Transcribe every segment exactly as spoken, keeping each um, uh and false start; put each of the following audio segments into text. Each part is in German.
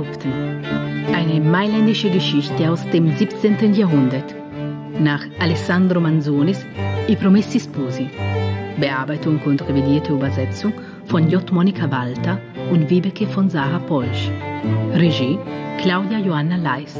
Verlobten. Eine mailändische Geschichte aus dem siebzehnten Jahrhundert. Nach Alessandro Manzonis I Promessi Sposi. Bearbeitung und revidierte Übersetzung von J. Monika Walter und Vibeke von Sarah Polsch. Regie Claudia Johanna Leist.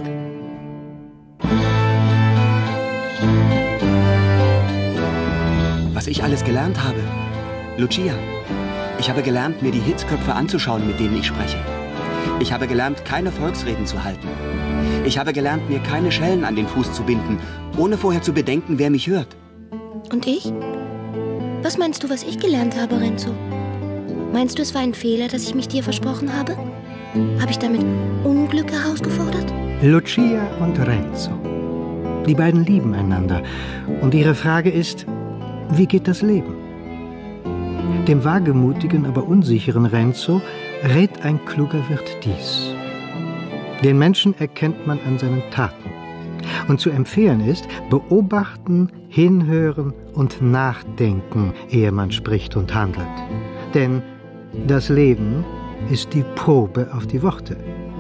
Was ich alles gelernt habe. Lucia, ich habe gelernt, mir die Hitzköpfe anzuschauen, mit denen ich spreche. Ich habe gelernt, keine Volksreden zu halten. Ich habe gelernt, mir keine Schellen an den Fuß zu binden, ohne vorher zu bedenken, wer mich hört. Und ich? Was meinst du, was ich gelernt habe, Renzo? Meinst du, es war ein Fehler, dass ich mich dir versprochen habe? Habe ich damit Unglück herausgefordert? Lucia und Renzo. Die beiden lieben einander. Und ihre Frage ist, wie geht das Leben? Dem wagemutigen, aber unsicheren Renzo rät ein kluger Wirt dies. Den Menschen erkennt man an seinen Taten. Und zu empfehlen ist, beobachten, hinhören und nachdenken, ehe man spricht und handelt. Denn das Leben ist die Probe auf die Worte.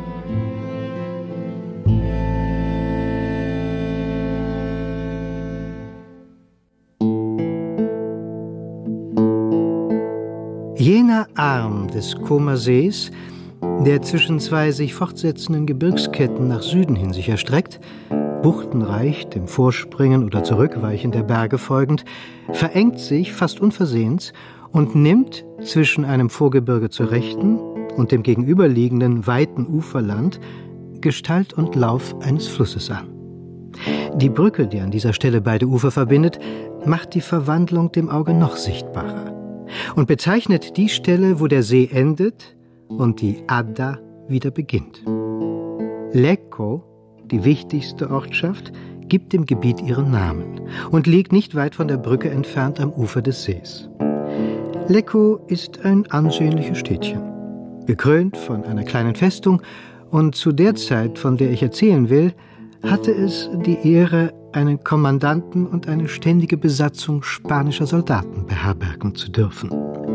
Jener Arm des Comer Sees, der zwischen zwei sich fortsetzenden Gebirgsketten nach Süden hin sich erstreckt, buchtenreich dem Vorspringen oder Zurückweichen der Berge folgend, verengt sich fast unversehens und nimmt zwischen einem Vorgebirge zur Rechten und dem gegenüberliegenden weiten Uferland Gestalt und Lauf eines Flusses an. Die Brücke, die an dieser Stelle beide Ufer verbindet, macht die Verwandlung dem Auge noch sichtbarer und bezeichnet die Stelle, wo der See endet und die Adda wieder beginnt. Lecco, die wichtigste Ortschaft, gibt dem Gebiet ihren Namen und liegt nicht weit von der Brücke entfernt am Ufer des Sees. Lecco ist ein ansehnliches Städtchen, gekrönt von einer kleinen Festung, und zu der Zeit, von der ich erzählen will, hatte es die Ehre, einen Kommandanten und eine ständige Besatzung spanischer Soldaten beherbergen zu dürfen.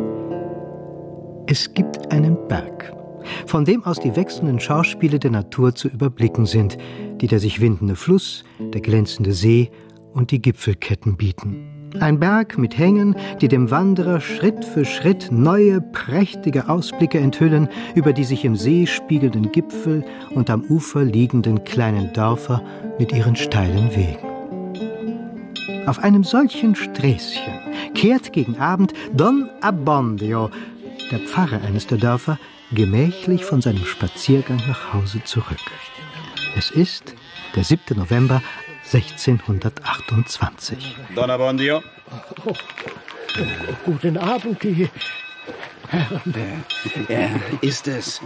Es gibt einen Berg, von dem aus die wechselnden Schauspiele der Natur zu überblicken sind, die der sich windende Fluss, der glänzende See und die Gipfelketten bieten. Ein Berg mit Hängen, die dem Wanderer Schritt für Schritt neue, prächtige Ausblicke enthüllen über die sich im See spiegelnden Gipfel und am Ufer liegenden kleinen Dörfer mit ihren steilen Wegen. Auf einem solchen Sträßchen kehrt gegen Abend Don Abbondio, der Pfarrer eines der Dörfer, gemächlich von seinem Spaziergang nach Hause zurück. Es ist der siebte November sechzehnhundertachtundzwanzig. Don Abbondio. Oh, oh, guten Abend, die Herren. Er ist es.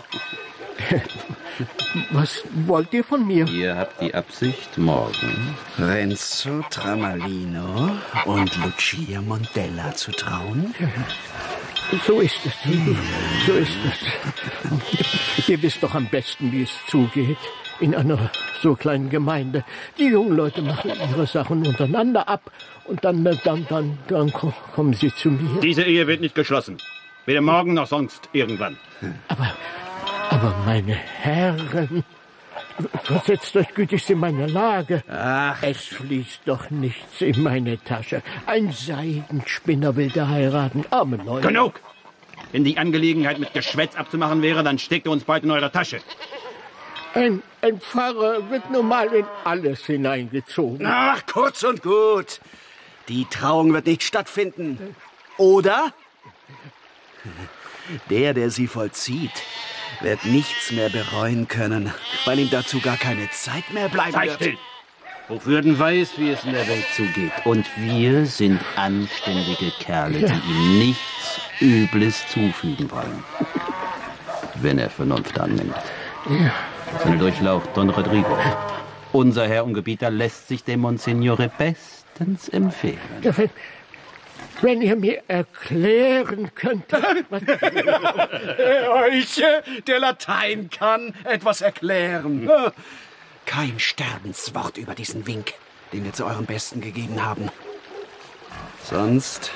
Was wollt ihr von mir? Ihr habt die Absicht, morgen Renzo Tramalino und Lucia Montella zu trauen? So ist es. So ist es. Ihr wisst doch am besten, wie es zugeht in einer so kleinen Gemeinde. Die jungen Leute machen ihre Sachen untereinander ab und dann, dann, dann, dann kommen sie zu mir. Diese Ehe wird nicht geschlossen. Weder morgen noch sonst irgendwann. Aber, aber meine Herren, versetzt euch gütigst in meine Lage. Ach. Es fließt doch nichts in meine Tasche. Ein Seidenspinner will da heiraten. Arme Leute. Genug! Wenn die Angelegenheit mit Geschwätz abzumachen wäre, dann steckt ihr uns bald in eurer Tasche. Ein, ein Pfarrer wird nun mal in alles hineingezogen. Ach, kurz und gut. Die Trauung wird nicht stattfinden. Oder? Der, der sie vollzieht, wird nichts mehr bereuen können, weil ihm dazu gar keine Zeit mehr bleiben Sei wird. still! Hochwürden weiß, wie es in der Welt zugeht. Und wir sind anständige Kerle, die ihm nichts Übles zufügen wollen. Wenn er Vernunft annimmt. Ja. Seine Durchlauch, Don Rodrigo. Unser Herr und Gebieter lässt sich dem Monsignore bestens empfehlen. Ja, wenn, wenn ihr mir erklären könntet... Euch, der Latein kann, etwas erklären. Kein Sterbenswort über diesen Wink, den wir zu eurem Besten gegeben haben. Sonst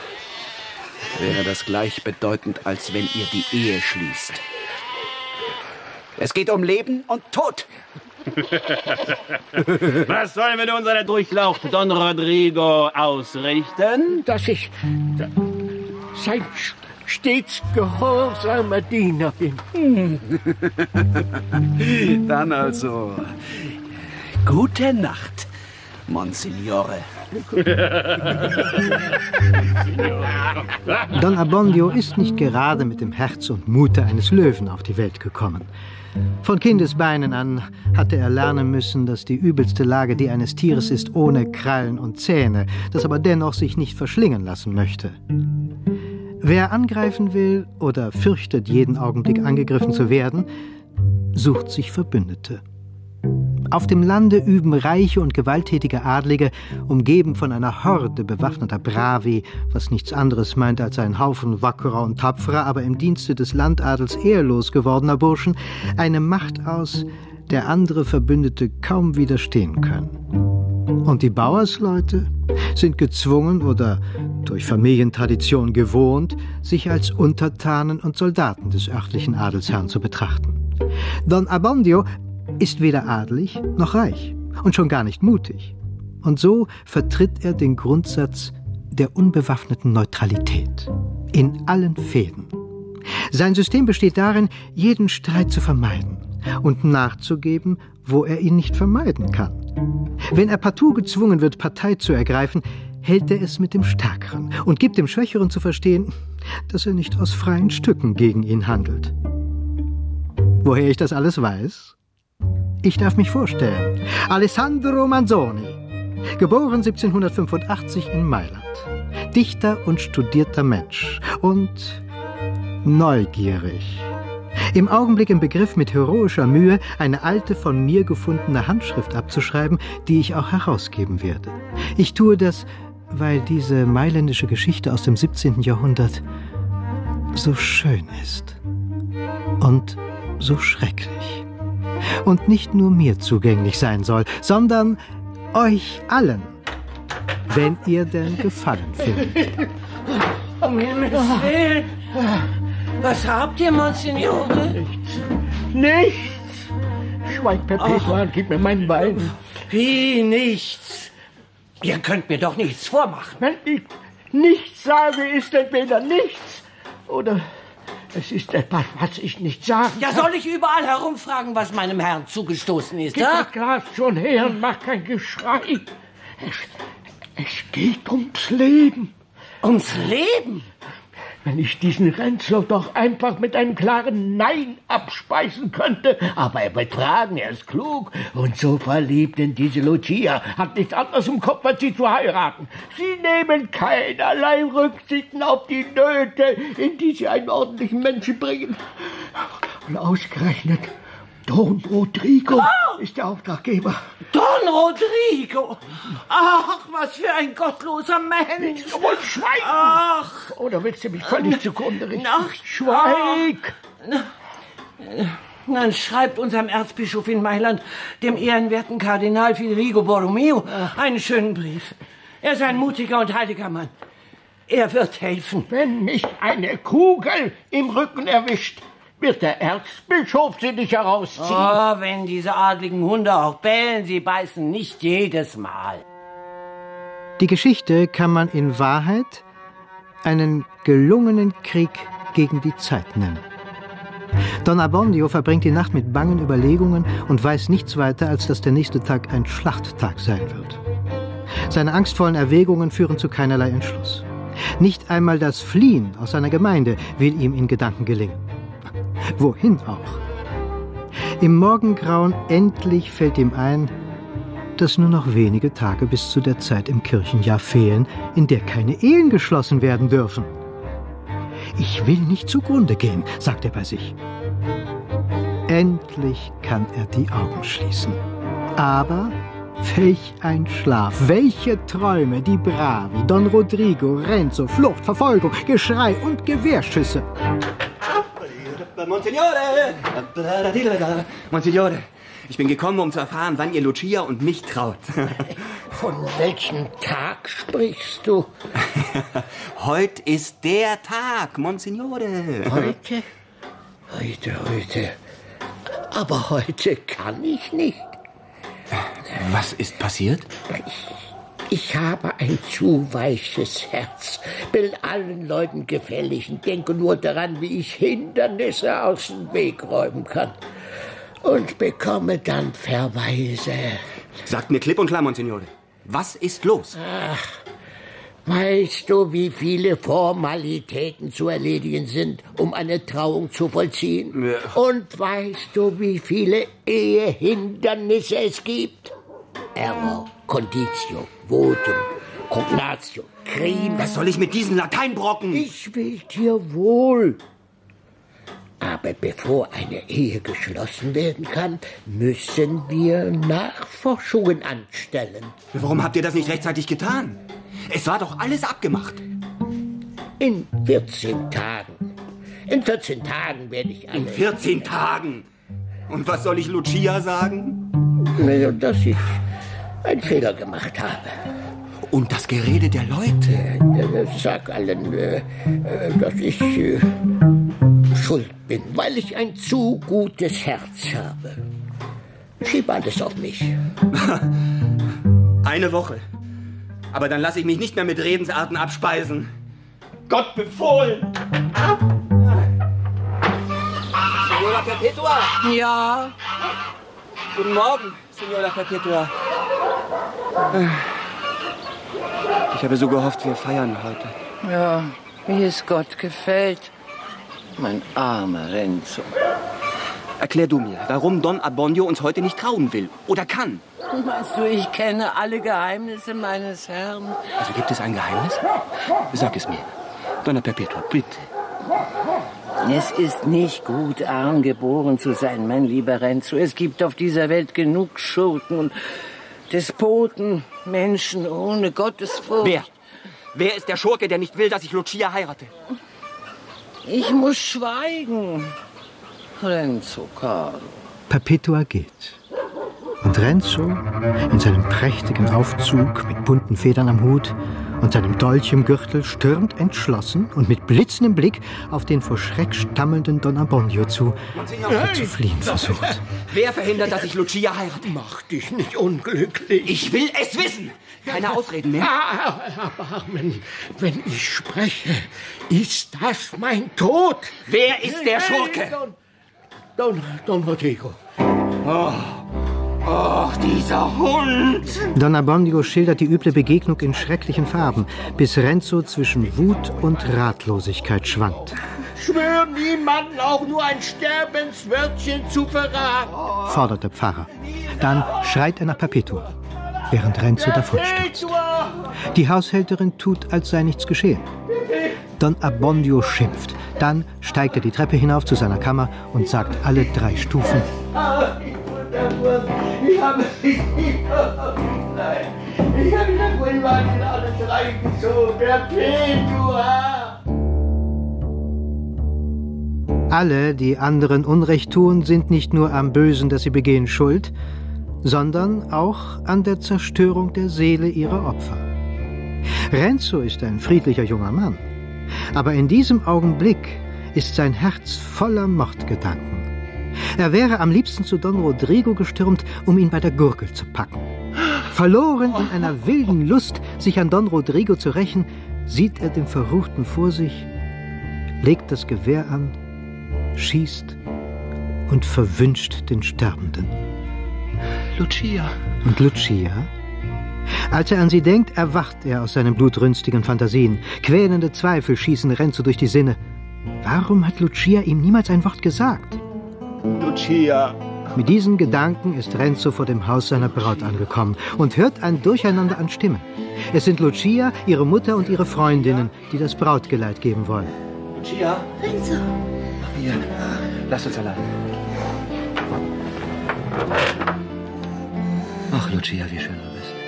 wäre das gleichbedeutend, als wenn ihr die Ehe schließt. Es geht um Leben und Tod. Was sollen wir nun unser Durchlaucht Don Rodrigo ausrichten? Dass ich da, sein stets gehorsamer Diener bin. Dann also, gute Nacht, Monsignore. Don Abbondio ist nicht gerade mit dem Herz und Mute eines Löwen auf die Welt gekommen. Von Kindesbeinen an hatte er lernen müssen, dass die übelste Lage die eines Tieres ist ohne Krallen und Zähne, das aber dennoch sich nicht verschlingen lassen möchte. Wer angreifen will oder fürchtet, jeden Augenblick angegriffen zu werden, sucht sich Verbündete. Auf dem Lande üben reiche und gewalttätige Adlige, umgeben von einer Horde bewaffneter Bravi, was nichts anderes meint als ein Haufen wackerer und tapferer, aber im Dienste des Landadels ehrlos gewordener Burschen, eine Macht aus, der andere Verbündete kaum widerstehen können. Und die Bauersleute sind gezwungen oder durch Familientradition gewohnt, sich als Untertanen und Soldaten des örtlichen Adelsherrn zu betrachten. Don Abbondio ist weder adelig noch reich und schon gar nicht mutig. Und so vertritt er den Grundsatz der unbewaffneten Neutralität in allen Fehden. Sein System besteht darin, jeden Streit zu vermeiden und nachzugeben, wo er ihn nicht vermeiden kann. Wenn er partout gezwungen wird, Partei zu ergreifen, hält er es mit dem Stärkeren und gibt dem Schwächeren zu verstehen, dass er nicht aus freien Stücken gegen ihn handelt. Woher ich das alles weiß? Ich darf mich vorstellen. Alessandro Manzoni, geboren siebzehnhundertfünfundachtzig in Mailand. Dichter und studierter Mensch und neugierig. Im Augenblick im Begriff, mit heroischer Mühe eine alte, von mir gefundene Handschrift abzuschreiben, die ich auch herausgeben werde. Ich tue das, weil diese mailändische Geschichte aus dem siebzehnten Jahrhundert so schön ist und so schrecklich. Und nicht nur mir zugänglich sein soll, sondern euch allen, wenn ihr denn Gefallen findet. Um Himmels Willen! Was habt ihr, Monsignore? Nichts. Nichts! Schweig, Perpetua, und gib mir mein Wein. Wie nichts? Ihr könnt mir doch nichts vormachen. Wenn ich nichts sage, ist entweder nichts oder es ist etwas, was ich nicht sagen kann. Ja, soll ich überall herumfragen, was meinem Herrn zugestoßen ist, Gib ja? das Glas schon her und mach kein Geschrei. Es, es geht ums Leben. Ums Leben? Wenn ich diesen Renzo doch einfach mit einem klaren Nein abspeisen könnte. Aber er betragen, er ist klug und so verliebt in diese Lucia. Hat nichts anderes im Kopf, als sie zu heiraten. Sie nehmen keinerlei Rücksichten auf die Nöte, in die sie einen ordentlichen Menschen bringen. Und ausgerechnet Don Rodrigo oh! ist der Auftraggeber. Don Rodrigo? Ach, was für ein gottloser Mensch. Und schweig! Ach! Oder willst du mich völlig zugrunde richten? Ach, schweig! Dann schreibt unserem Erzbischof in Mailand, dem ehrenwerten Kardinal Federico Borromeo, einen schönen Brief. Er ist ein mutiger und heiliger Mann. Er wird helfen. Wenn mich eine Kugel im Rücken erwischt, wird der Erzbischof sie nicht herausziehen. Oh, wenn diese adligen Hunde auch bellen, sie beißen nicht jedes Mal. Die Geschichte kann man in Wahrheit einen gelungenen Krieg gegen die Zeit nennen. Don Abbondio verbringt die Nacht mit bangen Überlegungen und weiß nichts weiter, als dass der nächste Tag ein Schlachttag sein wird. Seine angstvollen Erwägungen führen zu keinerlei Entschluss. Nicht einmal das Fliehen aus seiner Gemeinde will ihm in Gedanken gelingen. Wohin auch? Im Morgengrauen endlich fällt ihm ein, dass nur noch wenige Tage bis zu der Zeit im Kirchenjahr fehlen, in der keine Ehen geschlossen werden dürfen. Ich will nicht zugrunde gehen, sagt er bei sich. Endlich kann er die Augen schließen. Aber welch ein Schlaf, welche Träume, die Bravi, Don Rodrigo, Renzo, Flucht, Verfolgung, Geschrei und Gewehrschüsse. Monsignore! Monsignore, ich bin gekommen, um zu erfahren, wann ihr Lucia und mich traut. Von welchem Tag sprichst du? Heute ist der Tag, Monsignore. Heute? Heute, heute. Aber heute kann ich nicht. Was ist passiert? Ich, ich habe ein zu weiches Herz. Bin allen Leuten gefällig und denke nur daran, wie ich Hindernisse aus dem Weg räumen kann. Und bekomme dann Verweise. Sagt mir klipp und klar, Monsignore. Was ist los? Ach, weißt du, wie viele Formalitäten zu erledigen sind, um eine Trauung zu vollziehen? Ja. Und weißt du, wie viele Ehehindernisse es gibt? Error, Conditio, Votum, Cognatio, Crime. Was soll ich mit diesen Lateinbrocken? Ich will dir wohl. Aber bevor eine Ehe geschlossen werden kann, müssen wir Nachforschungen anstellen. Warum habt ihr das nicht rechtzeitig getan? Es war doch alles abgemacht. In vierzehn Tagen. In vierzehn Tagen werde ich alle... In vierzehn Tagen? Und was soll ich Lucia sagen? Na, dass ich einen Fehler gemacht habe. Und das Gerede der Leute? Sag allen, äh, dass ich äh, schuld bin, weil ich ein zu gutes Herz habe. Schieb alles auf mich. Eine Woche. Aber dann lasse ich mich nicht mehr mit Redensarten abspeisen. Gott befohlen! Signora Perpetua! Ja? Guten Morgen, Signora Perpetua. Ich habe so gehofft, wir feiern heute. Ja, wie es Gott gefällt. Mein armer Renzo. Erklär du mir, warum Don Abbondio uns heute nicht trauen will oder kann. Meinst du, ich kenne alle Geheimnisse meines Herrn? Also gibt es ein Geheimnis? Sag es mir. Donna Perpetua, bitte. Es ist nicht gut, arm geboren zu sein, mein lieber Renzo. Es gibt auf dieser Welt genug Schurken und Despoten, Menschen ohne Gottesfurcht. Wer? Wer ist der Schurke, der nicht will, dass ich Lucia heirate? Ich muss schweigen. Renzo Carlo. Perpetua geht. Und Renzo, in seinem prächtigen Aufzug mit bunten Federn am Hut und seinem Dolch im Gürtel, stürmt entschlossen und mit blitzendem Blick auf den vor Schreck stammelnden Don Abbondio zu, der zu fliehen versucht. Wer verhindert, dass ich Lucia heirate? Mach dich nicht unglücklich. Ich will es wissen. Keine Ausreden mehr. Erbarmen, wenn ich spreche, ist das mein Tod. Wer ist der Schurke? Don, Don, Don Rodrigo. Oh. Oh, dieser Hund! Don Abbondio schildert die üble Begegnung in schrecklichen Farben, bis Renzo zwischen Wut und Ratlosigkeit schwankt. Schwör niemanden auch nur ein Sterbenswörtchen zu verraten, fordert der Pfarrer. Dann schreit er nach Perpetua, während Renzo davonstürzt. Die Haushälterin tut, als sei nichts geschehen. Don Abbondio schimpft. Dann steigt er die Treppe hinauf zu seiner Kammer und sagt alle drei Stufen: Ich habe dich nicht Nein, ich habe den Grünwagen in alle drei gezogen. Perpetua! Alle, die anderen Unrecht tun, sind nicht nur am Bösen, das sie begehen, schuld, sondern auch an der Zerstörung der Seele ihrer Opfer. Renzo ist ein friedlicher junger Mann, aber in diesem Augenblick ist sein Herz voller Mordgedanken. Er wäre am liebsten zu Don Rodrigo gestürmt, um ihn bei der Gurgel zu packen. Verloren in einer wilden Lust, sich an Don Rodrigo zu rächen, sieht er den Verruchten vor sich, legt das Gewehr an, schießt und verwünscht den Sterbenden. Lucia. Und Lucia? Als er an sie denkt, erwacht er aus seinen blutrünstigen Fantasien. Quälende Zweifel schießen Renzo durch die Sinne. Warum hat Lucia ihm niemals ein Wort gesagt? Lucia. Mit diesen Gedanken ist Renzo vor dem Haus seiner Braut angekommen und hört ein Durcheinander an Stimmen. Es sind Lucia, ihre Mutter und ihre Freundinnen, die das Brautgeleit geben wollen. Lucia? Renzo. Hier, lass uns allein. Ach, Lucia, wie schön du bist.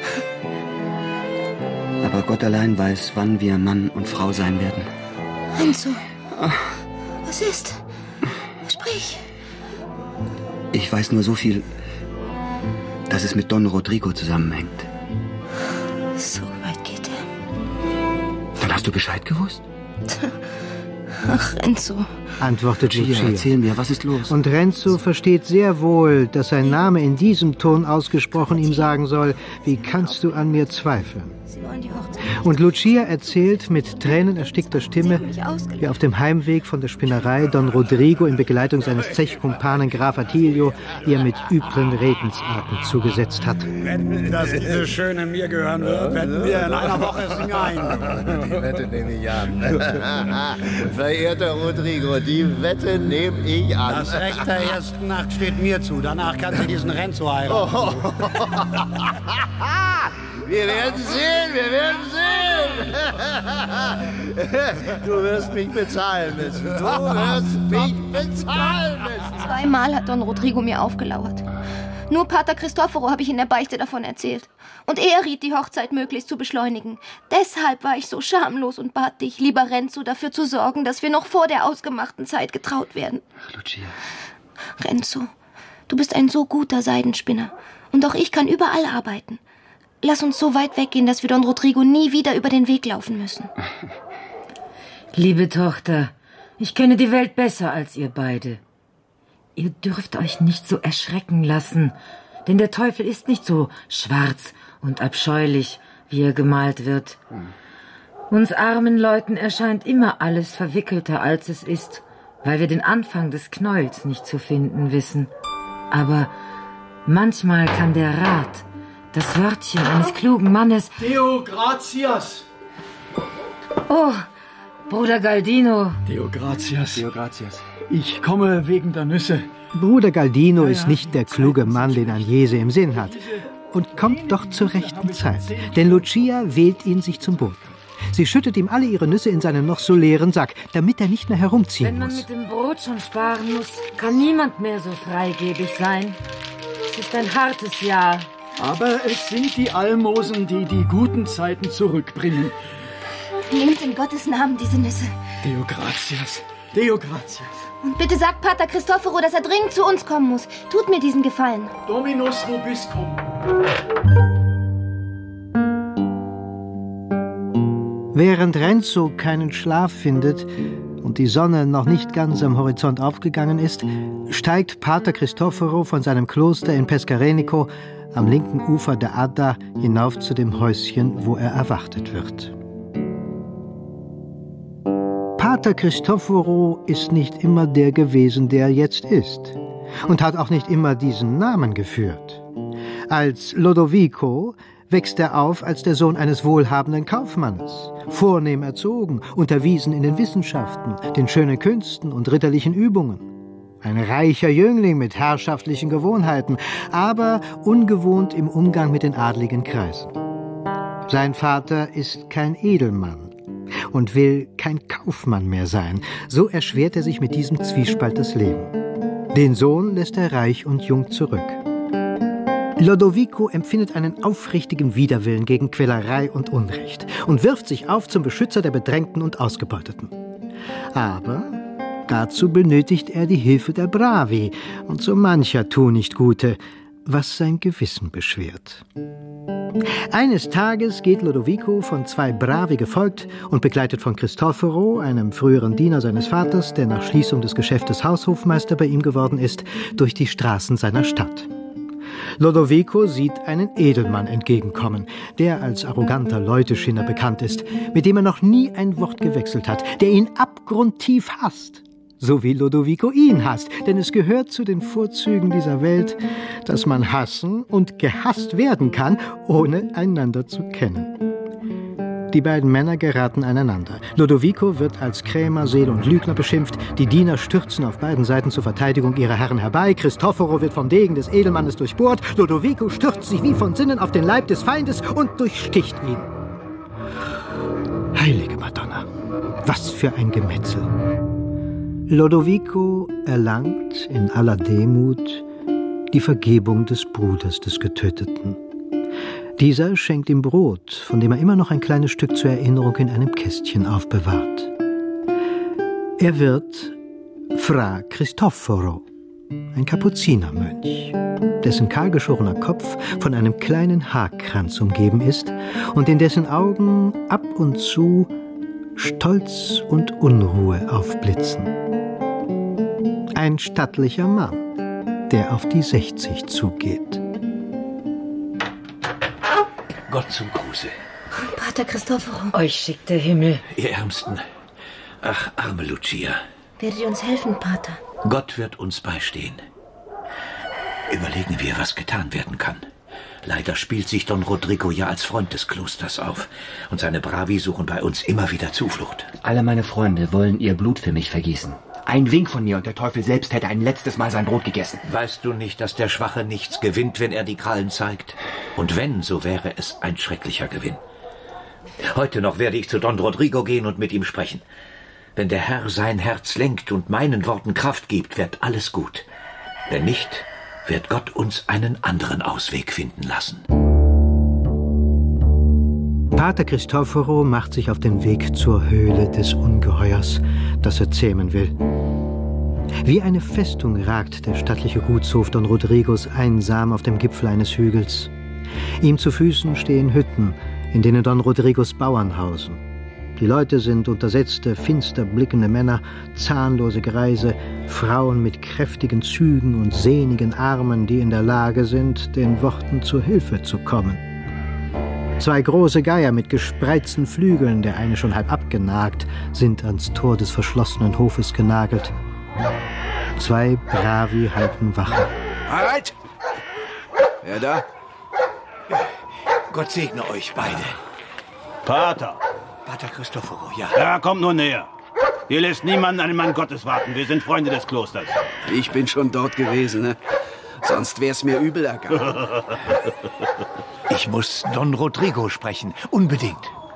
Aber Gott allein weiß, wann wir Mann und Frau sein werden. Renzo, was ist? Sprich. Ich weiß nur so viel, dass es mit Don Rodrigo zusammenhängt. So weit geht er. Dann hast du Bescheid gewusst? Ach, Renzo, antwortet Lucia. Erzähl mir, was ist los? Und Renzo versteht sehr wohl, dass sein Name in diesem Ton ausgesprochen ihm sagen soll, wie kannst du an mir zweifeln? Und Lucia erzählt mit tränenerstickter Stimme, wie auf dem Heimweg von der Spinnerei Don Rodrigo in Begleitung seines Zechkumpanen Graf Attilio ihr mit üblen Redensarten zugesetzt hat. Wenn das diese Schöne mir gehören wird, wetten wir in einer Woche Sing ein. Die Wette nehme ich an. Verehrter Rodrigo, die Wette nehme ich an. Das Recht der ersten Nacht steht mir zu. Danach kannst du diesen Renzo heiraten. Oh. Wir werden sehen, wir werden sehen. Du wirst mich bezahlen müssen. Du wirst mich bezahlen müssen. Zweimal hat Don Rodrigo mir aufgelauert. Nur Pater Cristoforo habe ich in der Beichte davon erzählt. Und er riet, die Hochzeit möglichst zu beschleunigen. Deshalb war ich so schamlos und bat dich, lieber Renzo, dafür zu sorgen, dass wir noch vor der ausgemachten Zeit getraut werden. Ach, Lucia. Renzo, du bist ein so guter Seidenspinner. Und auch ich kann überall arbeiten. Lass uns so weit weggehen, dass wir Don Rodrigo nie wieder über den Weg laufen müssen. Liebe Tochter, ich kenne die Welt besser als ihr beide. Ihr dürft euch nicht so erschrecken lassen, denn der Teufel ist nicht so schwarz und abscheulich, wie er gemalt wird. Uns armen Leuten erscheint immer alles verwickelter, als es ist, weil wir den Anfang des Knäuels nicht zu finden wissen. Aber manchmal kann der Rat, das Wörtchen eines klugen Mannes... Deo gratias! Oh, Bruder Galdino. Deo gratias. Deo gratias. Ich komme wegen der Nüsse. Bruder Galdino ist nicht der kluge Mann, den Agnese im Sinn hat. Und kommt doch zur rechten Zeit. Denn Lucia wählt ihn sich zum Boten. Sie schüttet ihm alle ihre Nüsse in seinen noch so leeren Sack, damit er nicht mehr herumziehen muss. Wenn man mit dem Brot schon sparen muss, kann niemand mehr so freigebig sein. Es ist ein hartes Jahr. Aber es sind die Almosen, die die guten Zeiten zurückbringen. Nehmt in Gottes Namen diese Nüsse. Deo gratias. Deo gratias. Und bitte sagt Pater Cristoforo, dass er dringend zu uns kommen muss. Tut mir diesen Gefallen. Dominus vobiscum. Während Renzo keinen Schlaf findet und die Sonne noch nicht ganz am Horizont aufgegangen ist, steigt Pater Cristoforo von seinem Kloster in Pescarenico am linken Ufer der Adda hinauf zu dem Häuschen, wo er erwartet wird. Pater Cristoforo ist nicht immer der gewesen, der er jetzt ist, und hat auch nicht immer diesen Namen geführt. Als Lodovico wächst er auf als der Sohn eines wohlhabenden Kaufmannes, vornehm erzogen, unterwiesen in den Wissenschaften, den schönen Künsten und ritterlichen Übungen. Ein reicher Jüngling mit herrschaftlichen Gewohnheiten, aber ungewohnt im Umgang mit den adligen Kreisen. Sein Vater ist kein Edelmann und will kein Kaufmann mehr sein. So erschwert er sich mit diesem Zwiespalt das Leben. Den Sohn lässt er reich und jung zurück. Lodovico empfindet einen aufrichtigen Widerwillen gegen Quälerei und Unrecht und wirft sich auf zum Beschützer der Bedrängten und Ausgebeuteten. Aber dazu benötigt er die Hilfe der Bravi und so mancher Tunichtgute, was sein Gewissen beschwert. Eines Tages geht Lodovico von zwei Bravi gefolgt und begleitet von Cristoforo, einem früheren Diener seines Vaters, der nach Schließung des Geschäftes Haushofmeister bei ihm geworden ist, durch die Straßen seiner Stadt. Lodovico sieht einen Edelmann entgegenkommen, der als arroganter Leuteschinner bekannt ist, mit dem er noch nie ein Wort gewechselt hat, der ihn abgrundtief hasst, so wie Lodovico ihn hasst, denn es gehört zu den Vorzügen dieser Welt, dass man hassen und gehasst werden kann, ohne einander zu kennen. Die beiden Männer geraten aneinander. Lodovico wird als Krämer, Seele und Lügner beschimpft. Die Diener stürzen auf beiden Seiten zur Verteidigung ihrer Herren herbei. Cristoforo wird vom Degen des Edelmannes durchbohrt. Lodovico stürzt sich wie von Sinnen auf den Leib des Feindes und durchsticht ihn. Heilige Madonna, was für ein Gemetzel! Lodovico erlangt in aller Demut die Vergebung des Bruders des Getöteten. Dieser schenkt ihm Brot, von dem er immer noch ein kleines Stück zur Erinnerung in einem Kästchen aufbewahrt. Er wird Fra Cristoforo, ein Kapuzinermönch, dessen kahlgeschorener Kopf von einem kleinen Haarkranz umgeben ist und in dessen Augen ab und zu Stolz und Unruhe aufblitzen. Ein stattlicher Mann, der auf die sechzig zugeht. Gott zum Gruße. Pater Cristoforo. Euch schickt der Himmel. Ihr Ärmsten. Ach, arme Lucia. Werdet ihr uns helfen, Pater? Gott wird uns beistehen. Überlegen wir, was getan werden kann. Leider spielt sich Don Rodrigo ja als Freund des Klosters auf. Und seine Bravi suchen bei uns immer wieder Zuflucht. Alle meine Freunde wollen ihr Blut für mich vergießen. Ein Wink von mir und der Teufel selbst hätte ein letztes Mal sein Brot gegessen. Weißt du nicht, dass der Schwache nichts gewinnt, wenn er die Krallen zeigt? Und wenn, so wäre es ein schrecklicher Gewinn. Heute noch werde ich zu Don Rodrigo gehen und mit ihm sprechen. Wenn der Herr sein Herz lenkt und meinen Worten Kraft gibt, wird alles gut. Wenn nicht, wird Gott uns einen anderen Ausweg finden lassen. Pater Cristoforo macht sich auf den Weg zur Höhle des Ungeheuers, das er zähmen will. Wie eine Festung ragt der stattliche Gutshof Don Rodrigos einsam auf dem Gipfel eines Hügels. Ihm zu Füßen stehen Hütten, in denen Don Rodrigos Bauern hausen. Die Leute sind untersetzte, finster blickende Männer, zahnlose Greise, Frauen mit kräftigen Zügen und sehnigen Armen, die in der Lage sind, den Worten zur Hilfe zu kommen. Zwei große Geier mit gespreizten Flügeln, der eine schon halb abgenagt, sind ans Tor des verschlossenen Hofes genagelt. Zwei Bravi halten Wache. Halt! Wer da? Gott segne euch beide. Pater. Pater Cristoforo, ja. Ja, kommt nur näher. Hier lässt niemand an den Mann Gottes warten. Wir sind Freunde des Klosters. Ich bin schon dort gewesen, ne? Sonst wär's mir übel ergangen. Ich muss Don Rodrigo sprechen. Unbedingt.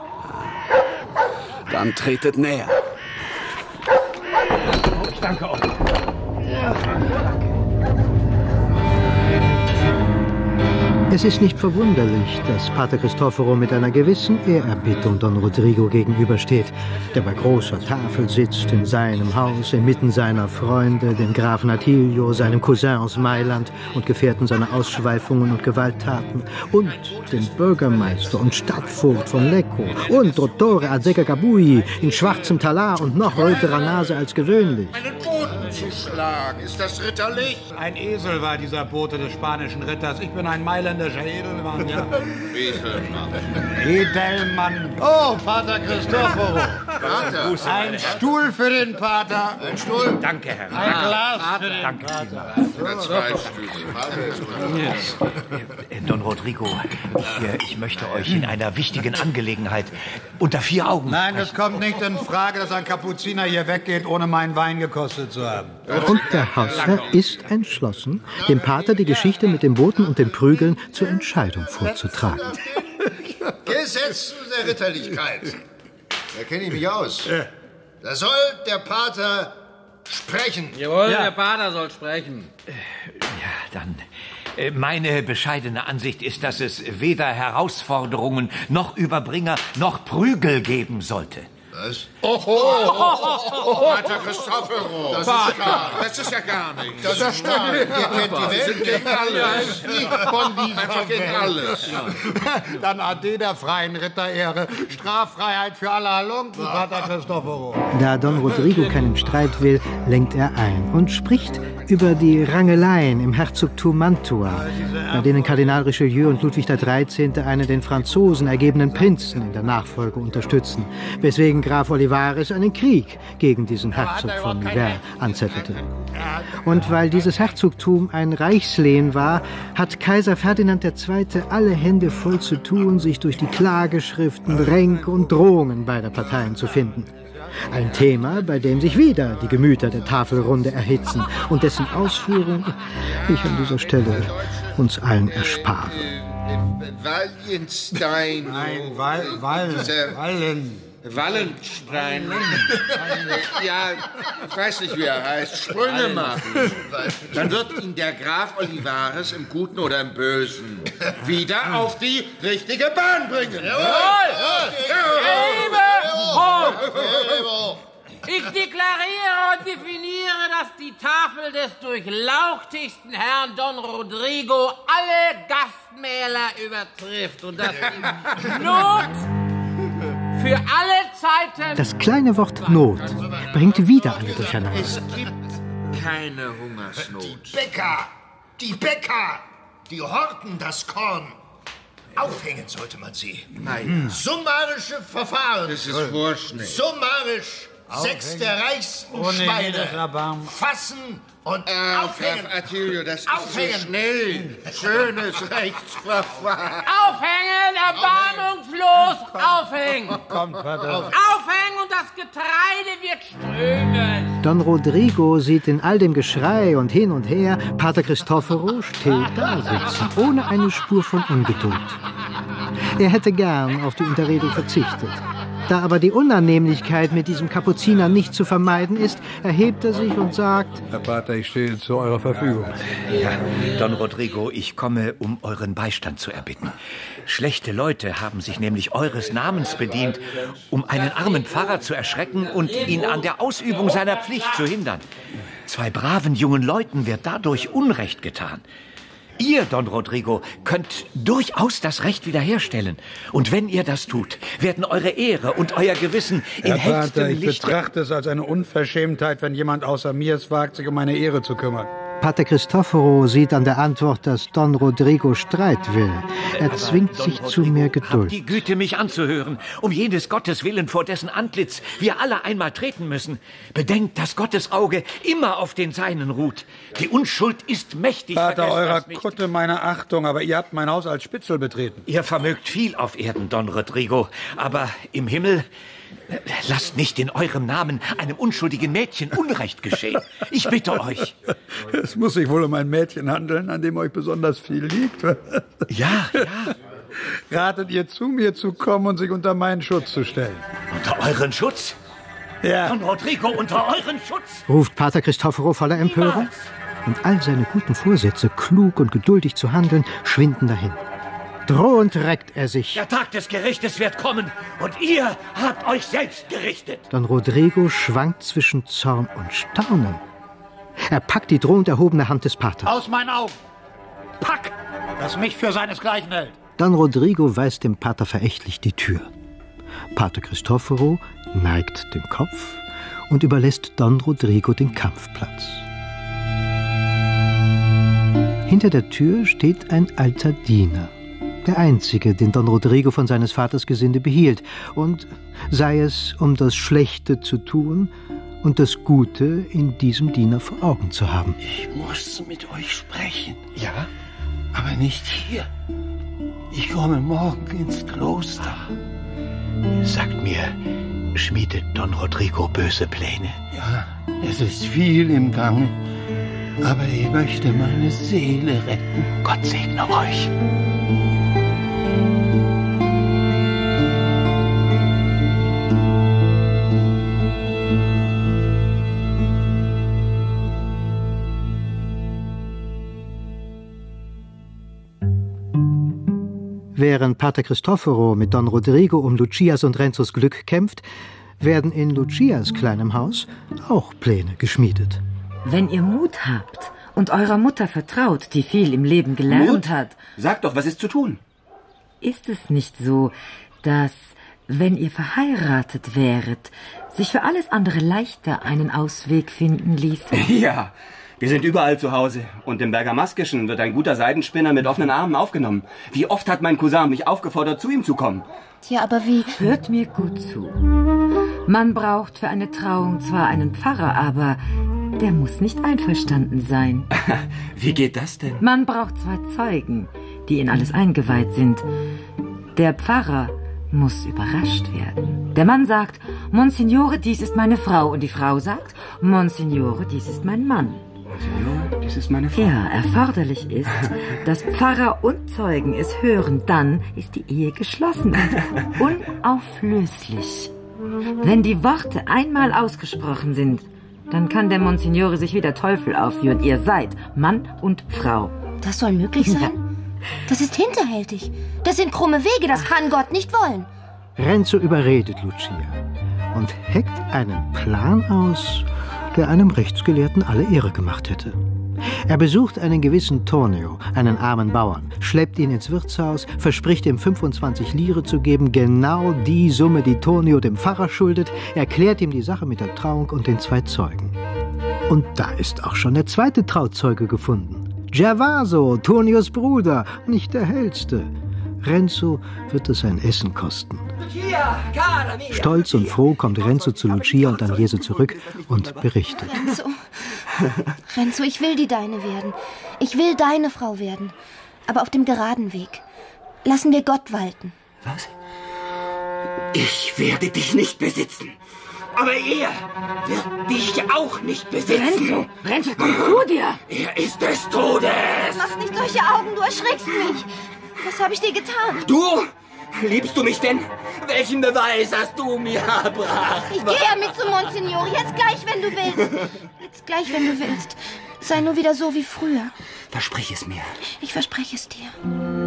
Dann tretet näher. Ich danke euch. Es ist nicht verwunderlich, dass Pater Cristoforo mit einer gewissen Ehrerbietung Don Rodrigo gegenübersteht, der bei großer Tafel sitzt in seinem Haus, inmitten seiner Freunde, dem Grafen Attilio, seinem Cousin aus Mailand und Gefährten seiner Ausschweifungen und Gewalttaten, und dem Bürgermeister und Stadtvogt von Lecco und Dottore Azzecagabui in schwarzem Talar und noch röterer Nase als gewöhnlich. Einen Boten zu schlagen, ist das ritterlich? Ein Esel war dieser Bote des spanischen Ritters. Ich bin ein Mailänder Edelmann, ja. Edelmann. Edelmann. Oh, Pater Cristoforo. Pater. Ein Stuhl für den Pater. Ein Stuhl? Danke, Herr. Ein Glas Pater. für den Danke. Pater. Oder zwei Stühle. Yes. Don Rodrigo, ich, ich möchte euch in einer wichtigen Angelegenheit unter vier Augen Nein, es kommt nicht in Frage, dass ein Kapuziner hier weggeht, ohne meinen Wein gekostet zu haben. Und der Hausherr ist entschlossen, dem Pater die Geschichte mit dem Boten und den Prügeln zur Entscheidung vorzutragen. Gesetz der Ritterlichkeit. Da kenne ich mich aus. Da soll der Pater sprechen. Jawohl, Ja. der Pater soll sprechen. Ja, dann. Äh, Meine bescheidene Ansicht ist, dass es weder Herausforderungen noch Überbringer noch Prügel geben sollte. Was? Oh, oh, oh, oh, oh, Pater Cristoforo. Das ist gar, das ist ja gar nichts. Das, das stimmt. Ihr kennt die Welt gegen alles. Nicht von dieser Einfach gegen Welt. Alles. Dann ade der freien Ritterehre. Straffreiheit für alle Halunken, Pater Cristoforo. Da Don Rodrigo keinen Streit will, lenkt er ein und spricht über die Rangeleien im Herzogtum Mantua, bei denen Kardinal Richelieu und Ludwig der Dreizehnte einen den Franzosen ergebenen Prinzen in der Nachfolge unterstützen, weswegen Graf Olivares einen Krieg gegen diesen Herzog von Nivelles anzettelte. Und weil dieses Herzogtum ein Reichslehen war, hat Kaiser Ferdinand der Zweite alle Hände voll zu tun, sich durch die Klageschriften, Ränke und Drohungen beider Parteien zu finden. Ein Thema, bei dem sich wieder die Gemüter der Tafelrunde erhitzen und dessen Ausführung ich an dieser Stelle uns allen erspare. Wallenstein. Nein, Wall, Wall, Wallen. Wallenstein. Ja, ich weiß nicht, wie er heißt. Sprünge machen. Dann wird ihn der Graf Olivares im Guten oder im Bösen wieder auf die richtige Bahn bringen. Jawohl! Jawohl! Ich deklariere und definiere, dass die Tafel des durchlauchtigsten Herrn Don Rodrigo alle Gastmähler übertrifft und dass die Not für alle Zeiten... Das kleine Wort Not bringt wieder alle durcheinander. Es gibt keine Hungersnot. Die Bäcker, die Bäcker, die horten das Korn. Aufhängen sollte man sie. Nein. Summarische Verfahren. Das ist vorschnell. Summarisch sechs der reichsten Schweine fassen und äh, aufhängen. Graf Attilio, das ist aufhängen. so schnell. Schönes Rechtsverfahren. Aufhängen, erbarmungslos, aufhängen. Kommt, Vater. Aufhängen und das Getreide wird strömen. Don Rodrigo sieht in all dem Geschrei und hin und her Pater Cristoforo still dasitzen, ohne eine Spur von Ungeduld. Er hätte gern auf die Unterredung verzichtet. Da aber die Unannehmlichkeit mit diesem Kapuziner nicht zu vermeiden ist, erhebt er sich und sagt: Herr Pater, ich stehe zu eurer Verfügung. Ja, Don Rodrigo, ich komme, um euren Beistand zu erbitten. Schlechte Leute haben sich nämlich eures Namens bedient, um einen armen Pfarrer zu erschrecken und ihn an der Ausübung seiner Pflicht zu hindern. Zwei braven jungen Leuten wird dadurch Unrecht getan. Ihr, Don Rodrigo, könnt durchaus das Recht wiederherstellen. Und wenn ihr das tut, werden eure Ehre und euer Gewissen in Herr hellstem Pater, ich Lichte... betrachte es als eine Unverschämtheit, wenn jemand außer mir es wagt, sich um meine Ehre zu kümmern. Pater Cristoforo sieht an der Antwort, dass Don Rodrigo Streit will. Er zwingt sich zu mehr Geduld. Habt die Güte, mich anzuhören, um jenes Gottes willen, vor dessen Antlitz wir alle einmal treten müssen. Bedenkt, dass Gottes Auge immer auf den Seinen ruht. Die Unschuld ist mächtig. Vater, eurer Kutte meine Achtung, aber ihr habt mein Haus als Spitzel betreten. Ihr vermögt viel auf Erden, Don Rodrigo, aber im Himmel... Lasst nicht in eurem Namen einem unschuldigen Mädchen Unrecht geschehen. Ich bitte euch. Es muss sich wohl um ein Mädchen handeln, an dem euch besonders viel liegt. Ja, ja. Ratet ihr zu, mir zu kommen und sich unter meinen Schutz zu stellen? Unter euren Schutz? Ja. Don Rodrigo, unter euren Schutz? Ruft Pater Cristoforo voller Empörung. Und all seine guten Vorsätze, klug und geduldig zu handeln, schwinden dahin. Drohend reckt er sich. Der Tag des Gerichtes wird kommen und ihr habt euch selbst gerichtet. Don Rodrigo schwankt zwischen Zorn und Staunen. Er packt die drohend erhobene Hand des Paters. Aus meinen Augen! Pack, das mich für seinesgleichen hält. Don Rodrigo weist dem Pater verächtlich die Tür. Pater Cristoforo neigt den Kopf und überlässt Don Rodrigo den Kampfplatz. Hinter der Tür steht ein alter Diener. Der einzige, den Don Rodrigo von seines Vaters Gesinde behielt, und sei es, um das Schlechte zu tun und das Gute in diesem Diener vor Augen zu haben. Ich muss mit euch sprechen. Ja? Aber nicht hier. Ich komme morgen ins Kloster. Sagt mir, schmiedet Don Rodrigo böse Pläne? Ja, es ist viel im Gange. Aber ich möchte meine Seele retten. Gott segne euch. Während Pater Cristoforo mit Don Rodrigo um Lucias und Renzos Glück kämpft, werden in Lucias kleinem Haus auch Pläne geschmiedet. Wenn ihr Mut habt und eurer Mutter vertraut, die viel im Leben gelernt Mut? hat... Sag doch, was ist zu tun? Ist es nicht so, dass, wenn ihr verheiratet wäret, sich für alles andere leichter einen Ausweg finden ließe? Ja, wir sind überall zu Hause. Und im Bergamaskischen wird ein guter Seidenspinner mit offenen Armen aufgenommen. Wie oft hat mein Cousin mich aufgefordert, zu ihm zu kommen? Tja, aber wie... Hört mir gut zu. Man braucht für eine Trauung zwar einen Pfarrer, aber der muss nicht einverstanden sein. Wie geht das denn? Man braucht zwei Zeugen, die in alles eingeweiht sind. Der Pfarrer muss überrascht werden. Der Mann sagt, Monsignore, dies ist meine Frau. Und die Frau sagt, Monsignore, dies ist mein Mann. Monsignore, dies ist meine Frau. Ja, erforderlich ist, dass Pfarrer und Zeugen es hören. Dann ist die Ehe geschlossen und unauflöslich. Wenn die Worte einmal ausgesprochen sind, dann kann der Monsignore sich wie der Teufel aufführen. Ihr seid Mann und Frau. Das soll möglich sein? Das ist hinterhältig. Das sind krumme Wege, das kann Gott nicht wollen. Renzo überredet Lucia und heckt einen Plan aus, der einem Rechtsgelehrten alle Ehre gemacht hätte. Er besucht einen gewissen Tonio, einen armen Bauern, schleppt ihn ins Wirtshaus, verspricht ihm fünfundzwanzig Lire zu geben, genau die Summe, die Tonio dem Pfarrer schuldet, erklärt ihm die Sache mit der Trauung und den zwei Zeugen. Und da ist auch schon der zweite Trauzeuge gefunden. Gervaso, Tonios Bruder, nicht der hellste. Renzo wird es sein Essen kosten. Stolz und froh kommt Renzo zu Lucia und Agnese zurück und berichtet. Renzo, Renzo, ich will die Deine werden. Ich will deine Frau werden. Aber auf dem geraden Weg. Lassen wir Gott walten. Was? Ich werde dich nicht besitzen. Aber er wird dich auch nicht besitzen. Renzo, Renzo, komm zu dir. Er ist des Todes. Mach nicht solche Augen, du erschreckst mich. Was habe ich dir getan? Du? Liebst du mich denn? Welchen Beweis hast du mir erbracht? Ich gehe ja mit zu Monsignore. Jetzt gleich, wenn du willst. Jetzt gleich, wenn du willst. Sei nur wieder so wie früher. Versprich es mir. Ich verspreche es dir.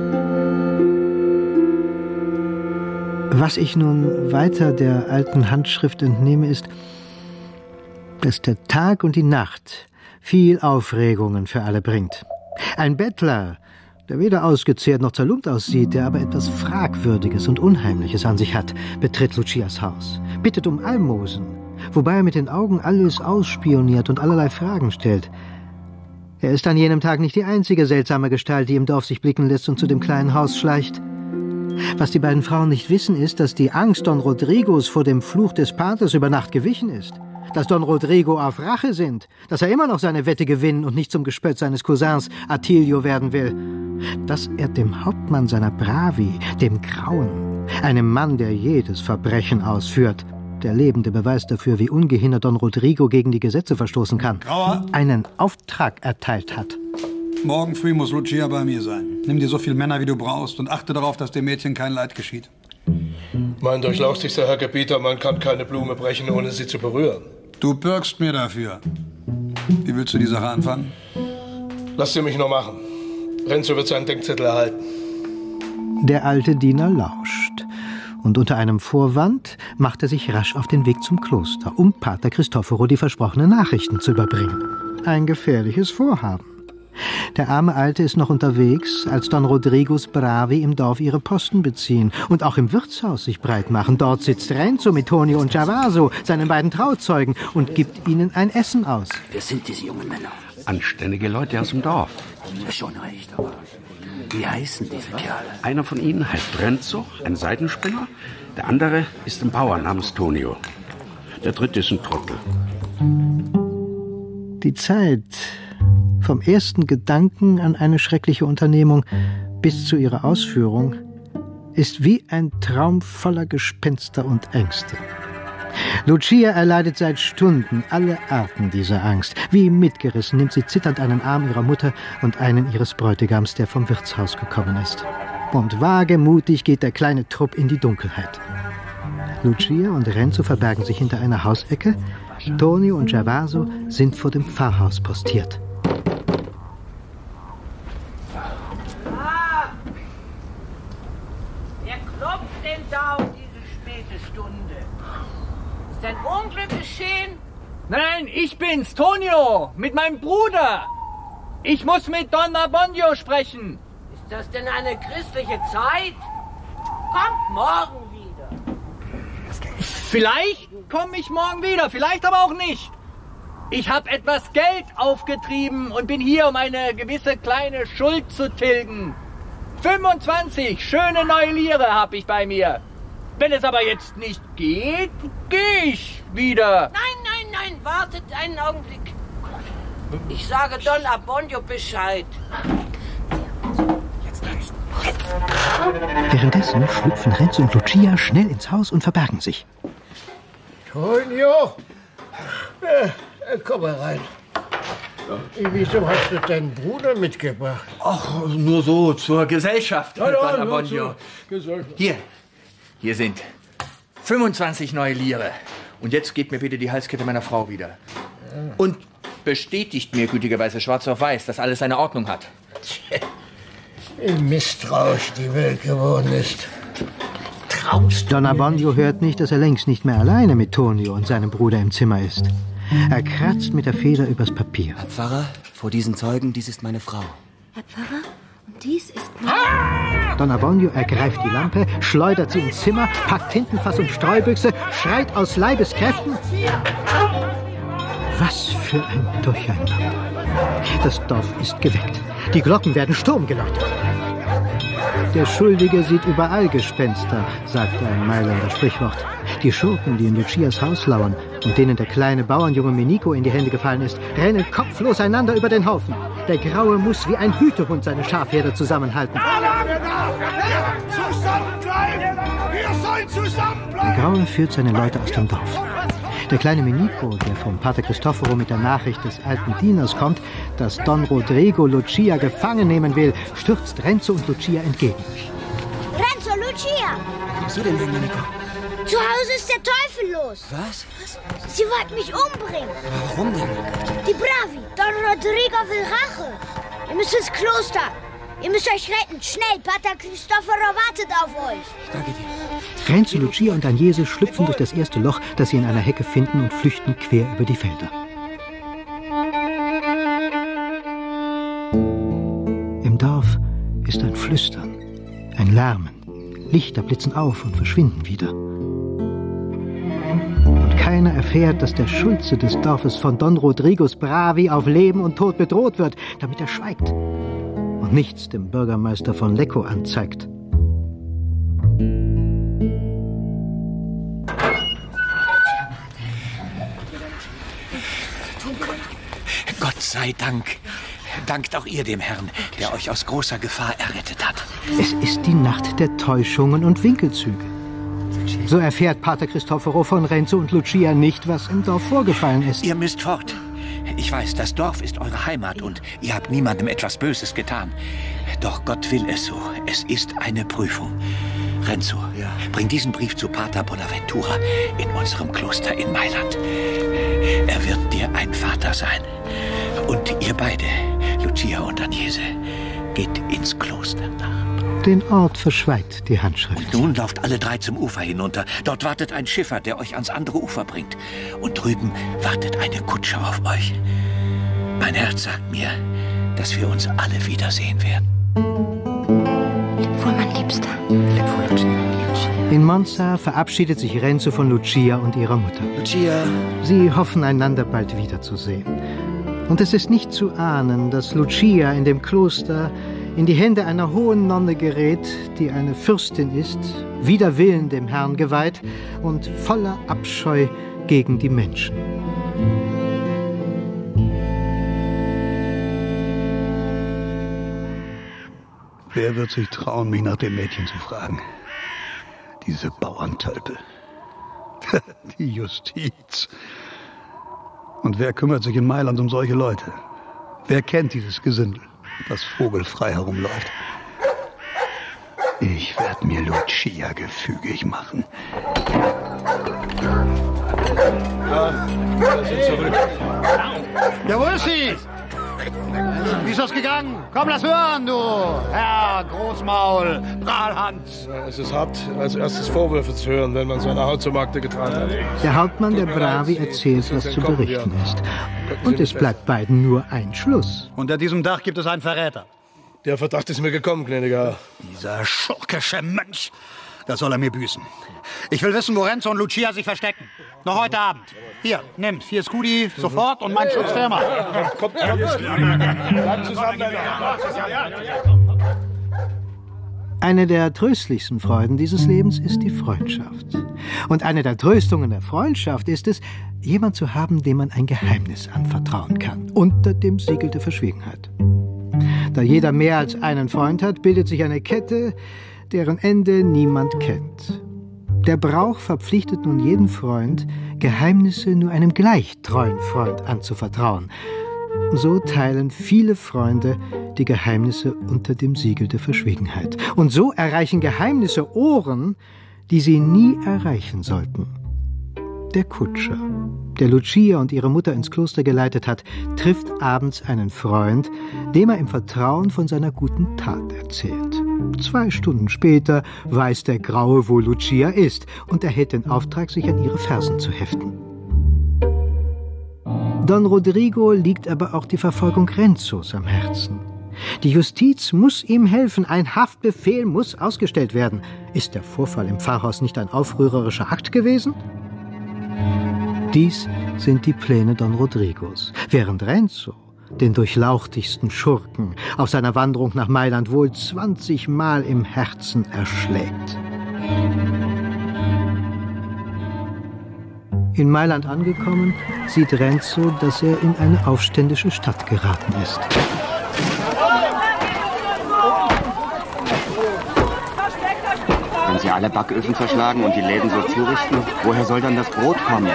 Was ich nun weiter der alten Handschrift entnehme, ist, dass der Tag und die Nacht viel Aufregungen für alle bringt. Ein Bettler, der weder ausgezehrt noch zerlumpt aussieht, der aber etwas Fragwürdiges und Unheimliches an sich hat, betritt Lucias Haus, bittet um Almosen, wobei er mit den Augen alles ausspioniert und allerlei Fragen stellt. Er ist an jenem Tag nicht die einzige seltsame Gestalt, die im Dorf sich blicken lässt und zu dem kleinen Haus schleicht. Was die beiden Frauen nicht wissen, ist, dass die Angst Don Rodrigos vor dem Fluch des Paters über Nacht gewichen ist. Dass Don Rodrigo auf Rache sinnt. Dass er immer noch seine Wette gewinnen und nicht zum Gespött seines Cousins Attilio werden will. Dass er dem Hauptmann seiner Bravi, dem Grauen, einem Mann, der jedes Verbrechen ausführt, der lebende Beweis dafür, wie ungehindert Don Rodrigo gegen die Gesetze verstoßen kann, Grauer, einen Auftrag erteilt hat. Morgen früh muss Lucia bei mir sein. Nimm dir so viele Männer, wie du brauchst und achte darauf, dass dem Mädchen kein Leid geschieht. Mein durchlauchtigster Herr Gebieter, man kann keine Blume brechen, ohne sie zu berühren. Du bürgst mir dafür. Wie willst du die Sache anfangen? Lass sie mich nur machen. Renzo wird seinen Denkzettel erhalten. Der alte Diener lauscht. Und unter einem Vorwand macht er sich rasch auf den Weg zum Kloster, um Pater Cristoforo die versprochenen Nachrichten zu überbringen. Ein gefährliches Vorhaben. Der arme Alte ist noch unterwegs, als Don Rodrigos Bravi im Dorf ihre Posten beziehen und auch im Wirtshaus sich breit machen. Dort sitzt Renzo mit Tonio und Gervaso, seinen beiden Trauzeugen, und gibt ihnen ein Essen aus. Wer sind diese jungen Männer? Anständige Leute aus dem Dorf. Ja, schon recht, aber wie heißen diese Kerle? Einer von ihnen heißt Renzo, ein Seidenspinner. Der andere ist ein Bauer namens Tonio. Der dritte ist ein Trottel. Die Zeit vom ersten Gedanken an eine schreckliche Unternehmung bis zu ihrer Ausführung ist wie ein Traum voller Gespenster und Ängste. Lucia erleidet seit Stunden alle Arten dieser Angst. Wie mitgerissen nimmt sie zitternd einen Arm ihrer Mutter und einen ihres Bräutigams, der vom Wirtshaus gekommen ist. Und wagemutig geht der kleine Trupp in die Dunkelheit. Lucia und Renzo verbergen sich hinter einer Hausecke. Tonio und Gervaso sind vor dem Pfarrhaus postiert. Ist ein Unglück geschehen? Nein, ich bin's, Tonio, mit meinem Bruder. Ich muss mit Don Abbondio sprechen. Ist das denn eine christliche Zeit? Kommt morgen wieder. Vielleicht komme ich morgen wieder, vielleicht aber auch nicht. Ich habe etwas Geld aufgetrieben und bin hier, um eine gewisse kleine Schuld zu tilgen. fünfundzwanzig schöne neue Lire habe ich bei mir. Wenn es aber jetzt nicht geht, gehe ich wieder. Nein, nein, nein, wartet einen Augenblick. Ich sage Don Abbondio Bescheid. Jetzt, jetzt, jetzt. Währenddessen schlüpfen Renzo und Lucia schnell ins Haus und verbergen sich. Tonio, äh, komm mal rein. Wieso hast du deinen Bruder mitgebracht? Ach, nur so, zur Gesellschaft, ja, ja, Don Abbondio. Hier, hier sind fünfundzwanzig neue Lire. Und jetzt gebt mir bitte die Halskette meiner Frau wieder. Und bestätigt mir gütigerweise schwarz auf weiß, dass alles seine Ordnung hat. Wie misstrauisch die Welt geworden ist. Traust Don Abbondio hört nicht, dass er längst nicht mehr alleine mit Tonio und seinem Bruder im Zimmer ist. Er kratzt mit der Feder übers Papier. Herr Pfarrer, vor diesen Zeugen, dies ist meine Frau. Herr Pfarrer, und dies ist meine... Don Abbondio ergreift die Lampe, schleudert sie ins Zimmer, packt Tintenfass und Streubüchse, schreit aus Leibeskräften. Was für ein Durcheinander. Das Dorf ist geweckt. Die Glocken werden Sturm geläutet. Der Schuldige sieht überall Gespenster, sagt ein Mailänder Sprichwort. Die Schurken, die in Lucias Haus lauern und denen der kleine Bauernjunge Menico in die Hände gefallen ist, rennen kopflos einander über den Haufen. Der Graue muss wie ein Hütehund seine Schafherde zusammenhalten. Zusammenbleiben! Wir sollen zusammenbleiben! Der Graue führt seine Leute aus dem Dorf. Der kleine Menico, der vom Pater Cristoforo mit der Nachricht des alten Dieners kommt, dass Don Rodrigo Lucia gefangen nehmen will, stürzt Renzo und Lucia entgegen. Renzo, Lucia! Was du denn, Menico? Zu Hause ist der Teufel los. Was? Sie wollten mich umbringen. Warum denn? Die Bravi, Don Rodrigo will Rache. Ihr müsst ins Kloster. Ihr müsst euch retten. Schnell, Pater Cristoforo wartet auf euch. Danke dir. Renzo, Lucia und Agnese schlüpfen durch das erste Loch, das sie in einer Hecke finden, und flüchten quer über die Felder. Im Dorf ist ein Flüstern, ein Lärmen. Lichter blitzen auf und verschwinden wieder. Und keiner erfährt, dass der Schulze des Dorfes von Don Rodrigos Bravi auf Leben und Tod bedroht wird, damit er schweigt und nichts dem Bürgermeister von Lecco anzeigt. Gott sei Dank. Dankt auch ihr dem Herrn, der euch aus großer Gefahr errettet hat. Es ist die Nacht der Täuschungen und Winkelzüge. So erfährt Pater Cristoforo von Renzo und Lucia nicht, was im Dorf vorgefallen ist. Ihr müsst fort. Ich weiß, das Dorf ist eure Heimat und ihr habt niemandem etwas Böses getan. Doch Gott will es so. Es ist eine Prüfung. Renzo, ja. Bring diesen Brief zu Pater Bonaventura in unserem Kloster in Mailand. Er wird dir ein Vater sein. Und ihr beide, Lucia und Agnese, geht ins Kloster nach. Den Ort verschweigt die Handschrift. Und nun lauft alle drei zum Ufer hinunter. Dort wartet ein Schiffer, der euch ans andere Ufer bringt. Und drüben wartet eine Kutsche auf euch. Mein Herz sagt mir, dass wir uns alle wiedersehen werden. Leb wohl, mein Liebster. Leb wohl, Lucia. In Monza verabschiedet sich Renzo von Lucia und ihrer Mutter. Lucia. Sie hoffen, einander bald wiederzusehen. Und es ist nicht zu ahnen, dass Lucia in dem Kloster in die Hände einer hohen Nonne gerät, die eine Fürstin ist, wider Willen dem Herrn geweiht und voller Abscheu gegen die Menschen. Wer wird sich trauen, mich nach dem Mädchen zu fragen? Diese Bauerntölpel. Die Justiz. Und wer kümmert sich in Mailand um solche Leute? Wer kennt dieses Gesindel, das vogelfrei herumläuft? Ich werde mir Lucia gefügig machen. Ja, wir sind zurück. Ja, wo ist sie? Wie ist das gegangen? Komm, lass hören, du Herr Großmaul, Prahlhans. Ja, es ist hart, als erstes Vorwürfe zu hören, wenn man seine Haut zum Markte getragen hat. Der Hauptmann der Bravi erzählt, was zu berichten ist. Und es bleibt beiden nur ein Schluss. Unter diesem Dach gibt es einen Verräter. Der Verdacht ist mir gekommen, gnädiger Herr. Dieser schurkische Mönch. Das soll er mir büßen. Ich will wissen, wo Renzo und Lucia sich verstecken. Noch heute Abend. Hier, nimm vier Scudi sofort und mein Schutzfirma. Kommt, kommt, kommt zusammen. Eine der tröstlichsten Freuden dieses Lebens ist die Freundschaft. Und eine der Tröstungen der Freundschaft ist es, jemand zu haben, dem man ein Geheimnis anvertrauen kann, unter dem Siegel der Verschwiegenheit. Da jeder mehr als einen Freund hat, bildet sich eine Kette, deren Ende niemand kennt. Der Brauch verpflichtet nun jeden Freund, Geheimnisse nur einem gleich treuen Freund anzuvertrauen. So teilen viele Freunde die Geheimnisse unter dem Siegel der Verschwiegenheit. Und so erreichen Geheimnisse Ohren, die sie nie erreichen sollten. Der Kutscher, der Lucia und ihre Mutter ins Kloster geleitet hat, trifft abends einen Freund, dem er im Vertrauen von seiner guten Tat erzählt. Zwei Stunden später weiß der Graue, wo Lucia ist, und erhält den Auftrag, sich an ihre Fersen zu heften. Don Rodrigo liegt aber auch die Verfolgung Renzos am Herzen. Die Justiz muss ihm helfen, ein Haftbefehl muss ausgestellt werden. Ist der Vorfall im Pfarrhaus nicht ein aufrührerischer Akt gewesen? Dies sind die Pläne Don Rodrigos, während Renzo den durchlauchtigsten Schurken auf seiner Wanderung nach Mailand wohl zwanzigmal im Herzen erschlägt. In Mailand angekommen, sieht Renzo, dass er in eine aufständische Stadt geraten ist. Wenn sie alle Backöfen zerschlagen und die Läden so zurichten, woher soll dann das Brot kommen?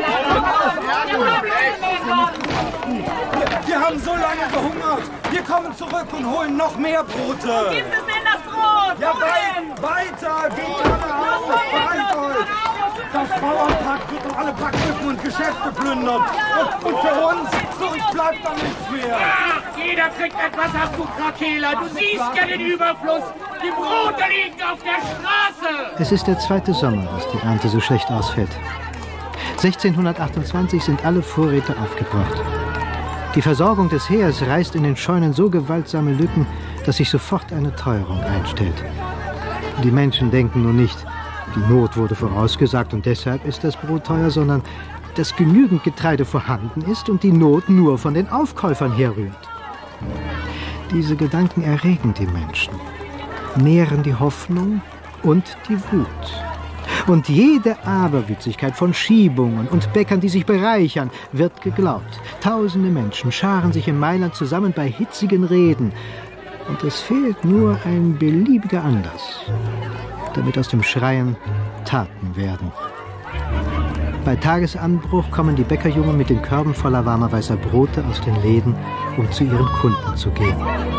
Wir haben so lange gehungert. Wir kommen zurück und holen noch mehr Brote. Wo gibt es denn das Brot? Ja, wei weiter. Geht alle auf. Bereit euch. Das Bauernpack wird um alle Backöfen und Geschäfte plündern. Und, und für uns, für uns bleibt da nichts mehr. Ach, jeder kriegt etwas ab, du Krakeler. Du siehst ja den Überfluss. Die Brote liegen auf der Straße. Es ist der zweite Sommer, dass die Ernte so schlecht ausfällt. sechzehnhundertachtundzwanzig sind alle Vorräte aufgebraucht. Die Versorgung des Heers reißt in den Scheunen so gewaltsame Lücken, dass sich sofort eine Teuerung einstellt. Die Menschen denken nun nicht, die Not wurde vorausgesagt und deshalb ist das Brot teuer, sondern dass genügend Getreide vorhanden ist und die Not nur von den Aufkäufern herrührt. Diese Gedanken erregen die Menschen, nähren die Hoffnung und die Wut. Und jede Aberwitzigkeit von Schiebungen und Bäckern, die sich bereichern, wird geglaubt. Tausende Menschen scharen sich in Mailand zusammen bei hitzigen Reden. Und es fehlt nur ein beliebiger Anlass, damit aus dem Schreien Taten werden. Bei Tagesanbruch kommen die Bäckerjungen mit den Körben voller warmer weißer Brote aus den Läden, um zu ihren Kunden zu gehen.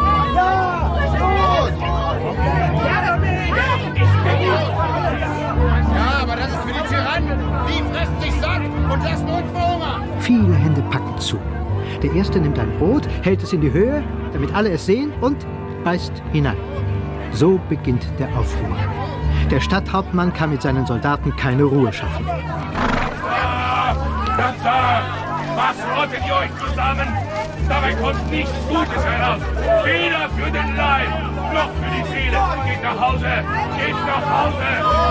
Viele Hände packen zu. Der Erste nimmt ein Brot, hält es in die Höhe, damit alle es sehen, und beißt hinein. So beginnt der Aufruhr. Der Stadthauptmann kann mit seinen Soldaten keine Ruhe schaffen. Ganz da! Was rottet ihr euch zusammen? Dabei kommt nichts Gutes heraus. Weder für den Leib noch für die Seele. Geht nach Hause! Geht nach Hause!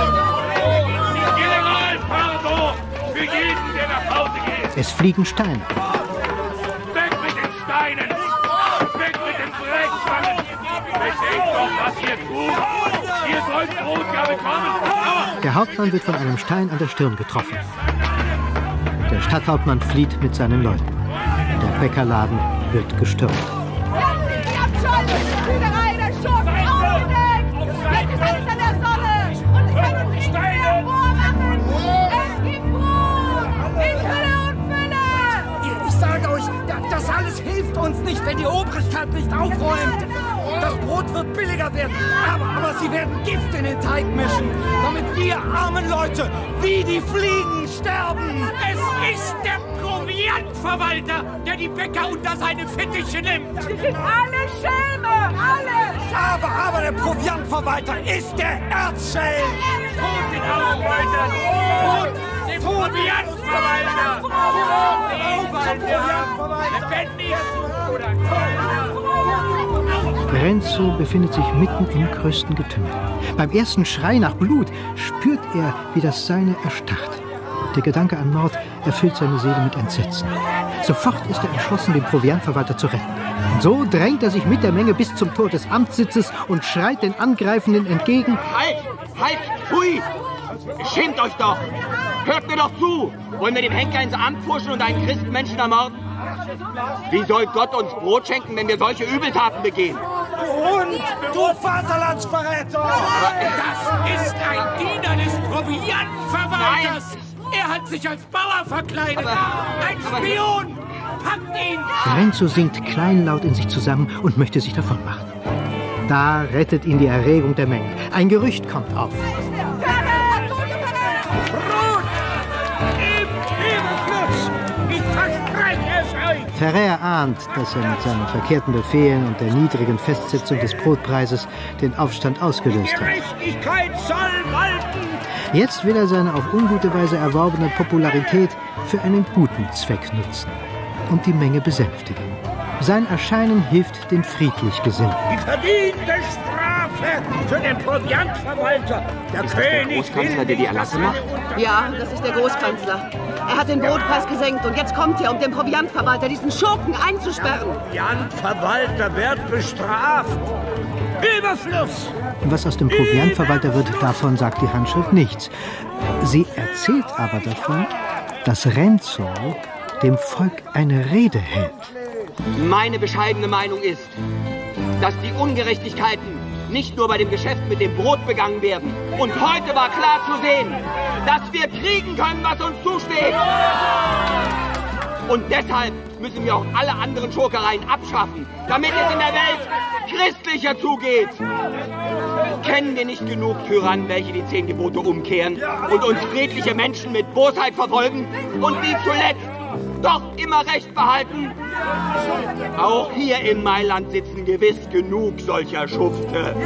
Generalpardon für jeden, der nach Hause geht! Es fliegen Steine. Weg mit den Steinen! Weg mit den Brechstangen! Bedenkt doch, was ihr tut! Ihr sollt Brotgabe bekommen! Der Hauptmann wird von einem Stein an der Stirn getroffen. Der Stadthauptmann flieht mit seinen Leuten. Der Bäckerladen wird gestürmt. Die Abscheu, die Schülerei, der Schurken, aufgedeckt! Jetzt ist alles an der Sonne! Und ich kann uns nicht mehr vormachen! Es gibt Brot! In Hülle und Fülle! Ich sage euch, das alles hilft uns nicht, wenn die Obrigkeit nicht aufräumt. Das Brot wird billiger werden, aber, aber sie werden Gift in den Teig mischen, damit wir armen Leute wie die Fliegen sterben. Es ist der Proviantverwalter, der die Bäcker unter seine Fittiche nimmt. Sie sind alle Schelme, alle! Aber, aber der Proviantverwalter ist der Erzschelm. Tod den Arbeitern! Tod dem Proviantverwalter! Tod den Proviantverwalter! Lebendig oder Renzo befindet sich mitten im größten Getümmel. Beim ersten Schrei nach Blut spürt er, wie das Seine erstarrt. Der Gedanke an Mord erfüllt seine Seele mit Entsetzen. Sofort ist er entschlossen, den Proviantverwalter zu retten. Und so drängt er sich mit der Menge bis zum Tor des Amtssitzes und schreit den Angreifenden entgegen: Halt! Halt! Pfui! Schämt euch doch! Hört mir doch zu! Wollen wir dem Henker ins Amt pfuschen und einen Christenmenschen ermorden? Wie soll Gott uns Brot schenken, wenn wir solche Übeltaten begehen? Und du Vaterlandsverräter! Aber das ist ein Diener des Proviantverwalters! Nein. Er hat sich als Bauer verkleidet! Aber, ein Spion! Packt ihn! Renzo sinkt kleinlaut in sich zusammen und möchte sich davon machen. Da rettet ihn die Erregung der Menge. Ein Gerücht kommt auf. Ferrer ahnt, dass er mit seinen verkehrten Befehlen und der niedrigen Festsetzung des Brotpreises den Aufstand ausgelöst hat. Gerechtigkeit soll walten! Jetzt will er seine auf ungute Weise erworbene Popularität für einen guten Zweck nutzen und die Menge besänftigen. Sein Erscheinen hilft den friedlich Gesinnten. Die verdiente Strafe für den Proviantverwalter. Der ist König der Großkanzler, der die Erlasse macht? Ja, das ist der Großkanzler. Er hat den Brotpreis gesenkt und jetzt kommt er, um den Proviantverwalter, diesen Schurken, einzusperren. Der Proviantverwalter wird bestraft. Überfluss! Was aus dem Proviantverwalter wird, davon sagt die Handschrift nichts. Sie erzählt aber davon, dass Renzo dem Volk eine Rede hält. Meine bescheidene Meinung ist, dass die Ungerechtigkeiten nicht nur bei dem Geschäft mit dem Brot begangen werden. Und heute war klar zu sehen, dass wir kriegen können, was uns zusteht. Und deshalb müssen wir auch alle anderen Schurkereien abschaffen, damit es in der Welt christlicher zugeht. Kennen wir nicht genug Tyrannen, welche die zehn Gebote umkehren und uns friedliche Menschen mit Bosheit verfolgen und die zuletzt doch immer Recht behalten? Auch hier in Mailand sitzen gewiss genug solcher Schufte.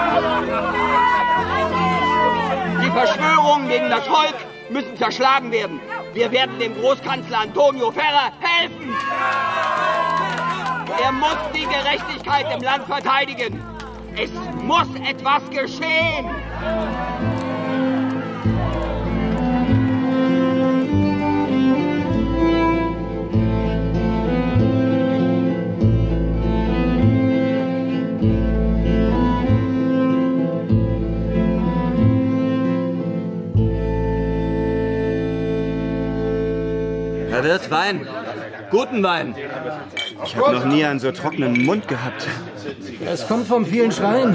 Die Verschwörungen gegen das Volk müssen zerschlagen werden. Wir werden dem Großkanzler Antonio Ferrer helfen. Er muss die Gerechtigkeit im Land verteidigen. Es muss etwas geschehen. Herr Wirt, Wein. Guten Wein. Ich habe noch nie einen so trockenen Mund gehabt. Das kommt vom vielen Schreien.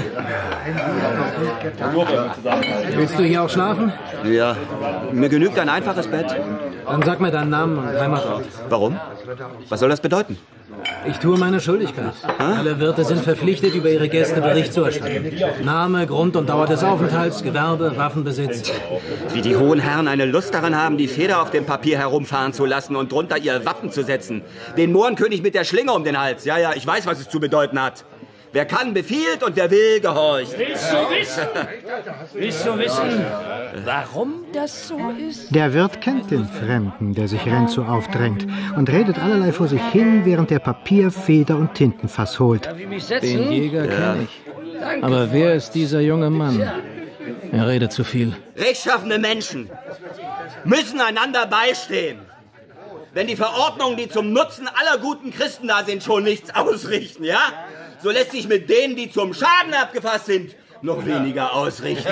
Willst du hier auch schlafen? Ja, mir genügt ein einfaches Bett. Dann sag mir deinen Namen und Heimatort. Warum? Was soll das bedeuten? Ich tue meine Schuldigkeit. Ha? Alle Wirte sind verpflichtet, über ihre Gäste Bericht zu erstatten. Name, Grund und Dauer des Aufenthalts, Gewerbe, Waffenbesitz. Wie die hohen Herren eine Lust daran haben, die Feder auf dem Papier herumfahren zu lassen und drunter ihr Wappen zu setzen. Den Mohrenkönig mit der Schlinge um den Hals. Ja, ja, ich weiß, was es zu bedeuten hat. Wer kann, befiehlt und wer will, gehorcht. Willst du wissen? Willst du wissen, warum das so ist? Der Wirt kennt den Fremden, der sich Renzo aufdrängt und redet allerlei vor sich hin, während er Papier, Feder und Tintenfass holt. Darf ich mich setzen? Den Jäger ja. kenne ich. Aber wer ist dieser junge Mann? Er redet zu viel. Rechtschaffene Menschen müssen einander beistehen. Wenn die Verordnungen, die zum Nutzen aller guten Christen da sind, schon nichts ausrichten, ja? So lässt sich mit denen, die zum Schaden abgefasst sind, noch weniger ausrichten.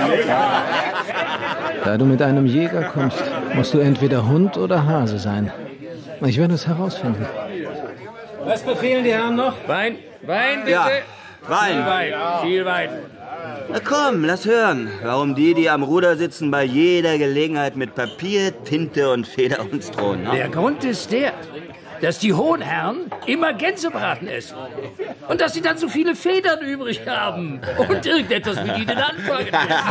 Da du mit einem Jäger kommst, musst du entweder Hund oder Hase sein. Ich werde es herausfinden. Was befehlen die Herren noch? Wein, Wein bitte. Ja, Wein. Viel Wein, viel Wein. Na komm, lass hören, warum die, die am Ruder sitzen, bei jeder Gelegenheit mit Papier, Tinte und Feder uns drohen. Ne? Der Grund ist der, dass die hohen Herren immer Gänsebraten essen. Und dass sie dann so viele Federn übrig haben und irgendetwas mit ihnen anfangen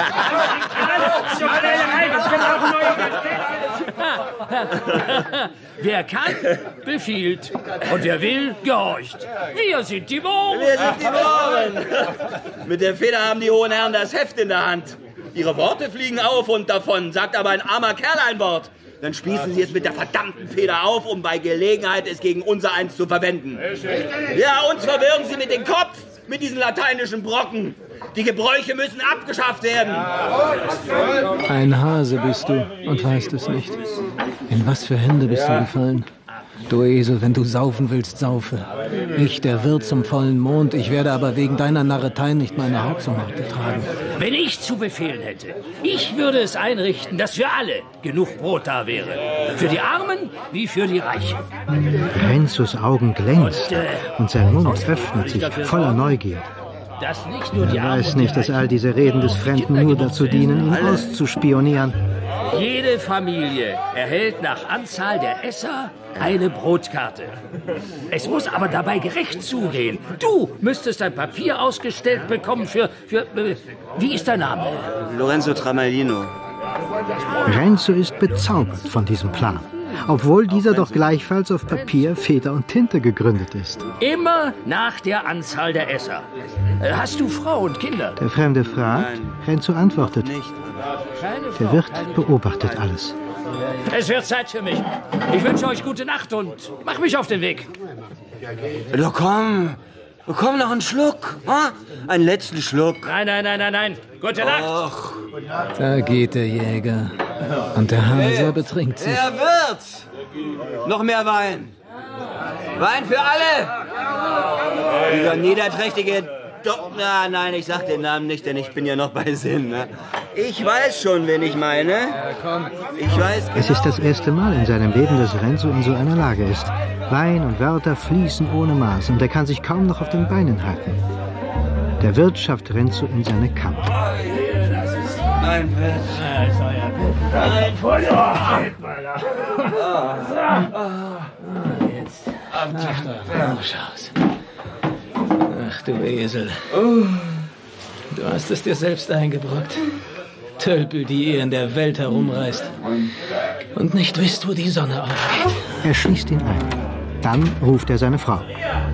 müssen. Wer kann, befiehlt. Und wer will, gehorcht. Wir sind die Mohren. Wir sind die Mohren. Mit der Feder haben die hohen Herren das Heft in der Hand. Ihre Worte fliegen auf und davon, sagt aber ein armer Kerl ein Wort. Dann spießen sie es mit der verdammten Feder auf, um bei Gelegenheit es gegen unser eins zu verwenden. Ja, uns verwirren sie mit dem Kopf, mit diesen lateinischen Brocken. Die Gebräuche müssen abgeschafft werden. Ein Hase bist du und weißt es nicht. In was für Hände bist du gefallen? Du Esel, wenn du saufen willst, saufe. Ich, der Wirt zum vollen Mond, ich werde aber wegen deiner Narretei nicht meine Haut zum Markte tragen. Wenn ich zu befehlen hätte, ich würde es einrichten, dass für alle genug Brot da wäre. Für die Armen wie für die Reichen. Renzos Augen glänzen und, äh, und sein Mund öffnet sich voller Neugier. Dass nicht nur die er weiß nicht, dass all diese Reden des Fremden nur dazu dienen, ihn auszuspionieren. Jede Familie erhält nach Anzahl der Esser eine Brotkarte. Es muss aber dabei gerecht zugehen. Du müsstest ein Papier ausgestellt bekommen für... für wie ist dein Name? Lorenzo Tramaglino. Renzo ist bezaubert von diesem Plan, obwohl dieser doch gleichfalls auf Papier, Feder und Tinte gegründet ist. Immer nach der Anzahl der Esser. Hast du Frau und Kinder? Der Fremde fragt, Renzo antwortet. Der Wirt beobachtet alles. Es wird Zeit für mich. Ich wünsche euch gute Nacht und mach mich auf den Weg. Doch komm, komm noch einen Schluck, ha? Einen letzten Schluck. Nein, nein, nein, nein, nein. Gute Nacht. Och. Da geht der Jäger. Und der Hase betrinkt sich. Der Wirt! Noch mehr Wein. Wein für alle! Dieser niederträchtige... Do Na, nein, ich sag den Namen nicht, denn ich bin ja noch bei Sinn. Ne? Ich weiß schon, wen ich meine. Ich weiß genau. Es ist das erste Mal in seinem Leben, dass Renzo in so einer Lage ist. Wein und Wörter fließen ohne Maß und er kann sich kaum noch auf den Beinen halten. Der Wirt schafft Renzo in seine Kammer. Mein Wirt. Nein, verloren. Jetzt. Schau's. Ach, du Esel. Du hast es dir selbst eingebrockt. Tölpel, die ihr in der Welt herumreist und nicht wisst, wo die Sonne aufgeht. Er schließt ihn ein. Dann ruft er seine Frau.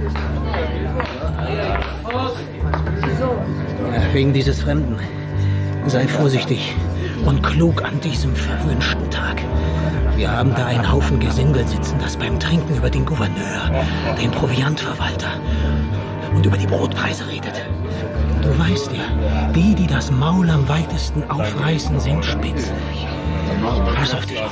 Ja, wegen dieses Fremden. Sei vorsichtig und klug an diesem verwünschten Tag. Wir haben da einen Haufen Gesindel sitzen, das beim Trinken über den Gouverneur, den Proviantverwalter und über die Brotpreise redet. Du weißt ja, die, die das Maul am weitesten aufreißen, sind spitz. Pass auf dich auf.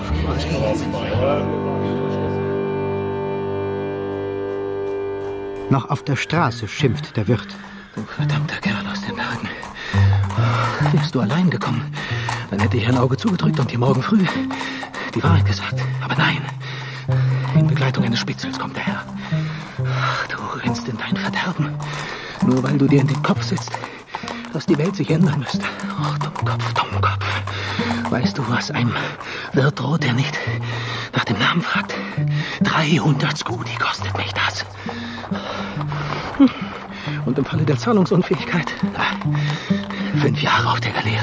Noch auf der Straße schimpft der Wirt. Du verdammter Kerl aus den Bergen. Wärst du allein gekommen, dann hätte ich ein Auge zugedrückt und dir morgen früh die Wahrheit gesagt. Aber nein, in Begleitung eines Spitzels kommt der Herr. Ach, du rennst in dein Verderben, nur weil du dir in den Kopf setzt, dass die Welt sich ändern müsste. Ach, Dummkopf, Dummkopf. Weißt du, was einem Wirt droht, der nicht nach dem Namen fragt? dreihundert Skudi kostet mich das. Und im Falle der Zahlungsunfähigkeit, na, fünf Jahre auf der Galeere.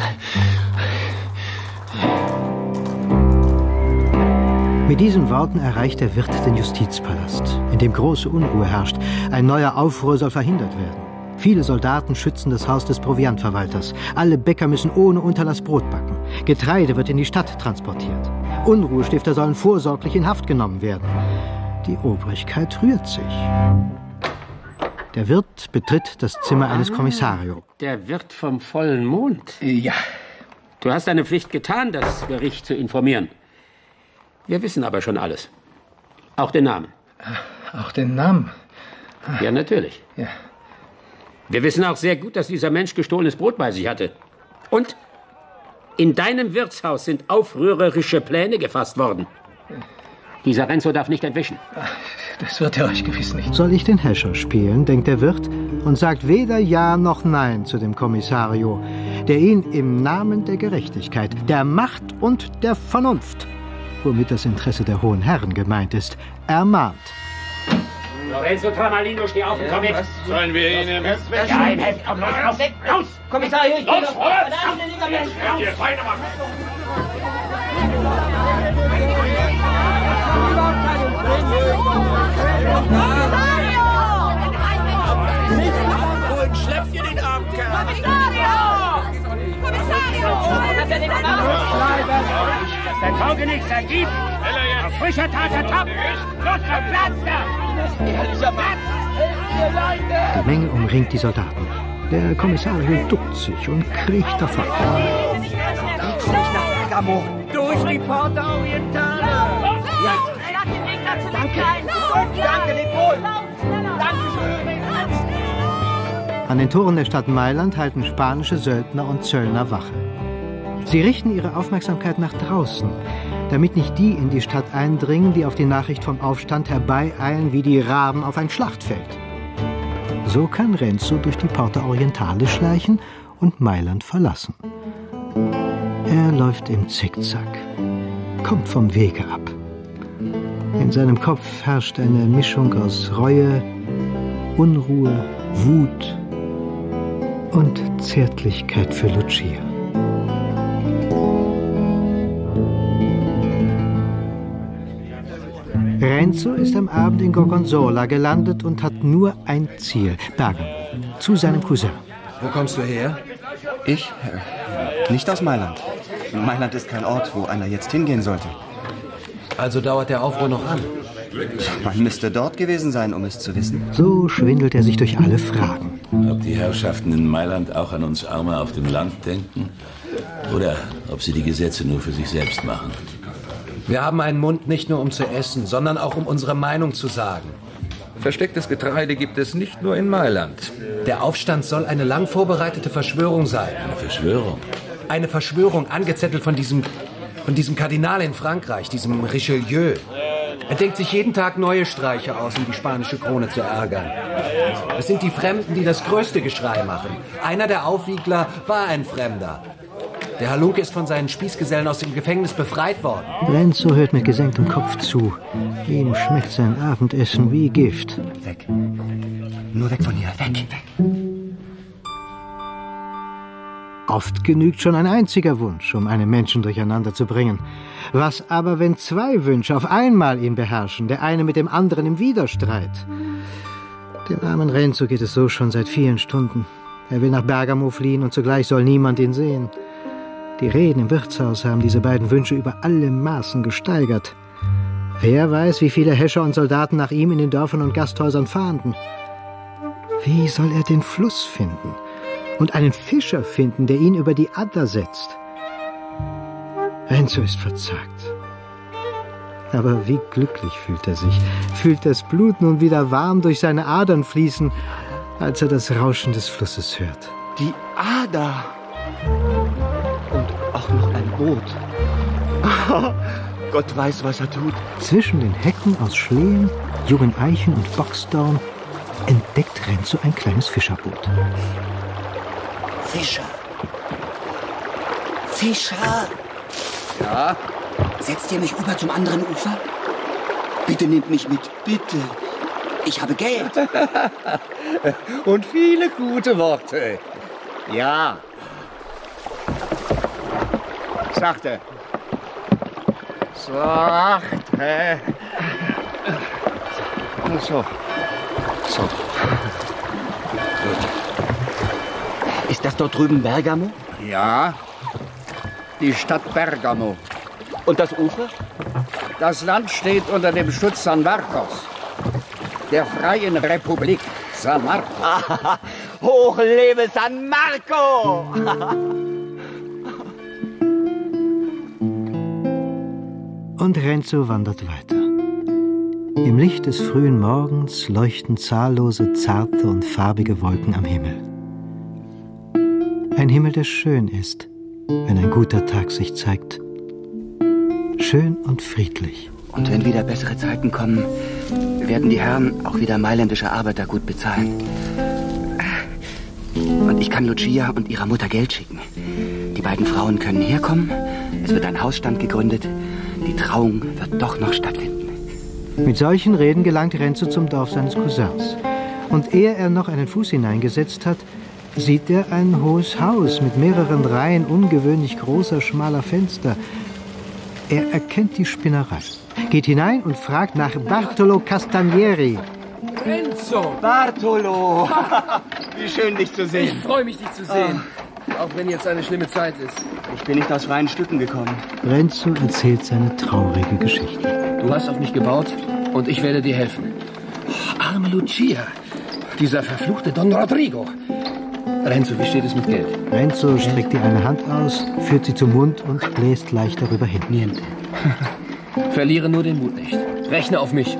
Mit diesen Worten erreicht der Wirt den Justizpalast, in dem große Unruhe herrscht. Ein neuer Aufruhr soll verhindert werden. Viele Soldaten schützen das Haus des Proviantverwalters. Alle Bäcker müssen ohne Unterlass Brot backen. Getreide wird in die Stadt transportiert. Unruhestifter sollen vorsorglich in Haft genommen werden. Die Obrigkeit rührt sich. Der Wirt betritt das Zimmer eines Kommissario. Der Wirt vom vollen Mond? Ja. Du hast deine Pflicht getan, das Gericht zu informieren. Wir wissen aber schon alles. Auch den Namen. Auch den Namen? Ja, natürlich. Ja. Wir wissen auch sehr gut, dass dieser Mensch gestohlenes Brot bei sich hatte. Und in deinem Wirtshaus sind aufrührerische Pläne gefasst worden. Dieser Renzo darf nicht entwischen. Das wird er euch gewiss nicht. Soll ich den Häscher spielen, denkt der Wirt und sagt weder Ja noch Nein zu dem Kommissario, der ihn im Namen der Gerechtigkeit, der Macht und der Vernunft, womit das Interesse der hohen Herren gemeint ist, ermahnt. Lorenzo Tramalino, steh auf und komm mit. Sollen wir ihn im Heft Ja, im Heft, komm, los, los, los! Kommissario, ich Los, gehe los! noch. Hier, Feinde machen! Gut, schleppt ihr den armen Kerl. Kommissario! Kommissario! Dass dein Taugenichts ergibt! Auf frischer Tat ertappt! Los, verplatzt er! Die Menge umringt die Soldaten. Der Kommissario duckt sich und kriecht davon. Durch Reporter Orientale! Ja. Danke! Danke, Nicole! Dankeschön! An den Toren der Stadt Mailand halten spanische Söldner und Zöllner Wache. Sie richten ihre Aufmerksamkeit nach draußen, damit nicht die in die Stadt eindringen, die auf die Nachricht vom Aufstand herbeieilen wie die Raben auf ein Schlachtfeld. So kann Renzo durch die Porta Orientale schleichen und Mailand verlassen. Er läuft im Zickzack, kommt vom Wege ab. In seinem Kopf herrscht eine Mischung aus Reue, Unruhe, Wut und Zärtlichkeit für Lucia. Renzo ist am Abend in Gorgonzola gelandet und hat nur ein Ziel, Bergamo, zu seinem Cousin. Wo kommst du her? Ich? Äh, nicht aus Mailand. Mailand ist kein Ort, wo einer jetzt hingehen sollte. Also dauert der Aufruhr noch an? Man müsste dort gewesen sein, um es zu wissen. So schwindelt er sich durch alle Fragen. Ob die Herrschaften in Mailand auch an uns Arme auf dem Land denken? Oder ob sie die Gesetze nur für sich selbst machen? Wir haben einen Mund nicht nur um zu essen, sondern auch um unsere Meinung zu sagen. Verstecktes Getreide gibt es nicht nur in Mailand. Der Aufstand soll eine lang vorbereitete Verschwörung sein. Eine Verschwörung? Eine Verschwörung, angezettelt von diesem, von diesem Kardinal in Frankreich, diesem Richelieu. Er denkt sich jeden Tag neue Streiche aus, um die spanische Krone zu ärgern. Es sind die Fremden, die das größte Geschrei machen. Einer der Aufwiegler war ein Fremder. Der Halunke ist von seinen Spießgesellen aus dem Gefängnis befreit worden. Renzo hört mit gesenktem Kopf zu. Ihm schmeckt sein Abendessen wie Gift. Weg. Nur weg von hier. Weg. Oft genügt schon ein einziger Wunsch, um einen Menschen durcheinander zu bringen. Was aber, wenn zwei Wünsche auf einmal ihn beherrschen, der eine mit dem anderen im Widerstreit? Dem armen Renzo geht es so schon seit vielen Stunden. Er will nach Bergamo fliehen und zugleich soll niemand ihn sehen. Die Reden im Wirtshaus haben diese beiden Wünsche über alle Maßen gesteigert. Wer weiß, wie viele Häscher und Soldaten nach ihm in den Dörfern und Gasthäusern fahnden. Wie soll er den Fluss finden? Und einen Fischer finden, der ihn über die Adda setzt? Renzo ist verzagt. Aber wie glücklich fühlt er sich. Fühlt das Blut nun wieder warm durch seine Adern fließen, als er das Rauschen des Flusses hört. Die Adda! Und auch noch ein Boot. Gott weiß, was er tut. Zwischen den Hecken aus Schlehen, jungen Eichen und Boxdorn entdeckt Renzo ein kleines Fischerboot. Fischer. Fischer. Ja? Setzt ihr mich über zum anderen Ufer? Bitte nehmt mich mit, bitte. Ich habe Geld. Und viele gute Worte. Ja. Sachte. Sachte. So. So. Gut. Ist das dort drüben Bergamo? Ja. Die Stadt Bergamo. Und das Ufer? Das Land steht unter dem Schutz San Marcos. Der Freien Republik San Marco. Hoch lebe San Marco! Und Renzo wandert weiter. Im Licht des frühen Morgens leuchten zahllose, zarte und farbige Wolken am Himmel. Ein Himmel, der schön ist, wenn ein guter Tag sich zeigt. Schön und friedlich. Und wenn wieder bessere Zeiten kommen, werden die Herren auch wieder mailändische Arbeiter gut bezahlen. Und ich kann Lucia und ihrer Mutter Geld schicken. Die beiden Frauen können herkommen, es wird ein Hausstand gegründet, die Trauung wird doch noch stattfinden. Mit solchen Reden gelangt Renzo zum Dorf seines Cousins. Und ehe er noch einen Fuß hineingesetzt hat, sieht er ein hohes Haus mit mehreren Reihen ungewöhnlich großer, schmaler Fenster. Er erkennt die Spinnerei, geht hinein und fragt nach Bartolo Castagnieri. Renzo! Bartolo! Wie schön, dich zu sehen. Ich freue mich, dich zu sehen. Auch wenn jetzt eine schlimme Zeit ist. Ich bin nicht aus freien Stücken gekommen. Renzo erzählt seine traurige Geschichte. Du hast auf mich gebaut und ich werde dir helfen. Oh, arme Lucia. Dieser verfluchte Don Rodrigo. Renzo, wie steht es mit Geld? Renzo streckt ihr eine Hand aus, führt sie zum Mund und bläst leicht darüber hin. Niente. Verliere nur den Mut nicht. Rechne auf mich.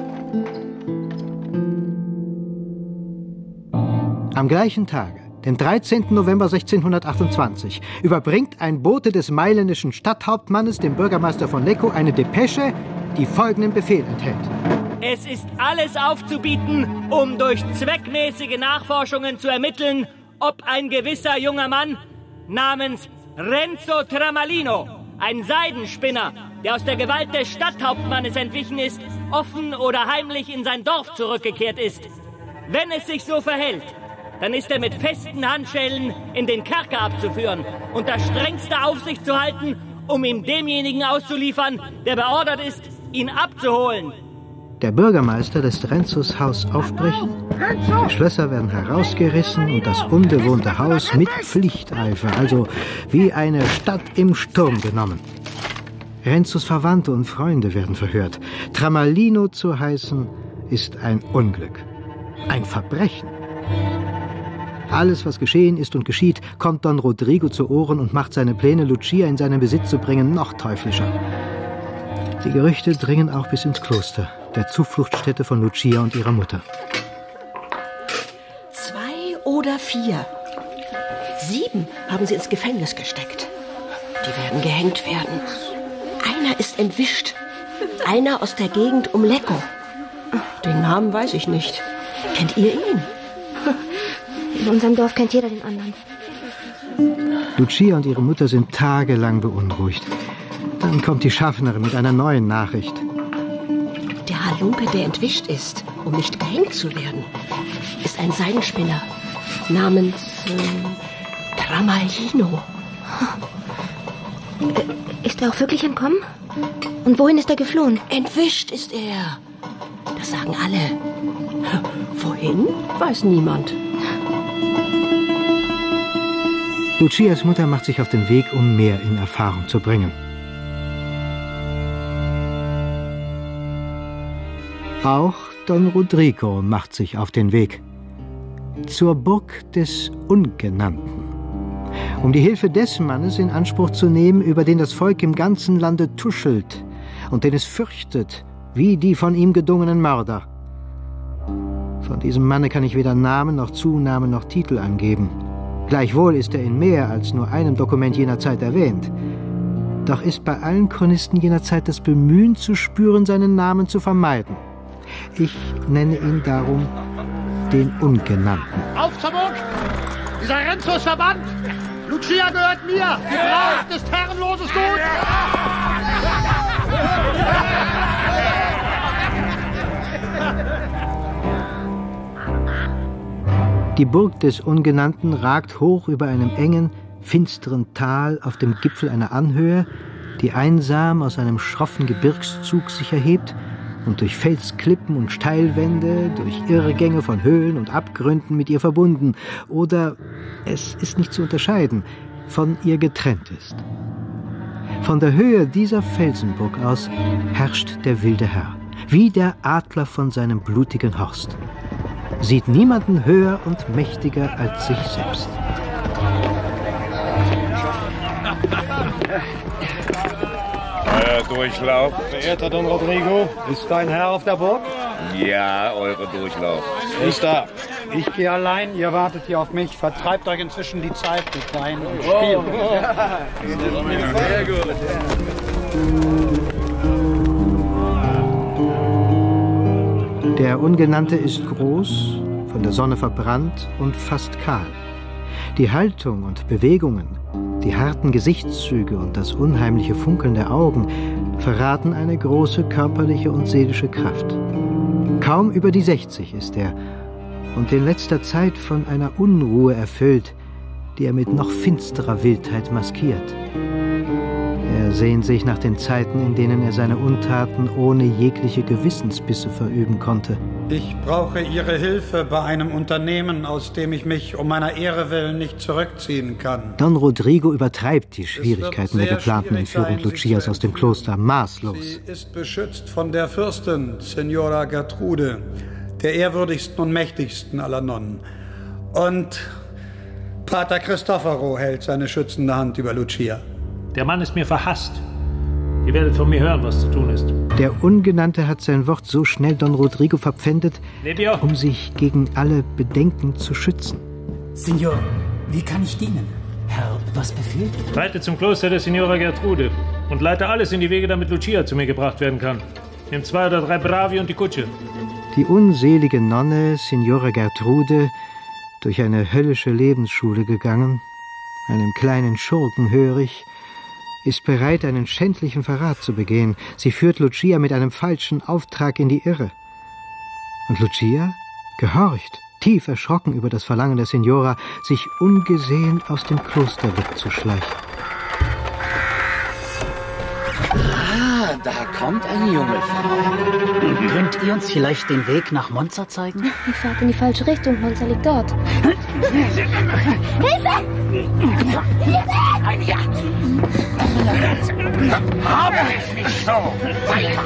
Am gleichen Tage, dem dreizehnten November sechzehnhundertachtundzwanzig, überbringt ein Bote des mailändischen Stadthauptmannes dem Bürgermeister von Lecco eine Depesche, die folgenden Befehl enthält. Es ist alles aufzubieten, um durch zweckmäßige Nachforschungen zu ermitteln, ob ein gewisser junger Mann namens Renzo Tramalino, ein Seidenspinner, der aus der Gewalt des Stadthauptmannes entwichen ist, offen oder heimlich in sein Dorf zurückgekehrt ist. Wenn es sich so verhält, dann ist er mit festen Handschellen in den Kerker abzuführen, unter strengster Aufsicht zu halten, um ihm demjenigen auszuliefern, der beordert ist, ihn abzuholen. Der Bürgermeister lässt Renzos Haus aufbrechen, die Schlösser werden herausgerissen und das unbewohnte Haus mit Pflichteifer, also wie eine Stadt im Sturm genommen. Renzos Verwandte und Freunde werden verhört. Tramalino zu heißen, ist ein Unglück. Ein Verbrechen. Alles, was geschehen ist und geschieht, kommt Don Rodrigo zu Ohren und macht seine Pläne, Lucia in seinen Besitz zu bringen, noch teuflischer. Die Gerüchte dringen auch bis ins Kloster, der Zufluchtsstätte von Lucia und ihrer Mutter. Zwei oder vier. Sieben haben sie ins Gefängnis gesteckt. Die werden gehängt werden. Einer ist entwischt. Einer aus der Gegend um Lecco. Den Namen weiß ich nicht. Kennt ihr ihn? In unserem Dorf kennt jeder den anderen. Lucia und ihre Mutter sind tagelang beunruhigt. Dann kommt die Schaffnerin mit einer neuen Nachricht. Der Halunke, der entwischt ist, um nicht gehängt zu werden, ist ein Seidenspinner namens äh, Tramalino. Ist er auch wirklich entkommen? Und wohin ist er geflohen? Entwischt ist er. Das sagen alle. Wohin? Weiß niemand. Lucias Mutter macht sich auf den Weg, um mehr in Erfahrung zu bringen. Auch Don Rodrigo macht sich auf den Weg. Zur Burg des Ungenannten. Um die Hilfe des Mannes in Anspruch zu nehmen, über den das Volk im ganzen Lande tuschelt und den es fürchtet, wie die von ihm gedungenen Mörder. Von diesem Manne kann ich weder Namen noch Zunamen noch Titel angeben. Gleichwohl ist er in mehr als nur einem Dokument jener Zeit erwähnt. Doch ist bei allen Chronisten jener Zeit das Bemühen zu spüren, seinen Namen zu vermeiden. Ich nenne ihn darum den Ungenannten. Auf zur Burg! Dieser Renzo ist verbannt! Lucia gehört mir! Die Braut ist herrenloses Gut! Die Burg des Ungenannten ragt hoch über einem engen, finsteren Tal auf dem Gipfel einer Anhöhe, die einsam aus einem schroffen Gebirgszug sich erhebt und durch Felsklippen und Steilwände, durch Irrgänge von Höhlen und Abgründen mit ihr verbunden oder, es ist nicht zu unterscheiden, von ihr getrennt ist. Von der Höhe dieser Felsenburg aus herrscht der wilde Herr, wie der Adler von seinem blutigen Horst. Sieht niemanden höher und mächtiger als sich selbst. Euer Durchlauf. Verehrter Don Rodrigo, ist dein Herr auf der Burg? Ja, eure Durchlauf. Ist da. Ich gehe allein, ihr wartet hier auf mich. Vertreibt euch inzwischen die Zeit mit Wein und Spiel. Sehr gut. Der Ungenannte ist groß, von der Sonne verbrannt und fast kahl. Die Haltung und Bewegungen, die harten Gesichtszüge und das unheimliche Funkeln der Augen verraten eine große körperliche und seelische Kraft. Kaum über die sechzig ist er und in letzter Zeit von einer Unruhe erfüllt, die er mit noch finsterer Wildheit maskiert. Er sehnt sich nach den Zeiten, in denen er seine Untaten ohne jegliche Gewissensbisse verüben konnte. Ich brauche Ihre Hilfe bei einem Unternehmen, aus dem ich mich um meiner Ehre willen nicht zurückziehen kann. Don Rodrigo übertreibt die Schwierigkeiten der geplanten Entführung Lucias aus dem Kloster maßlos. Sie ist beschützt von der Fürstin, Signora Gertrude, der ehrwürdigsten und mächtigsten aller Nonnen. Und Pater Cristoforo hält seine schützende Hand über Lucia. Der Mann ist mir verhasst. Ihr werdet von mir hören, was zu tun ist. Der Ungenannte hat sein Wort so schnell Don Rodrigo verpfändet, Lebio, um sich gegen alle Bedenken zu schützen. Signor, wie kann ich dienen? Herr, was befiehlt? Reite zum Kloster der Signora Gertrude und leite alles in die Wege, damit Lucia zu mir gebracht werden kann. Nimm zwei oder drei Bravi und die Kutsche. Die unselige Nonne, Signora Gertrude, durch eine höllische Lebensschule gegangen, einem kleinen Schurken hörig, ist bereit, einen schändlichen Verrat zu begehen. Sie führt Lucia mit einem falschen Auftrag in die Irre. Und Lucia gehorcht, tief erschrocken über das Verlangen der Signora, sich ungesehen aus dem Kloster wegzuschleichen. Ah, da kommt eine junge Frau. Könnt ihr uns vielleicht den Weg nach Monza zeigen? Ihr fahrt in die falsche Richtung. Monza liegt dort. Hilfe! Hilfe! Ja. Hab ich! Nicht so. Weiter.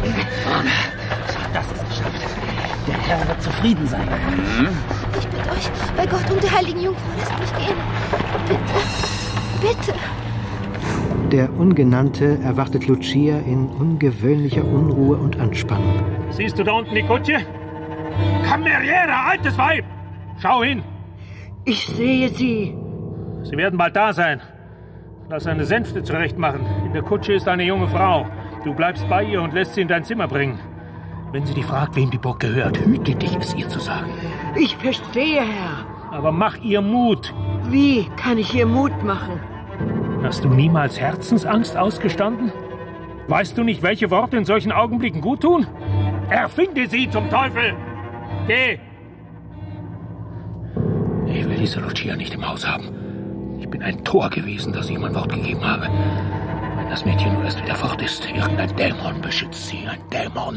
Das ist geschafft. Der Herr wird zufrieden sein. Mhm. Ich bitte euch, bei Gott und der heiligen Jungfrau, lasst mich gehen. Bitte. Bitte. Der Ungenannte erwartet Lucia in ungewöhnlicher Unruhe und Anspannung. Siehst du da unten die Kutsche? Cameriera, altes Weib! Schau hin! Ich sehe sie. Sie werden bald da sein. Lass eine Sänfte zurechtmachen. In der Kutsche ist eine junge Frau. Du bleibst bei ihr und lässt sie in dein Zimmer bringen. Wenn sie dich fragt, wem die Burg gehört, hüte dich, es ihr zu sagen. Ich verstehe, Herr. Aber mach ihr Mut. Wie kann ich ihr Mut machen? Hast du niemals Herzensangst ausgestanden? Weißt du nicht, welche Worte in solchen Augenblicken gut tun? Erfinde sie zum Teufel! Geh! Ich will diese Lucia nicht im Haus haben. Ich bin ein Tor gewesen, dass ich mein Wort gegeben habe. Wenn das Mädchen nur erst wieder fort ist, irgendein Dämon beschützt sie, ein Dämon.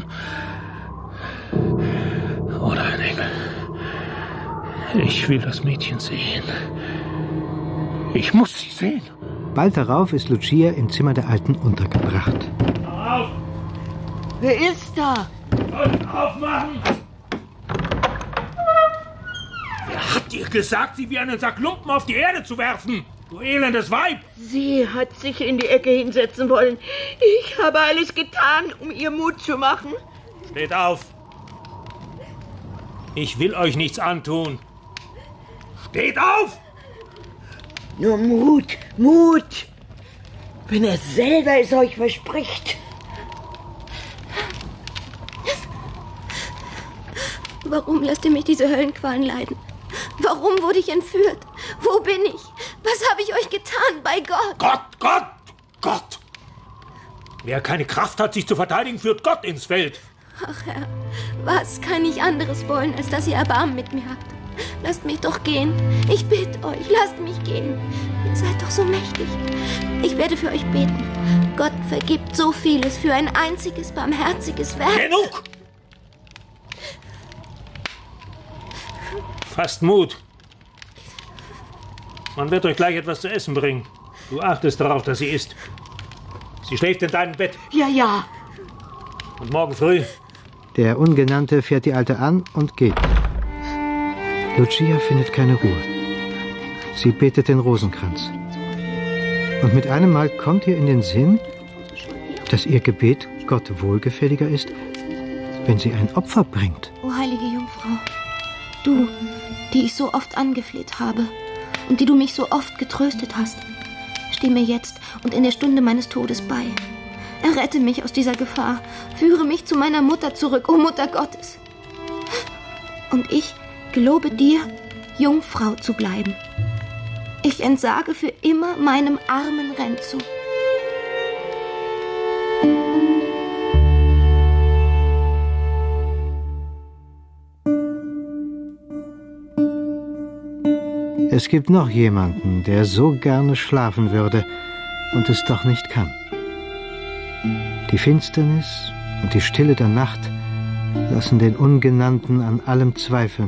Oder ein Engel. Ich will das Mädchen sehen. Ich muss sie sehen. Bald darauf ist Lucia im Zimmer der Alten untergebracht. Auf! Wer ist da? Und aufmachen! Wer hat dir gesagt, sie wie einen Sack Lumpen auf die Erde zu werfen? Du elendes Weib! Sie hat sich in die Ecke hinsetzen wollen. Ich habe alles getan, um ihr Mut zu machen. Steht auf! Ich will euch nichts antun. Steht auf! Nur Mut, Mut! Wenn er selber es euch verspricht. Warum lasst ihr mich diese Höllenqualen leiden? Warum wurde ich entführt? Wo bin ich? Was habe ich euch getan, bei Gott? Gott, Gott, Gott! Wer keine Kraft hat, sich zu verteidigen, führt Gott ins Feld. Ach Herr, was kann ich anderes wollen, als dass ihr Erbarmen mit mir habt? Lasst mich doch gehen. Ich bitte euch, lasst mich gehen. Ihr seid doch so mächtig. Ich werde für euch beten. Gott vergibt so vieles für ein einziges barmherziges Werk. Genug! Fasst Mut. Man wird euch gleich etwas zu essen bringen. Du achtest darauf, dass sie isst. Sie schläft in deinem Bett. Ja, ja. Und morgen früh? Der Ungenannte fährt die Alte an und geht. Lucia findet keine Ruhe. Sie betet den Rosenkranz. Und mit einem Mal kommt ihr in den Sinn, dass ihr Gebet Gott wohlgefälliger ist, wenn sie ein Opfer bringt. O heilige Jungfrau, du, die ich so oft angefleht habe und die du mich so oft getröstet hast, steh mir jetzt und in der Stunde meines Todes bei. Errette mich aus dieser Gefahr, führe mich zu meiner Mutter zurück, o Mutter Gottes. Und ich gelobe dir, Jungfrau zu bleiben. Ich entsage für immer meinem armen Renzo. Es gibt noch jemanden, der so gerne schlafen würde und es doch nicht kann. Die Finsternis und die Stille der Nacht lassen den Ungenannten an allem zweifeln.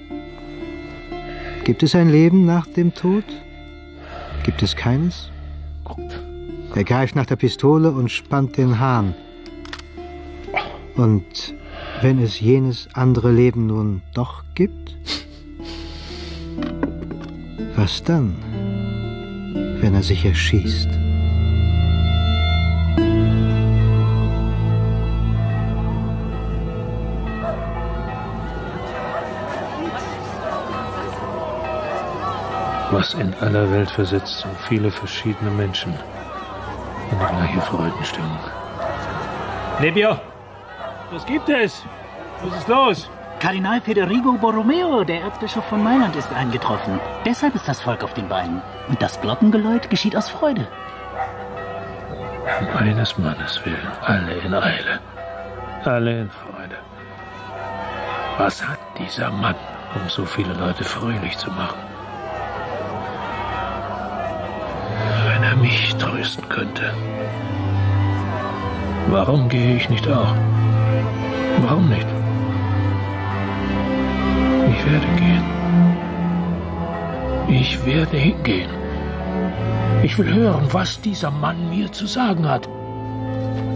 Gibt es ein Leben nach dem Tod? Gibt es keines? Er greift nach der Pistole und spannt den Hahn. Und wenn es jenes andere Leben nun doch gibt? Was dann, wenn er sich erschießt? Was in aller Welt versetzt so viele verschiedene Menschen in die gleiche Freudenstimmung? Nebio, was gibt es? Was ist los? Kardinal Federigo Borromeo, der Erzbischof von Mailand, ist eingetroffen. Deshalb ist das Volk auf den Beinen. Und das Glockengeläut geschieht aus Freude. Um eines Mannes willen, alle in Eile, alle in Freude. Was hat dieser Mann, um so viele Leute fröhlich zu machen? Wenn er mich trösten könnte. Warum gehe ich nicht auch? Warum nicht? Ich werde gehen. Ich werde hingehen. Ich will hören, was dieser Mann mir zu sagen hat.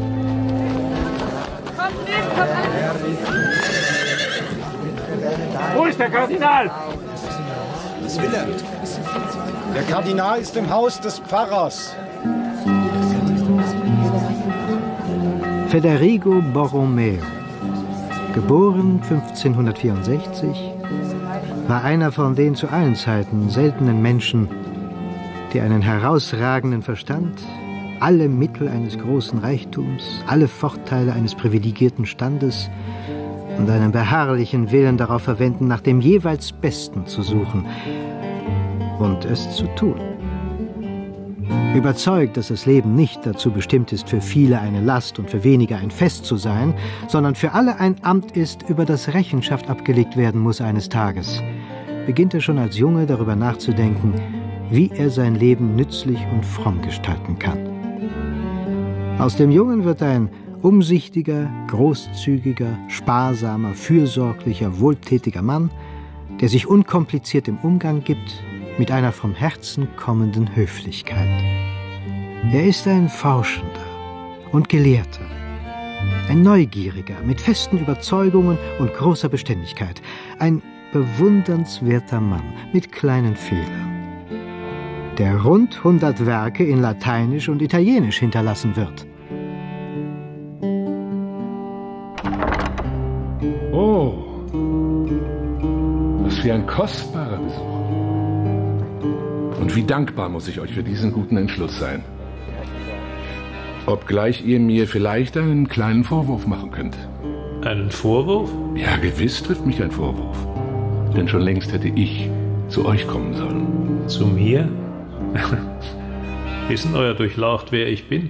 ist der Kardinal? Was will er? Der Kardinal ist im Haus des Pfarrers. Federigo Borromeo, geboren fünfzehnhundertvierundsechzig, war einer von den zu allen Zeiten seltenen Menschen, die einen herausragenden Verstand, alle Mittel eines großen Reichtums, alle Vorteile eines privilegierten Standes und einen beharrlichen Willen darauf verwenden, nach dem jeweils Besten zu suchen und es zu tun. Überzeugt, dass das Leben nicht dazu bestimmt ist, für viele eine Last und für wenige ein Fest zu sein, sondern für alle ein Amt ist, über das Rechenschaft abgelegt werden muss eines Tages, beginnt er schon als Junge darüber nachzudenken, wie er sein Leben nützlich und fromm gestalten kann. Aus dem Jungen wird ein umsichtiger, großzügiger, sparsamer, fürsorglicher, wohltätiger Mann, der sich unkompliziert im Umgang gibt, mit einer vom Herzen kommenden Höflichkeit. Er ist ein Forschender und Gelehrter, ein Neugieriger mit festen Überzeugungen und großer Beständigkeit, ein bewundernswerter Mann mit kleinen Fehlern, der rund hundert Werke in Lateinisch und Italienisch hinterlassen wird. Oh, was für ein kostbarer Besuch. Und wie dankbar muss ich euch für diesen guten Entschluss sein. Obgleich ihr mir vielleicht einen kleinen Vorwurf machen könnt. Einen Vorwurf? Ja, gewiss trifft mich ein Vorwurf. Denn schon längst hätte ich zu euch kommen sollen. Zu mir? Wissen euer Durchlaucht, wer ich bin?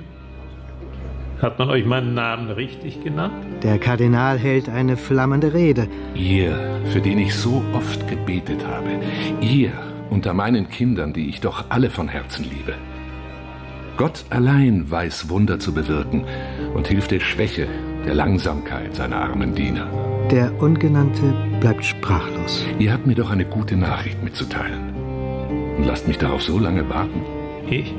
Hat man euch meinen Namen richtig genannt? Der Kardinal hält eine flammende Rede. Ihr, für den ich so oft gebetet habe. Ihr unter meinen Kindern, die ich doch alle von Herzen liebe. Gott allein weiß Wunder zu bewirken und hilft der Schwäche, der Langsamkeit seiner armen Diener. Der Ungenannte bleibt sprachlos. Ihr habt mir doch eine gute Nachricht mitzuteilen. Und lasst mich darauf so lange warten. Ich?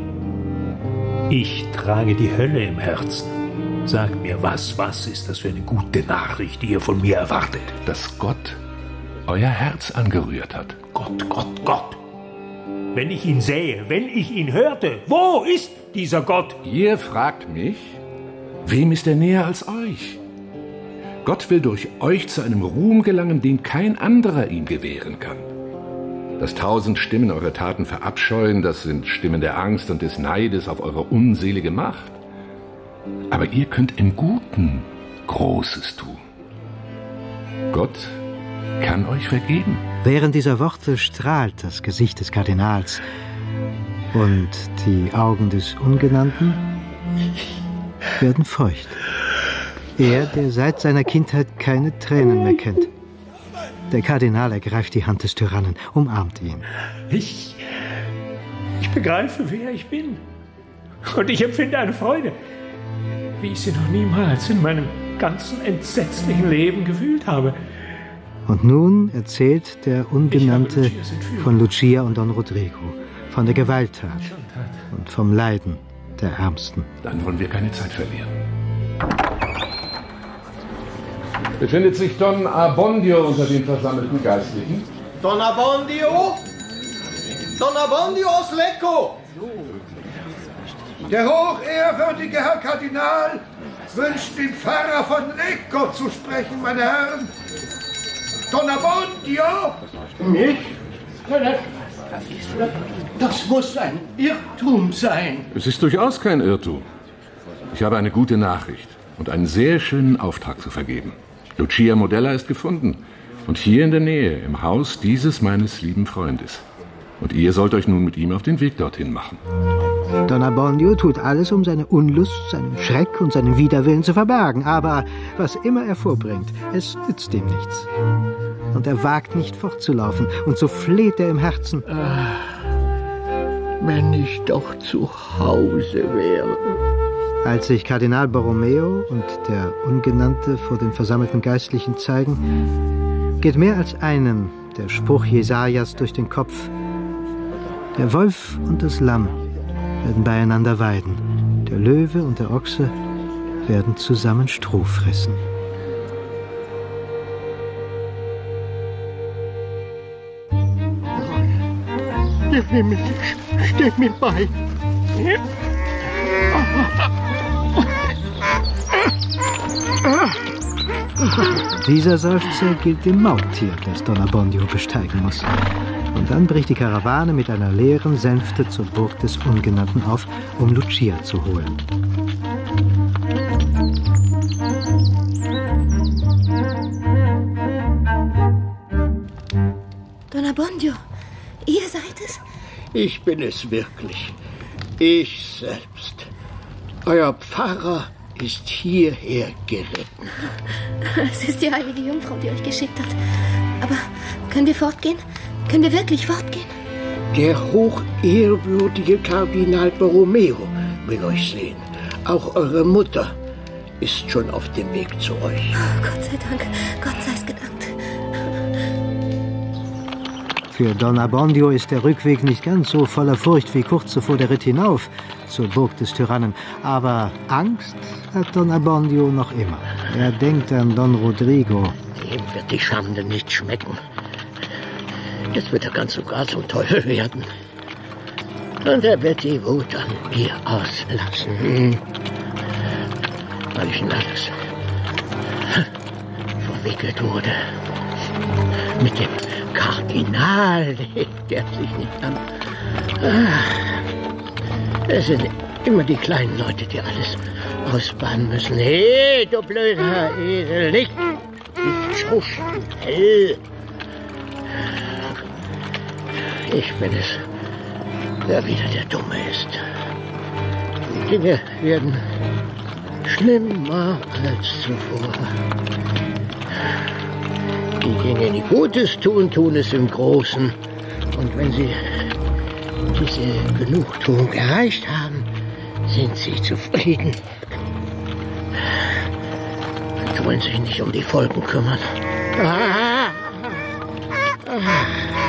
Ich trage die Hölle im Herzen. Sagt mir, was, was ist das für eine gute Nachricht, die ihr von mir erwartet? Dass Gott euer Herz angerührt hat. Gott, Gott, Gott. Wenn ich ihn sähe, wenn ich ihn hörte, wo ist dieser Gott? Ihr fragt mich, wem ist er näher als euch? Gott will durch euch zu einem Ruhm gelangen, den kein anderer ihm gewähren kann. Dass tausend Stimmen eure Taten verabscheuen, das sind Stimmen der Angst und des Neides auf eure unselige Macht. Aber ihr könnt im Guten Großes tun. Gott kann euch vergeben. Während dieser Worte strahlt das Gesicht des Kardinals und die Augen des Ungenannten werden feucht. Er, der seit seiner Kindheit keine Tränen mehr kennt. Der Kardinal ergreift die Hand des Tyrannen, umarmt ihn. Ich, ich begreife, wer ich bin. Und ich empfinde eine Freude, wie ich sie noch niemals in meinem ganzen entsetzlichen Leben gefühlt habe. Und nun erzählt der Ungenannte von Lucia und Don Rodrigo, von der Gewalttat und vom Leiden der Ärmsten. Dann wollen wir keine Zeit verlieren. Befindet sich Don Abbondio unter den versammelten Geistlichen? Don Abbondio? Don Abbondio aus Lecco! Der hochehrwürdige Herr Kardinal wünscht den Pfarrer von Lecco zu sprechen, meine Herren. Don Abbondio? Mich? Das muss ein Irrtum sein. Es ist durchaus kein Irrtum. Ich habe eine gute Nachricht und einen sehr schönen Auftrag zu vergeben. Lucia Modella ist gefunden und hier in der Nähe, im Haus dieses meines lieben Freundes. Und ihr sollt euch nun mit ihm auf den Weg dorthin machen. Don Abbondio tut alles, um seine Unlust, seinen Schreck und seinen Widerwillen zu verbergen. Aber was immer er vorbringt, es nützt ihm nichts. Und er wagt nicht fortzulaufen. Und so fleht er im Herzen. Ach, wenn ich doch zu Hause wäre. Als sich Kardinal Borromeo und der Ungenannte vor den versammelten Geistlichen zeigen, geht mehr als einem der Spruch Jesajas durch den Kopf. Der Wolf und das Lamm werden beieinander weiden. Der Löwe und der Ochse werden zusammen Stroh fressen. nimm mich, steh mir bei. Dieser Seufzer gilt dem Maultier, das Don Abbondio besteigen muss. Und dann bricht die Karawane mit einer leeren Sänfte zur Burg des Ungenannten auf, um Lucia zu holen. Don Abbondio, ihr seid es? Ich bin es wirklich. Ich selbst. Euer Pfarrer ist hierher geritten. Es ist die heilige Jungfrau, die euch geschickt hat. Aber können wir fortgehen? Können wir wirklich fortgehen? Der hochehrwürdige Kardinal Borromeo will euch sehen. Auch eure Mutter ist schon auf dem Weg zu euch. Oh, Gott sei Dank. Gott sei es gedankt. Für Don Abbondio ist der Rückweg nicht ganz so voller Furcht wie kurz zuvor der Ritt hinauf zur Burg des Tyrannen. Aber Angst hat Don Abbondio noch immer. Er denkt an Don Rodrigo. Ihm wird die Schande nicht schmecken. Jetzt wird er ganz und gar zum Teufel werden. Und er wird die Wut an mir auslassen. Weil ich in alles verwickelt wurde. Mit dem Kardinal, der sich nicht an... Es sind immer die kleinen Leute, die alles ausbaden müssen. Hey, du blöder Esel, nicht, nicht so schnell. Ich bin es, der wieder der Dumme ist. Die Dinge werden schlimmer als zuvor. Die Dinge, die Gutes tun, tun es im Großen. Und wenn sie diese Genugtuung erreicht haben, sind sie zufrieden und wollen sich nicht um die Folgen kümmern. Ah! Ah!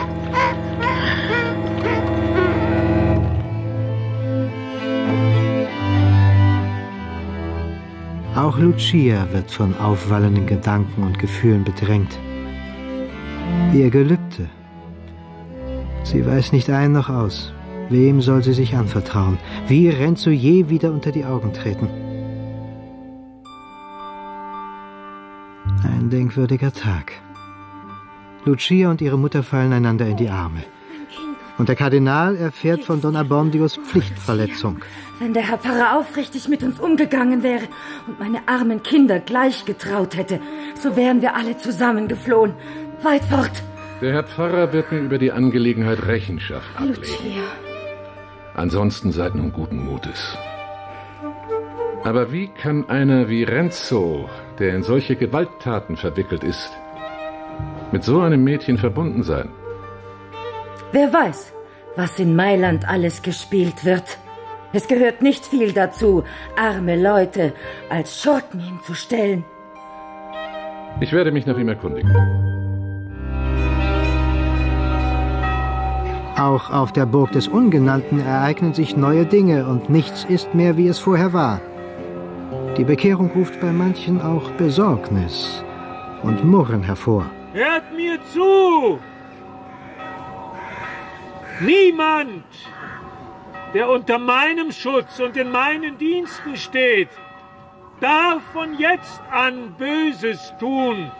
Auch Lucia wird von aufwallenden Gedanken und Gefühlen bedrängt. Ihr Gelübde. Sie weiß nicht ein noch aus. Wem soll sie sich anvertrauen? Wie Renzo je wieder unter die Augen treten? Ein denkwürdiger Tag. Lucia und ihre Mutter fallen einander in die Arme. Und der Kardinal erfährt von Don Abbondios Pflichtverletzung. Wenn der Herr Pfarrer aufrichtig mit uns umgegangen wäre und meine armen Kinder gleich getraut hätte, so wären wir alle zusammengeflohen. Weit fort. Der Herr Pfarrer wird mir über die Angelegenheit Rechenschaft ablegen. Lucia. Ansonsten seid nun guten Mutes. Aber wie kann einer wie Renzo, der in solche Gewalttaten verwickelt ist, mit so einem Mädchen verbunden sein? Wer weiß, was in Mailand alles gespielt wird. Es gehört nicht viel dazu, arme Leute als Schurken hinzustellen. Ich werde mich nach ihm erkundigen. Auch auf der Burg des Ungenannten ereignen sich neue Dinge und nichts ist mehr, wie es vorher war. Die Bekehrung ruft bei manchen auch Besorgnis und Murren hervor. Hört mir zu! Niemand, der unter meinem Schutz und in meinen Diensten steht, darf von jetzt an Böses tun.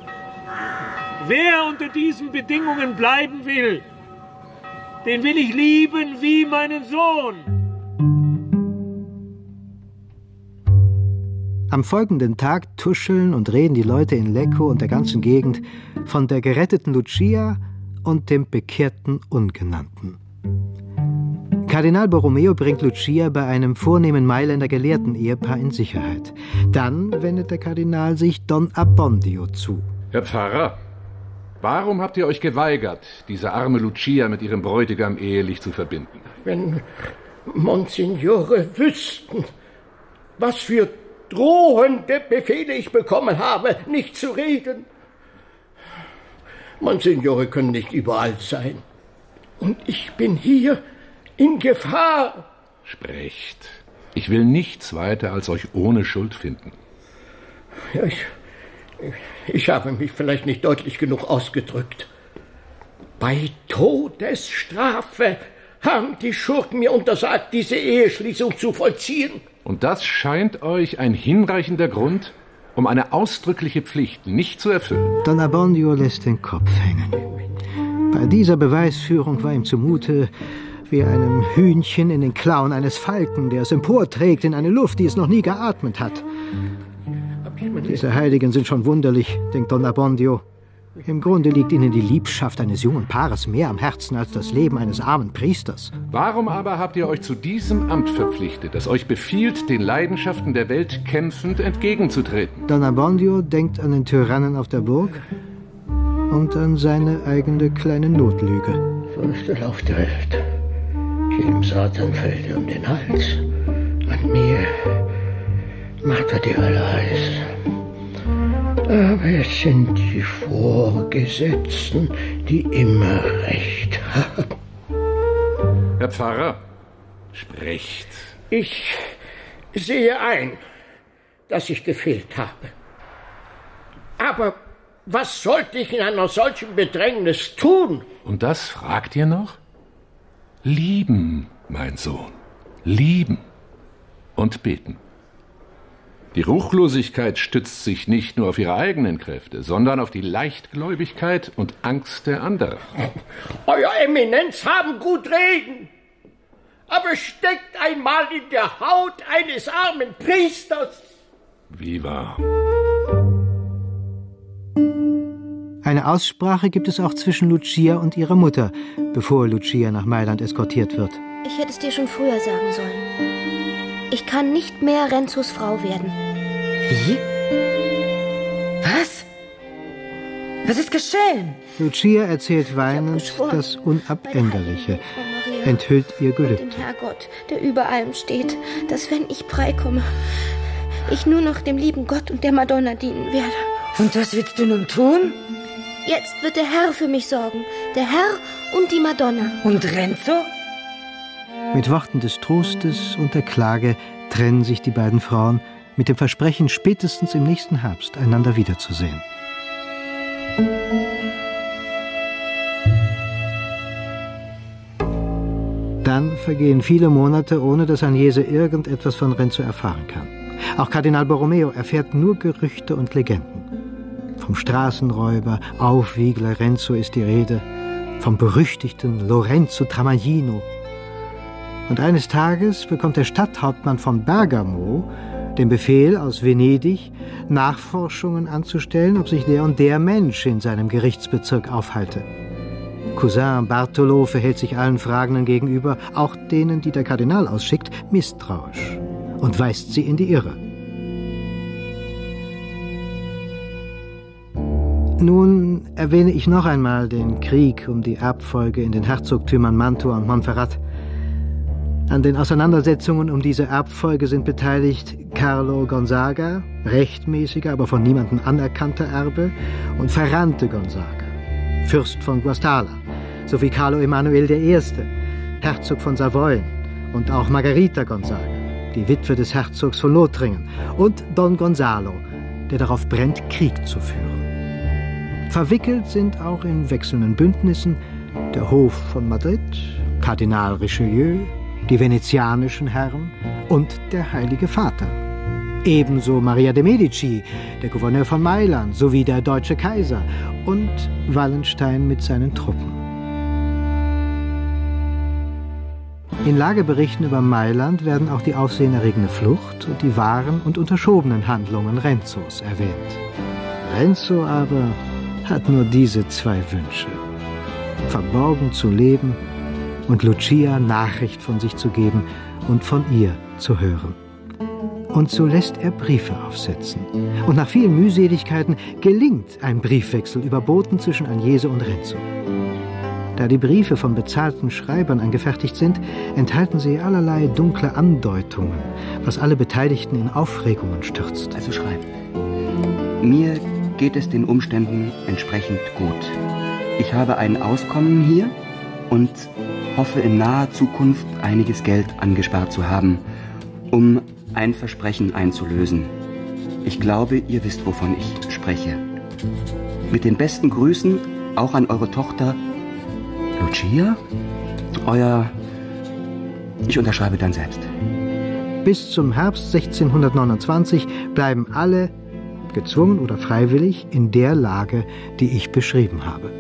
Wer unter diesen Bedingungen bleiben will, den will ich lieben wie meinen Sohn. Am folgenden Tag tuscheln und reden die Leute in Lecco und der ganzen Gegend von der geretteten Lucia und dem bekehrten Ungenannten. Kardinal Borromeo bringt Lucia bei einem vornehmen Mailänder Gelehrten-Ehepaar in Sicherheit. Dann wendet der Kardinal sich Don Abbondio zu. Herr Pfarrer, warum habt ihr euch geweigert, diese arme Lucia mit ihrem Bräutigam ehelich zu verbinden? Wenn Monsignore wüssten, was für drohende Befehle ich bekommen habe, nicht zu reden. Monsignore können nicht überall sein. Und ich bin hier in Gefahr. Sprecht. Ich will nichts weiter als euch ohne Schuld finden. Ja, ich, ich habe mich vielleicht nicht deutlich genug ausgedrückt. Bei Todesstrafe haben die Schurken mir untersagt, diese Eheschließung zu vollziehen. Und das scheint euch ein hinreichender Grund, um eine ausdrückliche Pflicht nicht zu erfüllen. Don Abbondio lässt den Kopf hängen. Bei dieser Beweisführung war ihm zumute wie einem Hühnchen in den Klauen eines Falken, der es emporträgt in eine Luft, die es noch nie geatmet hat. Diese Heiligen sind schon wunderlich, denkt Don Abbondio. Im Grunde liegt ihnen die Liebschaft eines jungen Paares mehr am Herzen als das Leben eines armen Priesters. Warum aber habt ihr euch zu diesem Amt verpflichtet, das euch befiehlt, den Leidenschaften der Welt kämpfend entgegenzutreten? Don Abbondio denkt an den Tyrannen auf der Burg und an seine eigene kleine Notlüge. So ist der Lauf der Welt. Jedem Satan fällt er um den Hals. An mir martert die Hölle heiß. Aber es sind die Vorgesetzten, die immer recht haben. Herr Pfarrer, sprecht. Ich sehe ein, dass ich gefehlt habe. Aber was sollte ich in einer solchen Bedrängnis tun? Und das fragt ihr noch? Lieben, mein Sohn, lieben und beten. Die Ruchlosigkeit stützt sich nicht nur auf ihre eigenen Kräfte, sondern auf die Leichtgläubigkeit und Angst der anderen. Euer Eminenz haben gut reden, aber steckt einmal in der Haut eines armen Priesters. Wie wahr? Eine Aussprache gibt es auch zwischen Lucia und ihrer Mutter, bevor Lucia nach Mailand eskortiert wird. Ich hätte es dir schon früher sagen sollen. Ich kann nicht mehr Renzos Frau werden. Wie? Was? Was ist geschehen? Lucia erzählt weinend das Unabänderliche, enthüllt ihr Gelübde. Den Herrgott, der über allem steht, dass wenn ich freikomme, ich nur noch dem lieben Gott und der Madonna dienen werde. Und was willst du nun tun? Jetzt wird der Herr für mich sorgen. Der Herr und die Madonna. Und Renzo? Mit Worten des Trostes und der Klage trennen sich die beiden Frauen mit dem Versprechen, spätestens im nächsten Herbst einander wiederzusehen. Dann vergehen viele Monate, ohne dass Agnese irgendetwas von Renzo erfahren kann. Auch Kardinal Borromeo erfährt nur Gerüchte und Legenden. Vom Straßenräuber, Aufwiegler Renzo ist die Rede, vom berüchtigten Lorenzo Tramaglino. Und eines Tages bekommt der Stadthauptmann von Bergamo den Befehl aus Venedig, Nachforschungen anzustellen, ob sich der und der Mensch in seinem Gerichtsbezirk aufhalte. Cousin Bartolo verhält sich allen Fragenden gegenüber, auch denen, die der Kardinal ausschickt, misstrauisch und weist sie in die Irre. Nun erwähne ich noch einmal den Krieg um die Erbfolge in den Herzogtümern Mantua und Montferrat. An den Auseinandersetzungen um diese Erbfolge sind beteiligt Carlo Gonzaga, rechtmäßiger, aber von niemandem anerkannter Erbe, und Ferrante Gonzaga, Fürst von Guastalla, sowie Carlo Emanuel der Erste, Herzog von Savoyen, und auch Margarita Gonzaga, die Witwe des Herzogs von Lothringen, und Don Gonzalo, der darauf brennt, Krieg zu führen. Verwickelt sind auch in wechselnden Bündnissen der Hof von Madrid, Kardinal Richelieu, die venezianischen Herren und der Heilige Vater. Ebenso Maria de Medici, der Gouverneur von Mailand, sowie der deutsche Kaiser und Wallenstein mit seinen Truppen. In Lageberichten über Mailand werden auch die aufsehenerregende Flucht und die wahren und unterschobenen Handlungen Renzos erwähnt. Renzo aber hat nur diese zwei Wünsche: verborgen zu leben und Lucia Nachricht von sich zu geben und von ihr zu hören. Und so lässt er Briefe aufsetzen. Und nach vielen Mühseligkeiten gelingt ein Briefwechsel über Boten zwischen Agnese und Renzo. Da die Briefe von bezahlten Schreibern angefertigt sind, enthalten sie allerlei dunkle Andeutungen, was alle Beteiligten in Aufregungen stürzt. Also schreiben. Mir geht es den Umständen entsprechend gut. Ich habe ein Auskommen hier und hoffe in naher Zukunft einiges Geld angespart zu haben, um ein Versprechen einzulösen. Ich glaube, ihr wisst, wovon ich spreche. Mit den besten Grüßen auch an eure Tochter Lucia? Euer... Ich unterschreibe dann selbst. Bis zum Herbst sechzehnhundertneunundzwanzig bleiben alle, gezwungen oder freiwillig, in der Lage, die ich beschrieben habe.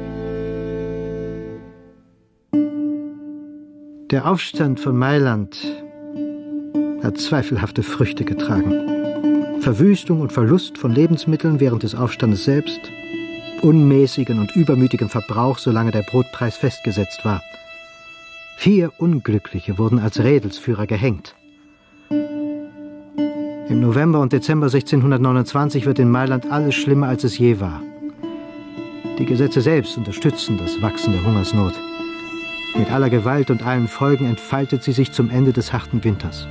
Der Aufstand von Mailand hat zweifelhafte Früchte getragen. Verwüstung und Verlust von Lebensmitteln während des Aufstandes selbst, unmäßigen und übermütigen Verbrauch, solange der Brotpreis festgesetzt war. Vier Unglückliche wurden als Rädelsführer gehängt. Im November und Dezember sechzehnhundertneunundzwanzig wird in Mailand alles schlimmer, als es je war. Die Gesetze selbst unterstützen das Wachsen der Hungersnot. Mit aller Gewalt und allen Folgen entfaltet sie sich zum Ende des harten Winters.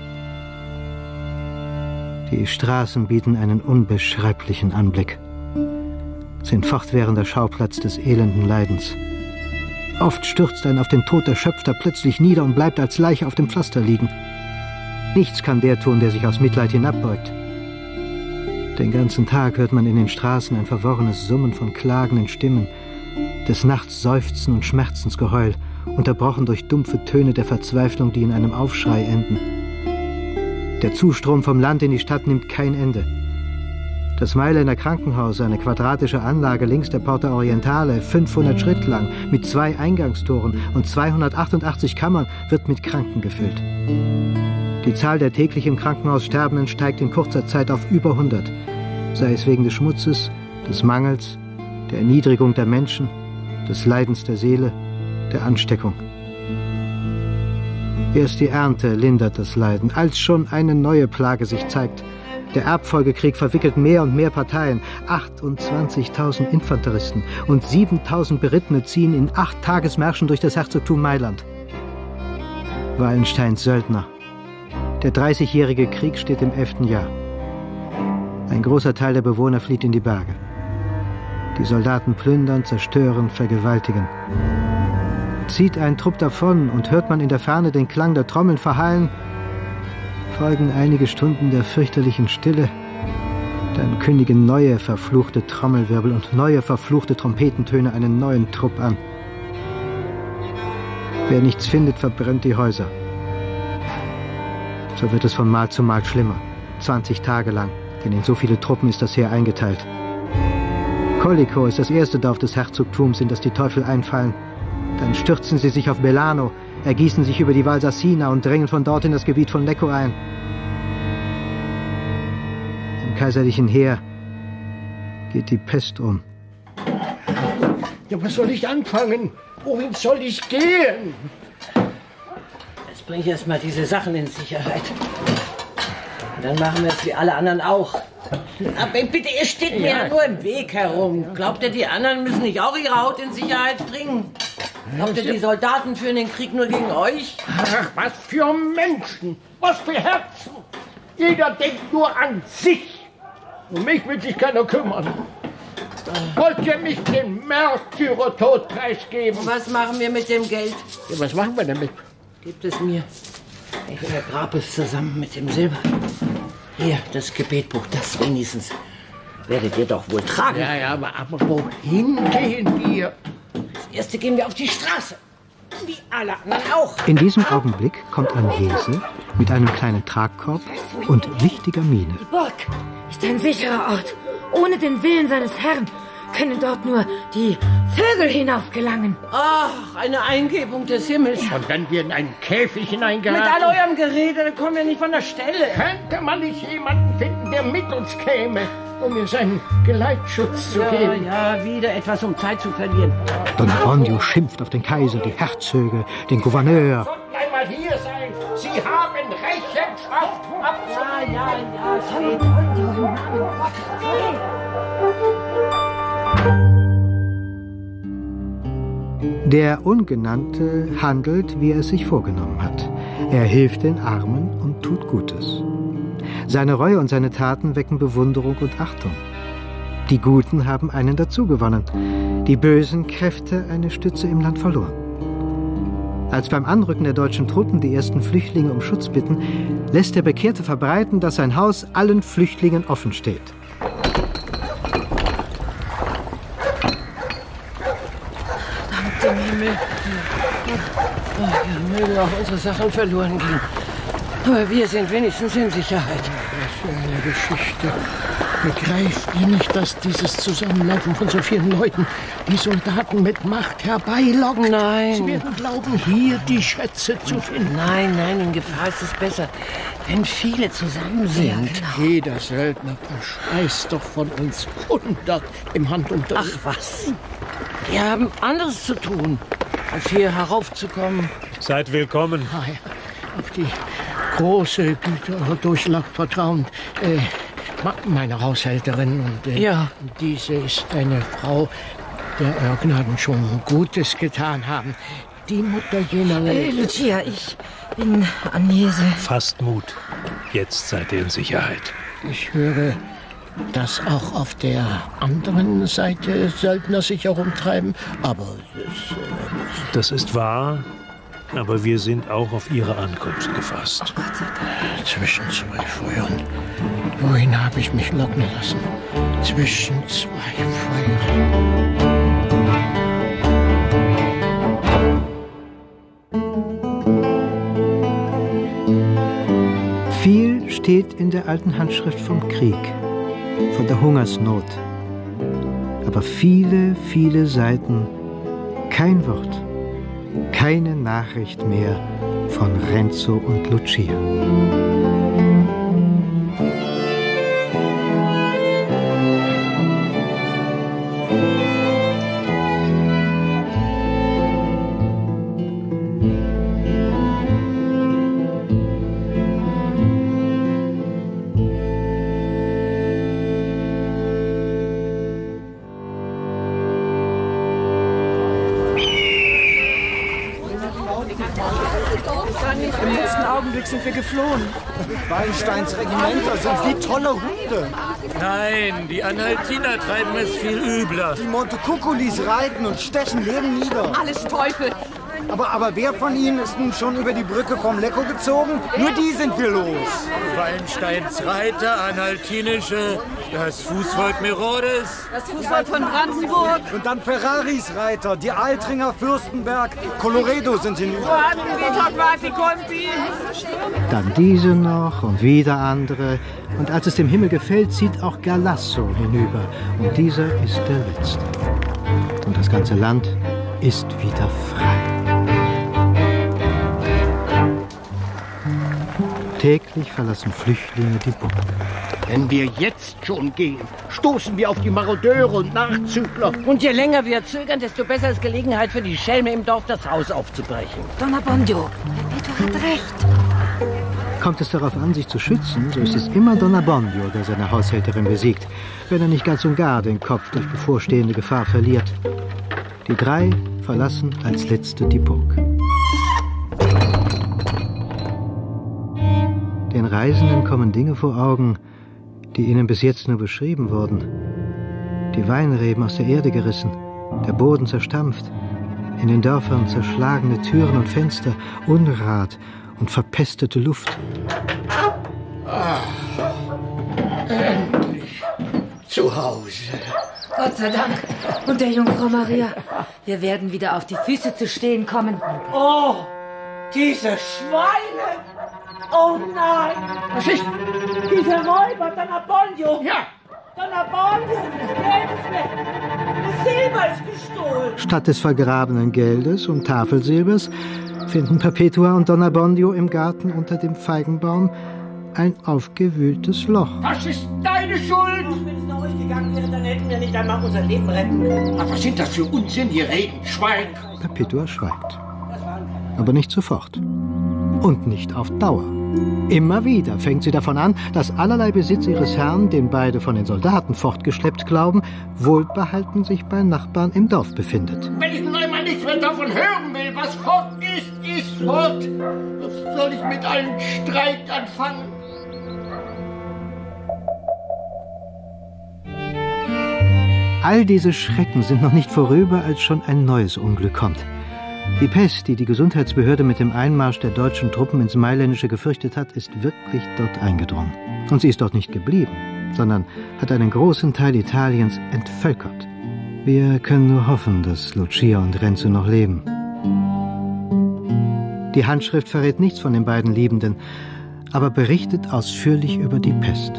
Die Straßen bieten einen unbeschreiblichen Anblick, sind fortwährender Schauplatz des elenden Leidens. Oft stürzt ein auf den Tod Erschöpfter plötzlich nieder und bleibt als Leiche auf dem Pflaster liegen. Nichts kann der tun, der sich aus Mitleid hinabbeugt. Den ganzen Tag hört man in den Straßen ein verworrenes Summen von klagenden Stimmen, des Nachts Seufzen und Schmerzensgeheul, unterbrochen durch dumpfe Töne der Verzweiflung, die in einem Aufschrei enden. Der Zustrom vom Land in die Stadt nimmt kein Ende. Das Mailänder Krankenhaus, eine quadratische Anlage links der Porta Orientale, fünfhundert Schritt lang, mit zwei Eingangstoren und zweihundertachtundachtzig Kammern, wird mit Kranken gefüllt. Die Zahl der täglich im Krankenhaus Sterbenden steigt in kurzer Zeit auf über hundert, sei es wegen des Schmutzes, des Mangels, der Erniedrigung der Menschen, des Leidens der Seele, der Ansteckung. Erst die Ernte lindert das Leiden, als schon eine neue Plage sich zeigt. Der Erbfolgekrieg verwickelt mehr und mehr Parteien. achtundzwanzigtausend Infanteristen und siebentausend Berittene ziehen in acht Tagesmärschen durch das Herzogtum Mailand. Wallensteins Söldner. Der dreißigjährige Krieg steht im elften Jahr. Ein großer Teil der Bewohner flieht in die Berge. Die Soldaten plündern, zerstören, vergewaltigen. Zieht ein Trupp davon und hört man in der Ferne den Klang der Trommeln verhallen, folgen einige Stunden der fürchterlichen Stille, dann kündigen neue verfluchte Trommelwirbel und neue verfluchte Trompetentöne einen neuen Trupp an. Wer nichts findet, verbrennt die Häuser. So wird es von Mal zu Mal schlimmer, zwanzig Tage lang, denn in so viele Truppen ist das Heer eingeteilt. Collico ist das erste Dorf des Herzogtums, in das die Teufel einfallen. Dann stürzen sie sich auf Belano, ergießen sich über die Valsassina und drängen von dort in das Gebiet von Lecco ein. Im kaiserlichen Heer geht die Pest um. Ja, was soll ich anfangen? Wohin soll ich gehen? Jetzt bringe ich erstmal diese Sachen in Sicherheit. Und dann machen wir es wie alle anderen auch. Aber bitte, ihr steht mir ja nur im Weg herum. Glaubt ihr, die anderen müssen nicht auch ihre Haut in Sicherheit bringen? Glaubt ihr, die Soldaten führen den Krieg nur gegen euch? Ach, was für Menschen! Was für Herzen! Jeder denkt nur an sich. Um mich will sich keiner kümmern. Wollt ihr mich den Märtyrertod preisgeben? Und was machen wir mit dem Geld? Ja, was machen wir damit? Gebt es mir. Ich vergrabe es zusammen mit dem Silber. Hier, das Gebetbuch, das wenigstens werdet ihr doch wohl tragen. Ja, ja, aber, aber wohin gehen wir? Das erste gehen wir auf die Straße. Wie alle anderen auch. In diesem Augenblick kommt ein Hese mit einem kleinen Tragkorb und wichtiger Miene. Die Burg ist ein sicherer Ort. Ohne den Willen seines Herrn können dort nur die Vögel hinaufgelangen. Ach, eine Eingebung des Himmels. Und dann werden ein Käfig hineingeraten. Mit all eurem Gerede, da kommen wir nicht von der Stelle. Könnte man nicht jemanden finden, der mit uns käme, um mir seinen Geleitschutz zu ja, geben? Ja, wieder etwas, um Zeit zu verlieren. Don Abbondio schimpft auf den Kaiser, die Herzöge, den Gouverneur. Sollten einmal hier sein. Sie haben Rechenschaft abzulegen. Ja, ja, ja, steht. Der Ungenannte handelt, wie er es sich vorgenommen hat. Er hilft den Armen und tut Gutes. Seine Reue und seine Taten wecken Bewunderung und Achtung. Die Guten haben einen dazugewonnen, die bösen Kräfte eine Stütze im Land verloren. Als beim Anrücken der deutschen Truppen die ersten Flüchtlinge um Schutz bitten, lässt der Bekehrte verbreiten, dass sein Haus allen Flüchtlingen offen steht. Dank dem Himmel. Ja, mögen auch unsere Sachen verloren gehen. Aber wir sind wenigstens in Sicherheit. Was für eine Geschichte. Begreift ihr nicht, dass dieses Zusammenlaufen von so vielen Leuten die Soldaten mit Macht herbeilockt? Nein. Sie werden glauben, hier die Schätze zu finden. Nein, nein, in Gefahr ist es besser, wenn viele zusammen sind. Ja, genau. Jeder Söldner verspeist doch von uns hundert im Handumdrehen. Ach was. Wir haben anderes zu tun, als hier heraufzukommen. Seid willkommen. Ah, ja. Auf die große Güte eurer Durchlaucht vertrauen. Äh, meine Haushälterin und äh, ja. diese ist eine Frau, der euer Gnaden schon Gutes getan haben. Die Mutter jener... Äh, Lucia, ich bin Agnese. Fasst Mut. Jetzt seid ihr in Sicherheit. Ich höre, dass auch auf der anderen Seite Söldner sich herumtreiben, aber... Das, äh, das ist wahr, aber wir sind auch auf ihre Ankunft gefasst. Gott sei Dank. Zwischen zwei Feuern. Wohin habe ich mich locken lassen? Zwischen zwei Feuern. Viel steht in der alten Handschrift vom Krieg, von der Hungersnot. Aber viele, viele Seiten, kein Wort, keine Nachricht mehr von Renzo und Lucia. Im letzten Augenblick sind wir geflohen. Wallensteins Regimenter sind wie tolle Hunde. Nein, die Anhaltiner treiben es viel übler. Die Montecuculis reiten und stechen Leben nieder. Alles Teufel. Aber, aber wer von ihnen ist nun schon über die Brücke vom Lecco gezogen? Nur die sind wir los. Wallensteins Reiter, Anhaltinische, das Fußvolk Merodes. Das Fußvolk von Brandenburg. Und dann Ferraris Reiter, die Altringer, Fürstenberg, Colloredo sind hinüber. Dann diese noch und wieder andere. Und als es dem Himmel gefällt, zieht auch Galasso hinüber. Und dieser ist der letzte. Und das ganze Land ist wieder frei. Täglich verlassen Flüchtlinge die Burg. Wenn wir jetzt schon gehen, stoßen wir auf die Marodeure und Nachzügler. Und je länger wir zögern, desto besser ist Gelegenheit für die Schelme im Dorf, das Haus aufzubrechen. Don Abbondio, Peter hat recht. Kommt es darauf an, sich zu schützen, so ist es immer Don Abbondio, der seine Haushälterin besiegt, wenn er nicht ganz und gar den Kopf durch bevorstehende Gefahr verliert. Die drei verlassen als Letzte die Burg. Den Reisenden kommen Dinge vor Augen, die ihnen bis jetzt nur beschrieben wurden. Die Weinreben aus der Erde gerissen, der Boden zerstampft, in den Dörfern zerschlagene Türen und Fenster, Unrat und verpestete Luft. Ah, endlich zu Hause. Gott sei Dank. Und der Jungfrau Maria. Wir werden wieder auf die Füße zu stehen kommen. Oh, diese Schweine! Oh nein! Was ist? Diese Räuber, Don Abbondio! Ja! Don Abbondio, das Geld ist weg! Das Silber ist gestohlen! Statt des vergrabenen Geldes und Tafelsilbers finden Perpetua und Don Abbondio im Garten unter dem Feigenbaum ein aufgewühltes Loch. Das ist deine Schuld! Wenn es nach euch gegangen wäre, dann hätten wir nicht einmal unser Leben retten können. Ach, was sind das für Unsinn, ihr Reden? Schweig! Perpetua schweigt. Aber nicht sofort. Und nicht auf Dauer. Immer wieder fängt sie davon an, dass allerlei Besitz ihres Herrn, den beide von den Soldaten fortgeschleppt glauben, wohlbehalten sich bei Nachbarn im Dorf befindet. Wenn ich nun einmal nichts mehr davon hören will, was fort ist, ist fort. Was soll ich mit einem Streit anfangen? All diese Schrecken sind noch nicht vorüber, als schon ein neues Unglück kommt. Die Pest, die die Gesundheitsbehörde mit dem Einmarsch der deutschen Truppen ins Mailändische gefürchtet hat, ist wirklich dort eingedrungen. Und sie ist dort nicht geblieben, sondern hat einen großen Teil Italiens entvölkert. Wir können nur hoffen, dass Lucia und Renzo noch leben. Die Handschrift verrät nichts von den beiden Liebenden, aber berichtet ausführlich über die Pest.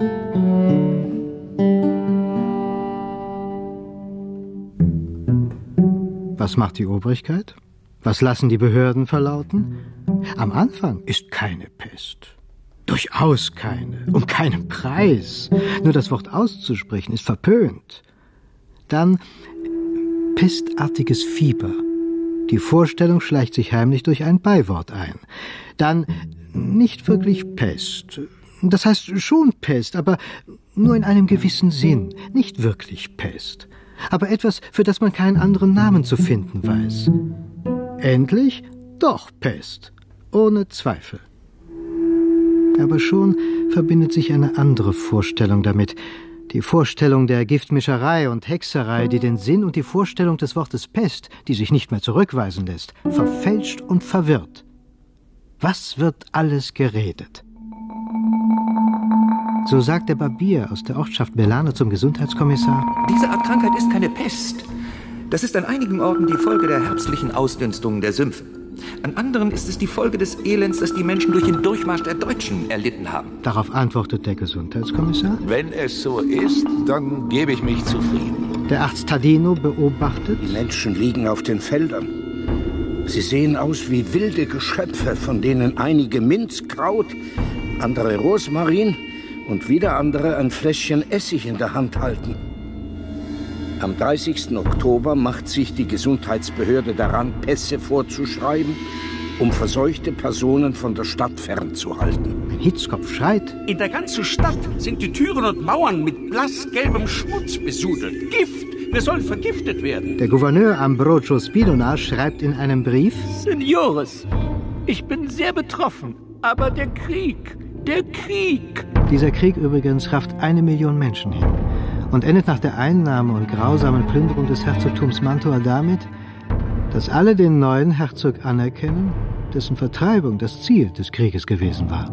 Was macht die Obrigkeit? Was lassen die Behörden verlauten? Am Anfang ist keine Pest. Durchaus keine. Um keinen Preis. Nur das Wort auszusprechen ist verpönt. Dann pestartiges Fieber. Die Vorstellung schleicht sich heimlich durch ein Beiwort ein. Dann nicht wirklich Pest. Das heißt schon Pest, aber nur in einem gewissen Sinn. Nicht wirklich Pest. Aber etwas, für das man keinen anderen Namen zu finden weiß. Endlich doch Pest. Ohne Zweifel. Aber schon verbindet sich eine andere Vorstellung damit. Die Vorstellung der Giftmischerei und Hexerei, die den Sinn und die Vorstellung des Wortes Pest, die sich nicht mehr zurückweisen lässt, verfälscht und verwirrt. Was wird alles geredet? So sagt der Barbier aus der Ortschaft Belano zum Gesundheitskommissar. Diese Art Krankheit ist keine Pest. Das ist an einigen Orten die Folge der herbstlichen Ausdünstungen der Sümpfe. An anderen ist es die Folge des Elends, das die Menschen durch den Durchmarsch der Deutschen erlitten haben. Darauf antwortet der Gesundheitskommissar. Wenn es so ist, dann gebe ich mich zufrieden. Der Arzt Tadino beobachtet. Die Menschen liegen auf den Feldern. Sie sehen aus wie wilde Geschöpfe, von denen einige Minzkraut, andere Rosmarin und wieder andere ein Fläschchen Essig in der Hand halten. Am dreißigsten Oktober macht sich die Gesundheitsbehörde daran, Pässe vorzuschreiben, um verseuchte Personen von der Stadt fernzuhalten. Ein Hitzkopf schreit. In der ganzen Stadt sind die Türen und Mauern mit blassgelbem Schmutz besudelt. Gift! Wir sollen vergiftet werden. Der Gouverneur Ambrogio Spidona schreibt in einem Brief: Signores, ich bin sehr betroffen, aber der Krieg, der Krieg. Dieser Krieg übrigens rafft eine Million Menschen hin und endet nach der Einnahme und grausamen Plünderung des Herzogtums Mantua damit, dass alle den neuen Herzog anerkennen, dessen Vertreibung das Ziel des Krieges gewesen war.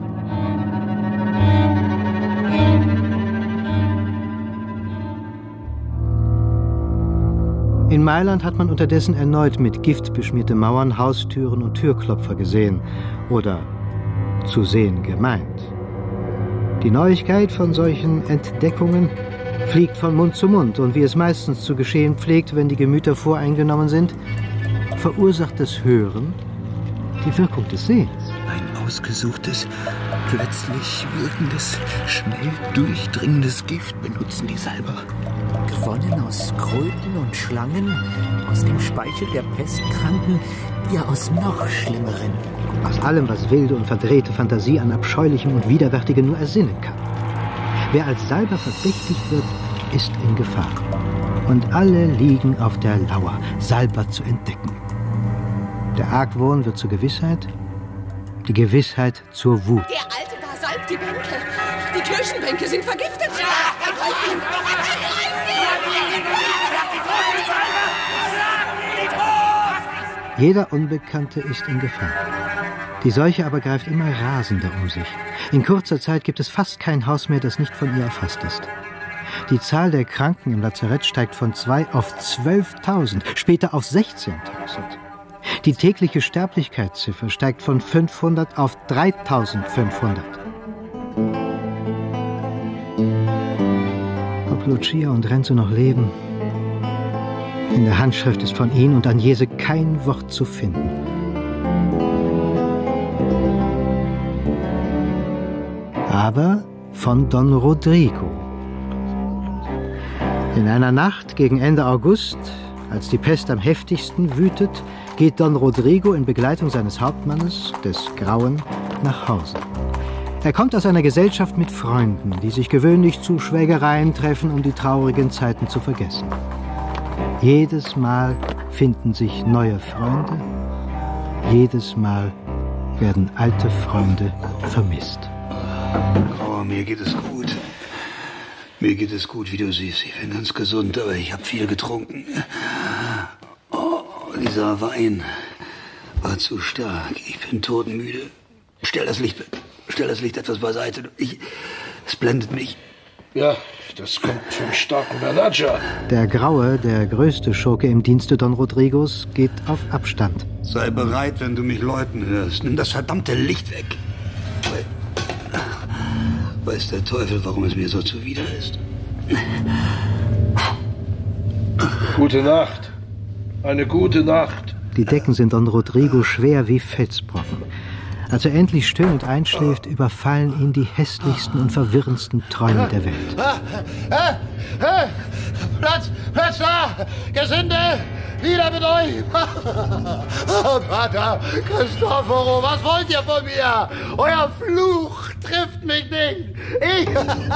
In Mailand hat man unterdessen erneut mit Gift beschmierte Mauern, Haustüren und Türklopfer gesehen oder zu sehen gemeint. Die Neuigkeit von solchen Entdeckungen fliegt von Mund zu Mund und wie es meistens zu geschehen pflegt, wenn die Gemüter voreingenommen sind, verursacht das Hören die Wirkung des Sehens. Ein ausgesuchtes, plötzlich wirkendes, schnell durchdringendes Gift benutzen die Salber. Gewonnen aus Kröten und Schlangen, aus dem Speichel der Pestkranken, ja aus noch schlimmeren. Aus allem, was wilde und verdrehte Fantasie an Abscheulichem und Widerwärtigem nur ersinnen kann. Wer als Salber verdächtigt wird, ist in Gefahr. Und alle liegen auf der Lauer, Salber zu entdecken. Der Argwohn wird zur Gewissheit, die Gewissheit zur Wut. Der Alte da salbt die Bänke. Die Kirchenbänke sind vergiftet. Jeder Unbekannte ist in Gefahr. Die Seuche aber greift immer rasender um sich. In kurzer Zeit gibt es fast kein Haus mehr, das nicht von ihr erfasst ist. Die Zahl der Kranken im Lazarett steigt von zwei auf zwölftausend, später auf sechzehntausend. Die tägliche Sterblichkeitsziffer steigt von fünfhundert auf dreitausendfünfhundert. Ob Lucia und Renzo noch leben? In der Handschrift ist von ihnen und Agnese kein Wort zu finden. Aber von Don Rodrigo. In einer Nacht gegen Ende August, als die Pest am heftigsten wütet, geht Don Rodrigo in Begleitung seines Hauptmannes, des Grauen, nach Hause. Er kommt aus einer Gesellschaft mit Freunden, die sich gewöhnlich zu Schwägereien treffen, um die traurigen Zeiten zu vergessen. Jedes Mal finden sich neue Freunde, jedes Mal werden alte Freunde vermisst. Oh, mir geht es gut. Mir geht es gut, wie du siehst. Ich bin ganz gesund, aber ich habe viel getrunken. Oh, dieser Wein war zu stark. Ich bin todmüde. Stell das Licht, stell das Licht etwas beiseite. Ich, es blendet mich. Ja, das kommt vom starken Bernaccia. Der Graue, der größte Schurke im Dienste Don Rodrigos, geht auf Abstand. Sei bereit, wenn du mich läuten hörst. Nimm das verdammte Licht weg. Weiß der Teufel, warum es mir so zuwider ist. Gute Nacht. Eine gute Nacht. Die Decken sind Don Rodrigo schwer wie Felsbrocken. Als er endlich stöhnend einschläft, überfallen ihn die hässlichsten und verwirrendsten Träume der Welt. Äh, äh, Platz, Platz da! Gesinde, wieder mit euch! Oh, Pater Cristoforo, was wollt ihr von mir? Euer Fluch trifft mich nicht! Ich...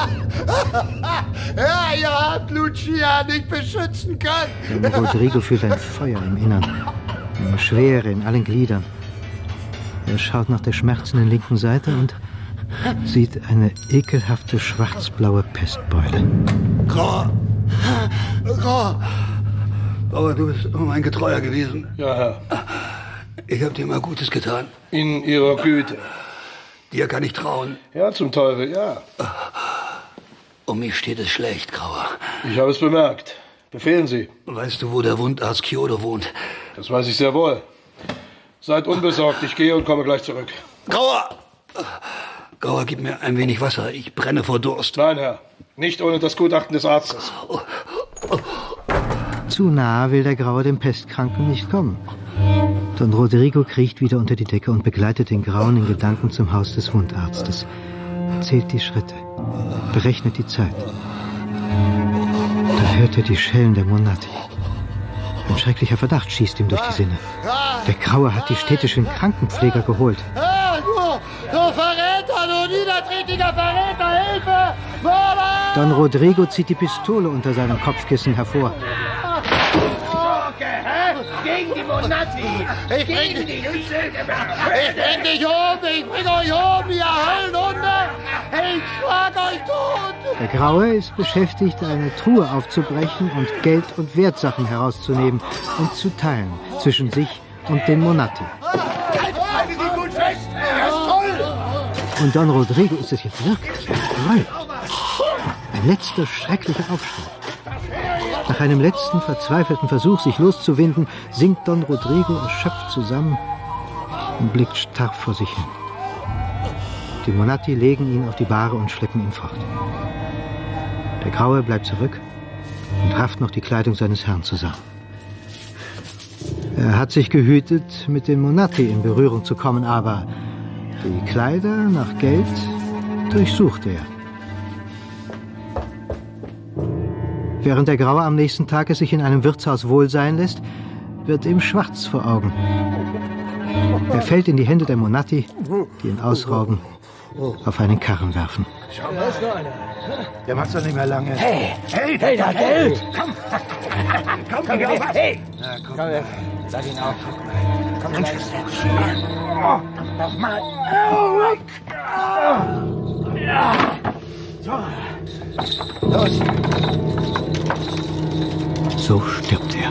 Ja, ihr habt Lucia nicht beschützen können! Don Rodrigo fühlt ein Feuer im Innern, eine Schwere in allen Gliedern. Er schaut nach der schmerzenden linken Seite und sieht eine ekelhafte schwarzblaue Pestbeule. Grauer! Grauer! Aber du bist immer mein Getreuer gewesen. Ja, Herr. Ich hab dir mal Gutes getan. In Ihrer Güte. Dir kann ich trauen. Ja, zum Teufel, ja. Um mich steht es schlecht, Grauer. Ich habe es bemerkt. Befehlen Sie. Weißt du, wo der Wundarzt Chiodo wohnt? Das weiß ich sehr wohl. Seid unbesorgt, ich gehe und komme gleich zurück. Grauer! Grauer, gib mir ein wenig Wasser, ich brenne vor Durst. Nein, Herr, nicht ohne das Gutachten des Arztes. Zu nah will der Graue dem Pestkranken nicht kommen. Don Rodrigo kriecht wieder unter die Decke und begleitet den Grauen in Gedanken zum Haus des Wundarztes. Zählt die Schritte, berechnet die Zeit. Da hört er die Schellen der Monati. Ein schrecklicher Verdacht schießt ihm durch die Sinne. Der Graue hat die städtischen Krankenpfleger geholt. Ah, du, du Verräter, du niederträchtiger Verräter, Hilfe! Mörder! Don Rodrigo zieht die Pistole unter seinem Kopfkissen hervor. Gegen die Monati! Ich bring, Gegen die ich bring dich um! Ich bring euch um, ihr Höllenhunde! Ich schlag euch tot! Der Graue ist beschäftigt, eine Truhe aufzubrechen und Geld und Wertsachen herauszunehmen und zu teilen zwischen sich und den Monati. Haltet die gut fest! Er ist toll! Und Don Rodrigo ist es jetzt wirklich erfreut. Ein letzter schrecklicher Aufstand. Nach einem letzten verzweifelten Versuch, sich loszuwinden, sinkt Don Rodrigo erschöpft zusammen und blickt starr vor sich hin. Die Monati legen ihn auf die Bahre und schleppen ihn fort. Der Graue bleibt zurück und rafft noch die Kleidung seines Herrn zusammen. Er hat sich gehütet, mit den Monati in Berührung zu kommen, aber die Kleider nach Geld durchsucht er. Während der Graue am nächsten Tag es sich in einem Wirtshaus wohl sein lässt, wird ihm schwarz vor Augen. Er fällt in die Hände der Monati, die ihn ausrauben, auf einen Karren werfen. Schau mal, ist noch einer. Der macht's doch nicht mehr lange. Hey, hey, hey, da Geld! Komm! Komm, komm, komm, hey! Na, komm, komm, lass ihn auf. Komm, Mensch, oh, noch mal. Oh, weg! Ja. So. Los! So stirbt er.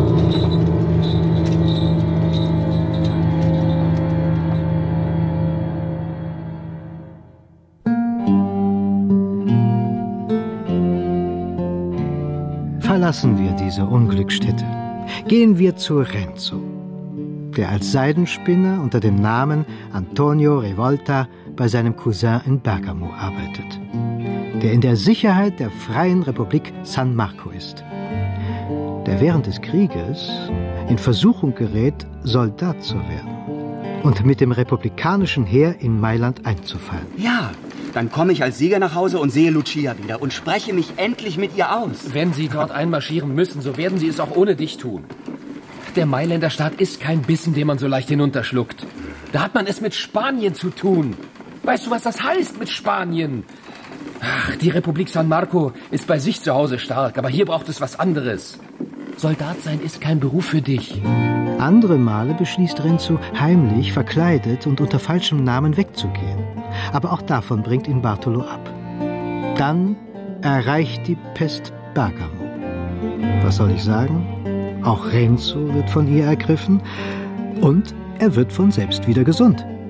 Verlassen wir diese Unglücksstätte. Gehen wir zu Renzo, der als Seidenspinner unter dem Namen Antonio Revolta bei seinem Cousin in Bergamo arbeitet, der in der Sicherheit der Freien Republik San Marco ist, der während des Krieges in Versuchung gerät, Soldat zu werden und mit dem republikanischen Heer in Mailand einzufallen. Ja, dann komme ich als Sieger nach Hause und sehe Lucia wieder und spreche mich endlich mit ihr aus. Wenn Sie dort einmarschieren müssen, so werden Sie es auch ohne dich tun. Der Mailänder Staat ist kein Bissen, den man so leicht hinunterschluckt. Da hat man es mit Spanien zu tun. Weißt du, was das heißt mit Spanien? Ach, die Republik San Marco ist bei sich zu Hause stark, aber hier braucht es was anderes. Soldat sein ist kein Beruf für dich. Andere Male beschließt Renzo, heimlich, verkleidet und unter falschem Namen wegzugehen. Aber auch davon bringt ihn Bartolo ab. Dann erreicht die Pest Bergamo. Was soll ich sagen? Auch Renzo wird von ihr ergriffen und er wird von selbst wieder gesund.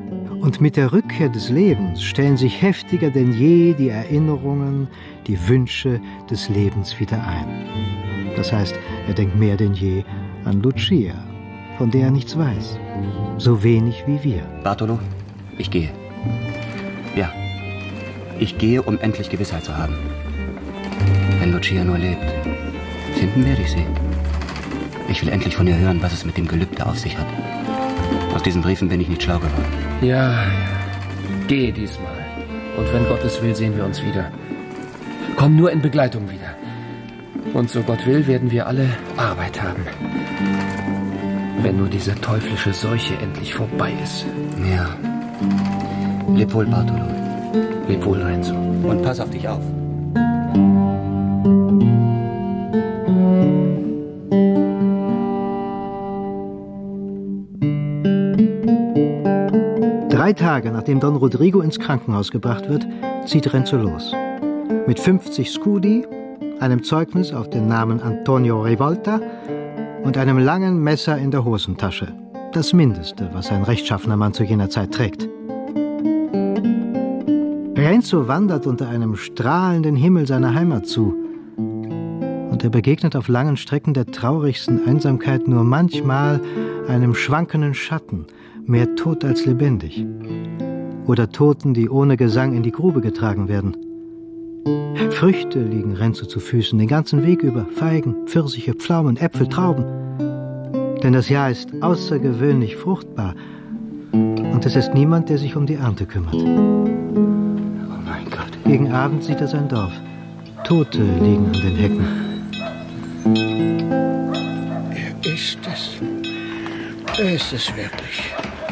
Und mit der Rückkehr des Lebens stellen sich heftiger denn je die Erinnerungen, die Wünsche des Lebens wieder ein. Das heißt, er denkt mehr denn je an Lucia, von der er nichts weiß. So wenig wie wir. Bartolo, ich gehe. Ja, ich gehe, um endlich Gewissheit zu haben. Wenn Lucia nur lebt, finden werde ich sie. Ich will endlich von ihr hören, was es mit dem Gelübde auf sich hat. Aus diesen Briefen bin ich nicht schlau geworden. Ja, ja. Geh diesmal. Und wenn Gott es will, sehen wir uns wieder. Komm nur in Begleitung wieder. Und so Gott will, werden wir alle Arbeit haben. Wenn nur diese teuflische Seuche endlich vorbei ist. Ja. Leb wohl, Bartolo. Leb wohl, Renzo. Und pass auf dich auf. Drei Tage nachdem Don Rodrigo ins Krankenhaus gebracht wird, zieht Renzo los. Mit fünfzig Scudi, einem Zeugnis auf den Namen Antonio Rivolta und einem langen Messer in der Hosentasche. Das Mindeste, was ein rechtschaffener Mann zu jener Zeit trägt. Renzo wandert unter einem strahlenden Himmel seiner Heimat zu. Und er begegnet auf langen Strecken der traurigsten Einsamkeit nur manchmal einem schwankenden Schatten, mehr tot als lebendig. Oder Toten, die ohne Gesang in die Grube getragen werden. Früchte liegen Renzo zu Füßen, den ganzen Weg über. Feigen, Pfirsiche, Pflaumen, Äpfel, Trauben. Denn das Jahr ist außergewöhnlich fruchtbar. Und es ist niemand, der sich um die Ernte kümmert. Oh mein Gott. Gegen Abend sieht er sein Dorf. Tote liegen an den Hecken. Er ist es. Er ist es wirklich.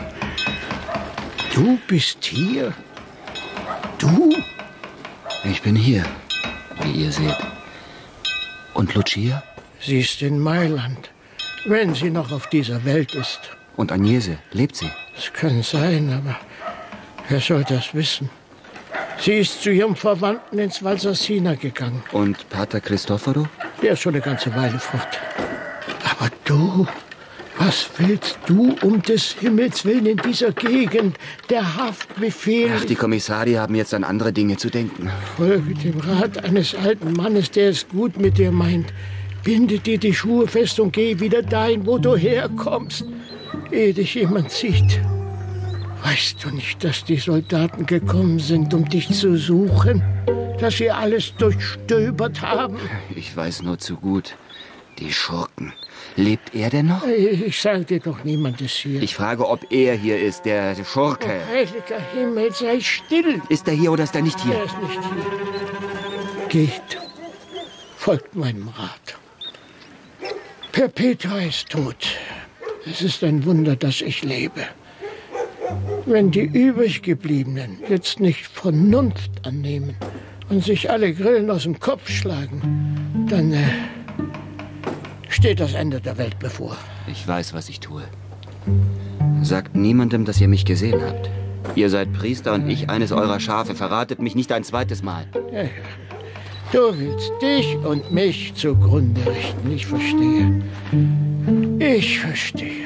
Du bist hier? Du? Ich bin hier, wie ihr seht. Und Lucia? Sie ist in Mailand, wenn sie noch auf dieser Welt ist. Und Agnese, lebt sie? Es kann sein, aber wer soll das wissen? Sie ist zu ihrem Verwandten ins Valsassina gegangen. Und Pater Cristoforo? Der ist schon eine ganze Weile fort. Aber du... Was willst du um des Himmels willen in dieser Gegend? Der Haftbefehl... Ach, die Kommissare haben jetzt an andere Dinge zu denken. Folge dem Rat eines alten Mannes, der es gut mit dir meint. Binde dir die Schuhe fest und geh wieder dahin, wo du herkommst, ehe dich jemand sieht. Weißt du nicht, dass die Soldaten gekommen sind, um dich zu suchen? Dass sie alles durchstöbert haben? Ich weiß nur zu gut. Die Schurken. Lebt er denn noch? Ich sage dir doch, niemand ist hier. Ich frage, ob er hier ist, der Schurke. Oh, heiliger Himmel, sei still. Ist er hier oder ist er nicht hier? Er ist nicht hier. Geht. Folgt meinem Rat. Perpetua ist tot. Es ist ein Wunder, dass ich lebe. Wenn die übriggebliebenen jetzt nicht Vernunft annehmen und sich alle Grillen aus dem Kopf schlagen, dann... Äh, steht das Ende der Welt bevor. Ich weiß, was ich tue. Sagt niemandem, dass ihr mich gesehen habt. Ihr seid Priester und ich eines eurer Schafe. Verratet mich nicht ein zweites Mal. Ja, ja. Du willst dich und mich zugrunde richten. Ich verstehe. Ich verstehe.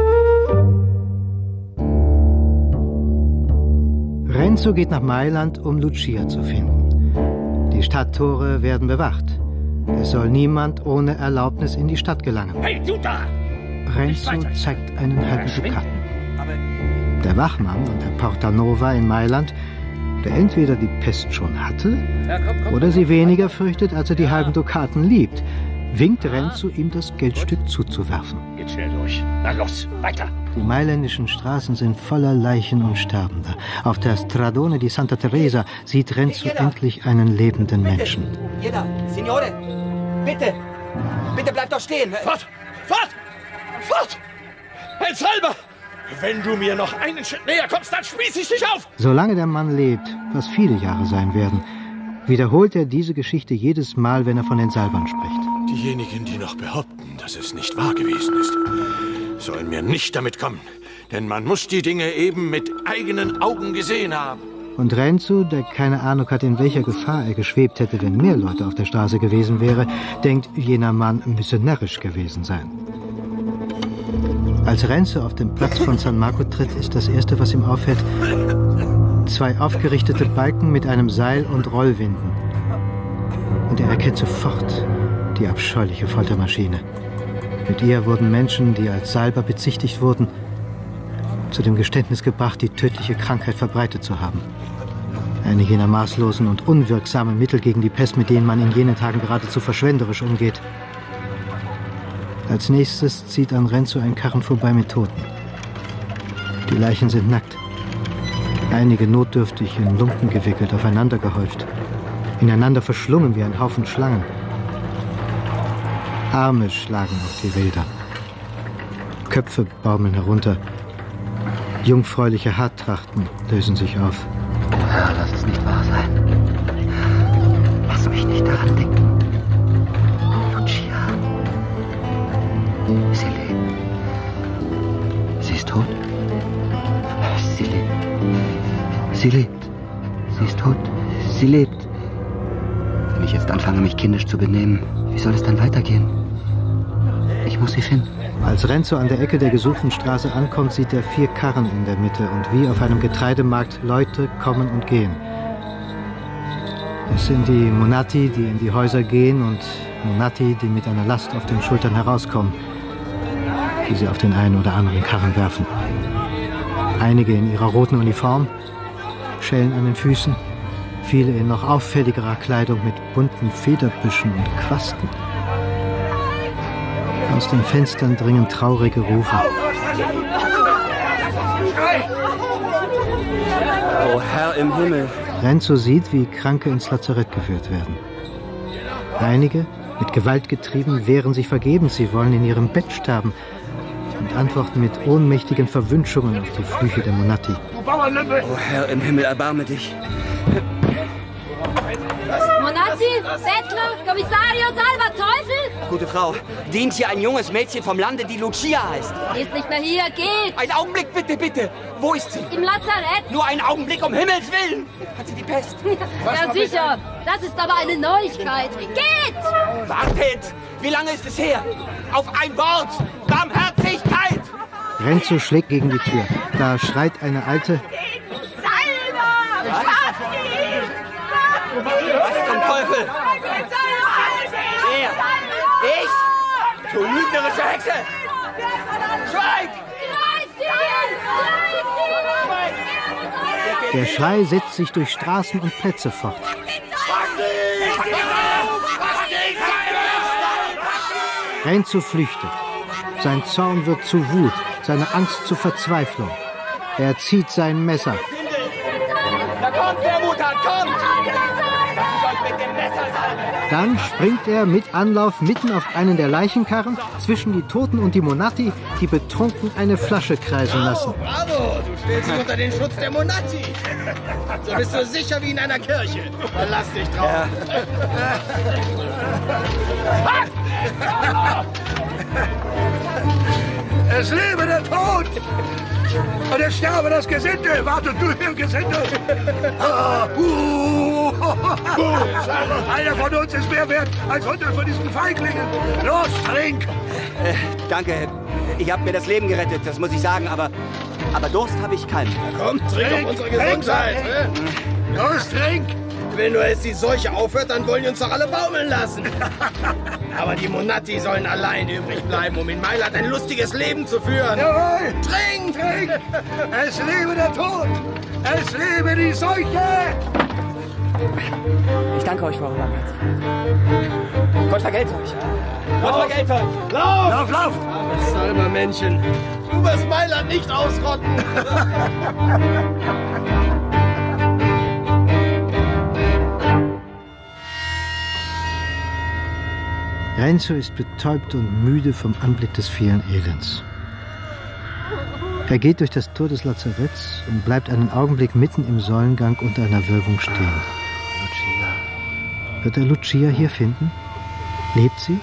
Renzo geht nach Mailand, um Lucia zu finden. Die Stadttore werden bewacht. Es soll niemand ohne Erlaubnis in die Stadt gelangen. Hey, du da! Renzo zeigt einen halben Dukaten. Der Wachmann an der Porta Nova in Mailand, der entweder die Pest schon hatte ja, komm, komm, oder sie weniger fürchtet, als er die ja. halben Dukaten liebt, winkt Renzo, ihm das Geldstück Gut. zuzuwerfen. Geht schnell durch. Na los, weiter! Die mailändischen Straßen sind voller Leichen und Sterbender. Auf der Stradone di Santa Teresa sieht Renzo endlich einen lebenden Menschen. Jeder, Signore, bitte, bitte bleib doch stehen. Fort, fort, fort! Ein Salber! Wenn du mir noch einen Schritt näher kommst, dann spieß ich dich auf! Solange der Mann lebt, was viele Jahre sein werden, wiederholt er diese Geschichte jedes Mal, wenn er von den Salbern spricht. Diejenigen, die noch behaupten, dass es nicht wahr gewesen ist, sollen mir nicht damit kommen. Denn man muss die Dinge eben mit eigenen Augen gesehen haben. Und Renzo, der keine Ahnung hat, in welcher Gefahr er geschwebt hätte, wenn mehr Leute auf der Straße gewesen wäre, denkt, jener Mann müsse närrisch gewesen sein. Als Renzo auf den Platz von San Marco tritt, ist das Erste, was ihm auffällt, zwei aufgerichtete Balken mit einem Seil und Rollwinden. Und er erkennt sofort die abscheuliche Foltermaschine. Mit ihr wurden Menschen, die als Salber bezichtigt wurden, zu dem Geständnis gebracht, die tödliche Krankheit verbreitet zu haben. Eine jener maßlosen und unwirksamen Mittel gegen die Pest, mit denen man in jenen Tagen geradezu verschwenderisch umgeht. Als nächstes zieht an Renzo ein Karren vorbei mit Toten. Die Leichen sind nackt. Einige notdürftig in Lumpen gewickelt, aufeinander gehäuft. Ineinander verschlungen wie ein Haufen Schlangen. Arme schlagen auf die Räder. Köpfe baumeln herunter. Jungfräuliche Haartrachten lösen sich auf. Herr, lass es nicht wahr sein. Lass mich nicht daran denken. Lucia. Sie lebt. Sie ist tot. Sie lebt. Sie lebt. Sie ist tot. Sie lebt. Wenn ich jetzt anfange, mich kindisch zu benehmen, wie soll es dann weitergehen? Ich muss sie finden. Als Renzo an der Ecke der gesuchten Straße ankommt, sieht er vier Karren in der Mitte und wie auf einem Getreidemarkt Leute kommen und gehen. Es sind die Monatti, die in die Häuser gehen, und Monatti, die mit einer Last auf den Schultern herauskommen, die sie auf den einen oder anderen Karren werfen. Einige in ihrer roten Uniform, Schellen an den Füßen, viele in noch auffälligerer Kleidung mit bunten Federbüschen und Quasten. Aus den Fenstern dringen traurige Rufe. Oh Herr im Himmel. Renzo sieht, wie Kranke ins Lazarett geführt werden. Einige, mit Gewalt getrieben, wehren sich vergebens. Sie wollen in ihrem Bett sterben und antworten mit ohnmächtigen Verwünschungen auf die Flüche der Monatti. Oh Herr im Himmel, erbarme dich. Monatti, Bettler, Kommissario, Salva, Teufel! Gute Frau, dient hier ein junges Mädchen vom Lande, die Lucia heißt. Die ist nicht mehr hier, geht! Ein Augenblick, bitte, bitte! Wo ist sie? Im Lazarett! Nur einen Augenblick, um Himmels Willen! Hat sie die Pest? Ja, sicher! Das ist aber eine Neuigkeit! Geht! Wartet! Wie lange ist es her? Auf ein Wort! Barmherzigkeit! Renzo schlägt gegen die Tür. Da schreit eine Alte: Salva! Was zum Teufel? Wer? Ich? Du lügnerische Hexe! Schweig! Der Schrei setzt sich durch Straßen und Plätze fort. Renzo flüchtet. Sein Zorn wird zu Wut, seine Angst zu Verzweiflung. Er zieht sein Messer. Da kommt der Mutter, kommt! Dann springt er mit Anlauf mitten auf einen der Leichenkarren, zwischen die Toten und die Monatti, die betrunken eine Flasche kreisen lassen. Bravo, du stellst dich unter den Schutz der Monatti. So bist du sicher wie in einer Kirche. Verlass dich drauf. Ja. Es lebe der Tod! Und es sterbe das Gesinde! Wartet nur im Gesinde! Ah, uh, einer von uns ist mehr wert als hundert von diesen Feiglingen! Los, trink! Äh, danke. Ich habe mir das Leben gerettet, das muss ich sagen, aber, aber Durst habe ich keinen. Komm, trink, trink auf unsere Gesundheit! Trink. Los, trink! Wenn nur jetzt die Seuche aufhört, dann wollen die uns doch alle baumeln lassen. Aber die Monatti sollen allein übrig bleiben, um in Mailand ein lustiges Leben zu führen. Jawohl! Trink! Trink! Es lebe der Tod! Es lebe die Seuche! Ich danke euch für eure Barmherzigkeit. Gott vergelt's euch. Gott vergelt's euch. Lauf! Lauf, lauf! Das salber Männchen. Du wirst Mailand nicht ausrotten. Renzo ist betäubt und müde vom Anblick des vielen Elends. Er geht durch das Tor des Lazaretts und bleibt einen Augenblick mitten im Säulengang unter einer Wölbung stehen. Wird er Lucia hier finden? Lebt sie?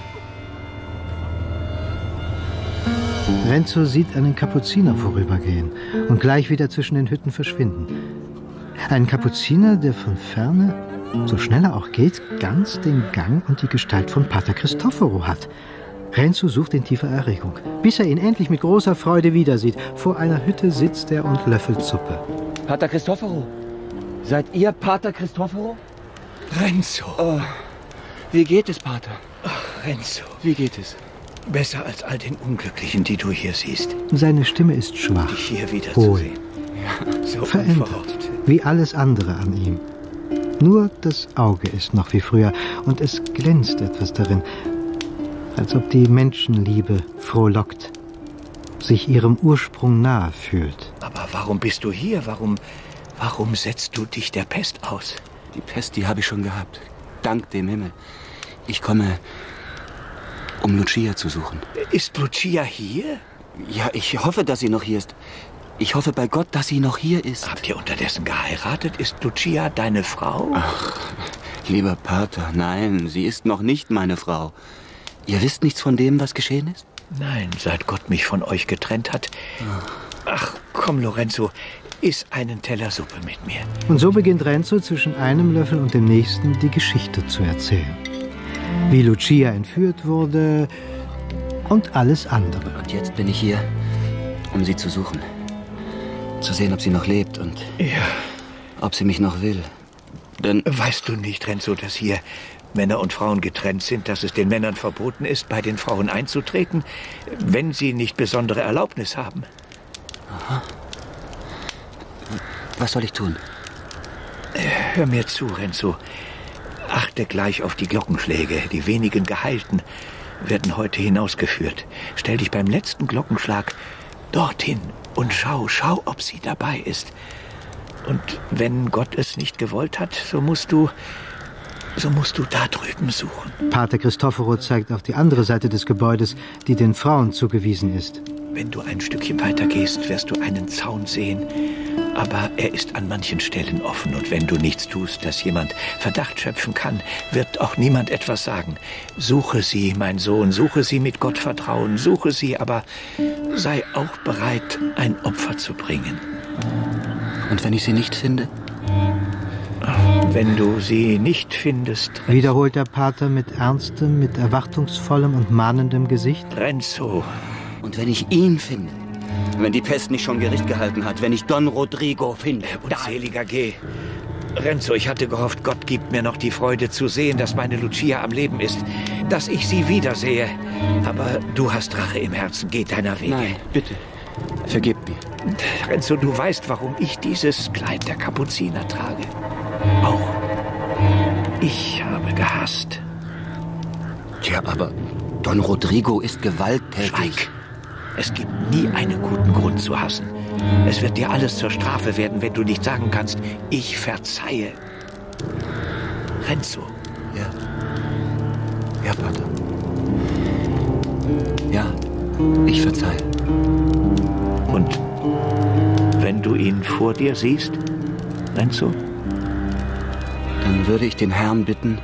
Renzo sieht einen Kapuziner vorübergehen und gleich wieder zwischen den Hütten verschwinden. Einen Kapuziner, der von ferne, so schnell er auch geht, ganz den Gang und die Gestalt von Pater Cristoforo hat. Renzo sucht in tiefer Erregung, bis er ihn endlich mit großer Freude wiedersieht. Vor einer Hütte sitzt er und löffelt Suppe. Pater Cristoforo, seid ihr Pater Cristoforo? Renzo. Oh. Wie geht es, Pater? Ach, Renzo. Wie geht es? Besser als all den Unglücklichen, die du hier siehst. Seine Stimme ist schwach, Dich hier wieder hohl, zu sehen. Ja, so verändert, unverhofft. wie alles andere an ihm. Nur das Auge ist noch wie früher und es glänzt etwas darin, als ob die Menschenliebe frohlockt, sich ihrem Ursprung nahe fühlt. Aber warum bist du hier? Warum, warum setzt du dich der Pest aus? Die Pest, die habe ich schon gehabt. Dank dem Himmel. Ich komme, um Lucia zu suchen. Ist Lucia hier? Ja, ich hoffe, dass sie noch hier ist. Ich hoffe bei Gott, dass sie noch hier ist. Habt ihr unterdessen geheiratet? Ist Lucia deine Frau? Ach, lieber Pater, nein, sie ist noch nicht meine Frau. Ihr wisst nichts von dem, was geschehen ist? Nein, seit Gott mich von euch getrennt hat. Ach, komm, Lorenzo, iss einen Teller Suppe mit mir. Und so beginnt Renzo zwischen einem Löffel und dem nächsten die Geschichte zu erzählen. Wie Lucia entführt wurde und alles andere. Und jetzt bin ich hier, um sie zu suchen. Zu sehen, ob sie noch lebt und ja. ob sie mich noch will. Denn weißt du nicht, Renzo, dass hier Männer und Frauen getrennt sind, dass es den Männern verboten ist, bei den Frauen einzutreten, wenn sie nicht besondere Erlaubnis haben? Aha. Was soll ich tun? Hör mir zu, Renzo. Achte gleich auf die Glockenschläge. Die wenigen Geheilten werden heute hinausgeführt. Stell dich beim letzten Glockenschlag dorthin und schau, schau, ob sie dabei ist. Und wenn Gott es nicht gewollt hat, so musst du, so musst du da drüben suchen. Pater Cristoforo zeigt auf die andere Seite des Gebäudes, die den Frauen zugewiesen ist. Wenn du ein Stückchen weiter gehst, wirst du einen Zaun sehen. Aber er ist an manchen Stellen offen. Und wenn du nichts tust, dass jemand Verdacht schöpfen kann, wird auch niemand etwas sagen. Suche sie, mein Sohn, suche sie mit Gottvertrauen, suche sie, aber sei auch bereit, ein Opfer zu bringen. Und wenn ich sie nicht finde? Wenn du sie nicht findest... Renzo, wiederholt der Pater mit ernstem, mit erwartungsvollem und mahnendem Gesicht. Renzo. Und wenn ich ihn finde? Wenn die Pest nicht schon Gericht gehalten hat, wenn ich Don Rodrigo finde. Unseliger Geh. Renzo, ich hatte gehofft, Gott gibt mir noch die Freude zu sehen, dass meine Lucia am Leben ist, dass ich sie wiedersehe. Aber du hast Rache im Herzen, geh deiner Wege. Nein, bitte, vergib mir. Renzo, du weißt, warum ich dieses Kleid der Kapuziner trage. Auch ich habe gehasst. Tja, aber Don Rodrigo ist gewalttätig. Schweig. Es gibt nie einen guten Grund zu hassen. Es wird dir alles zur Strafe werden, wenn du nicht sagen kannst, ich verzeihe. Renzo. Ja. Ja, Pater. Ja, ich verzeihe. Und wenn du ihn vor dir siehst, Renzo? Dann würde ich den Herrn bitten,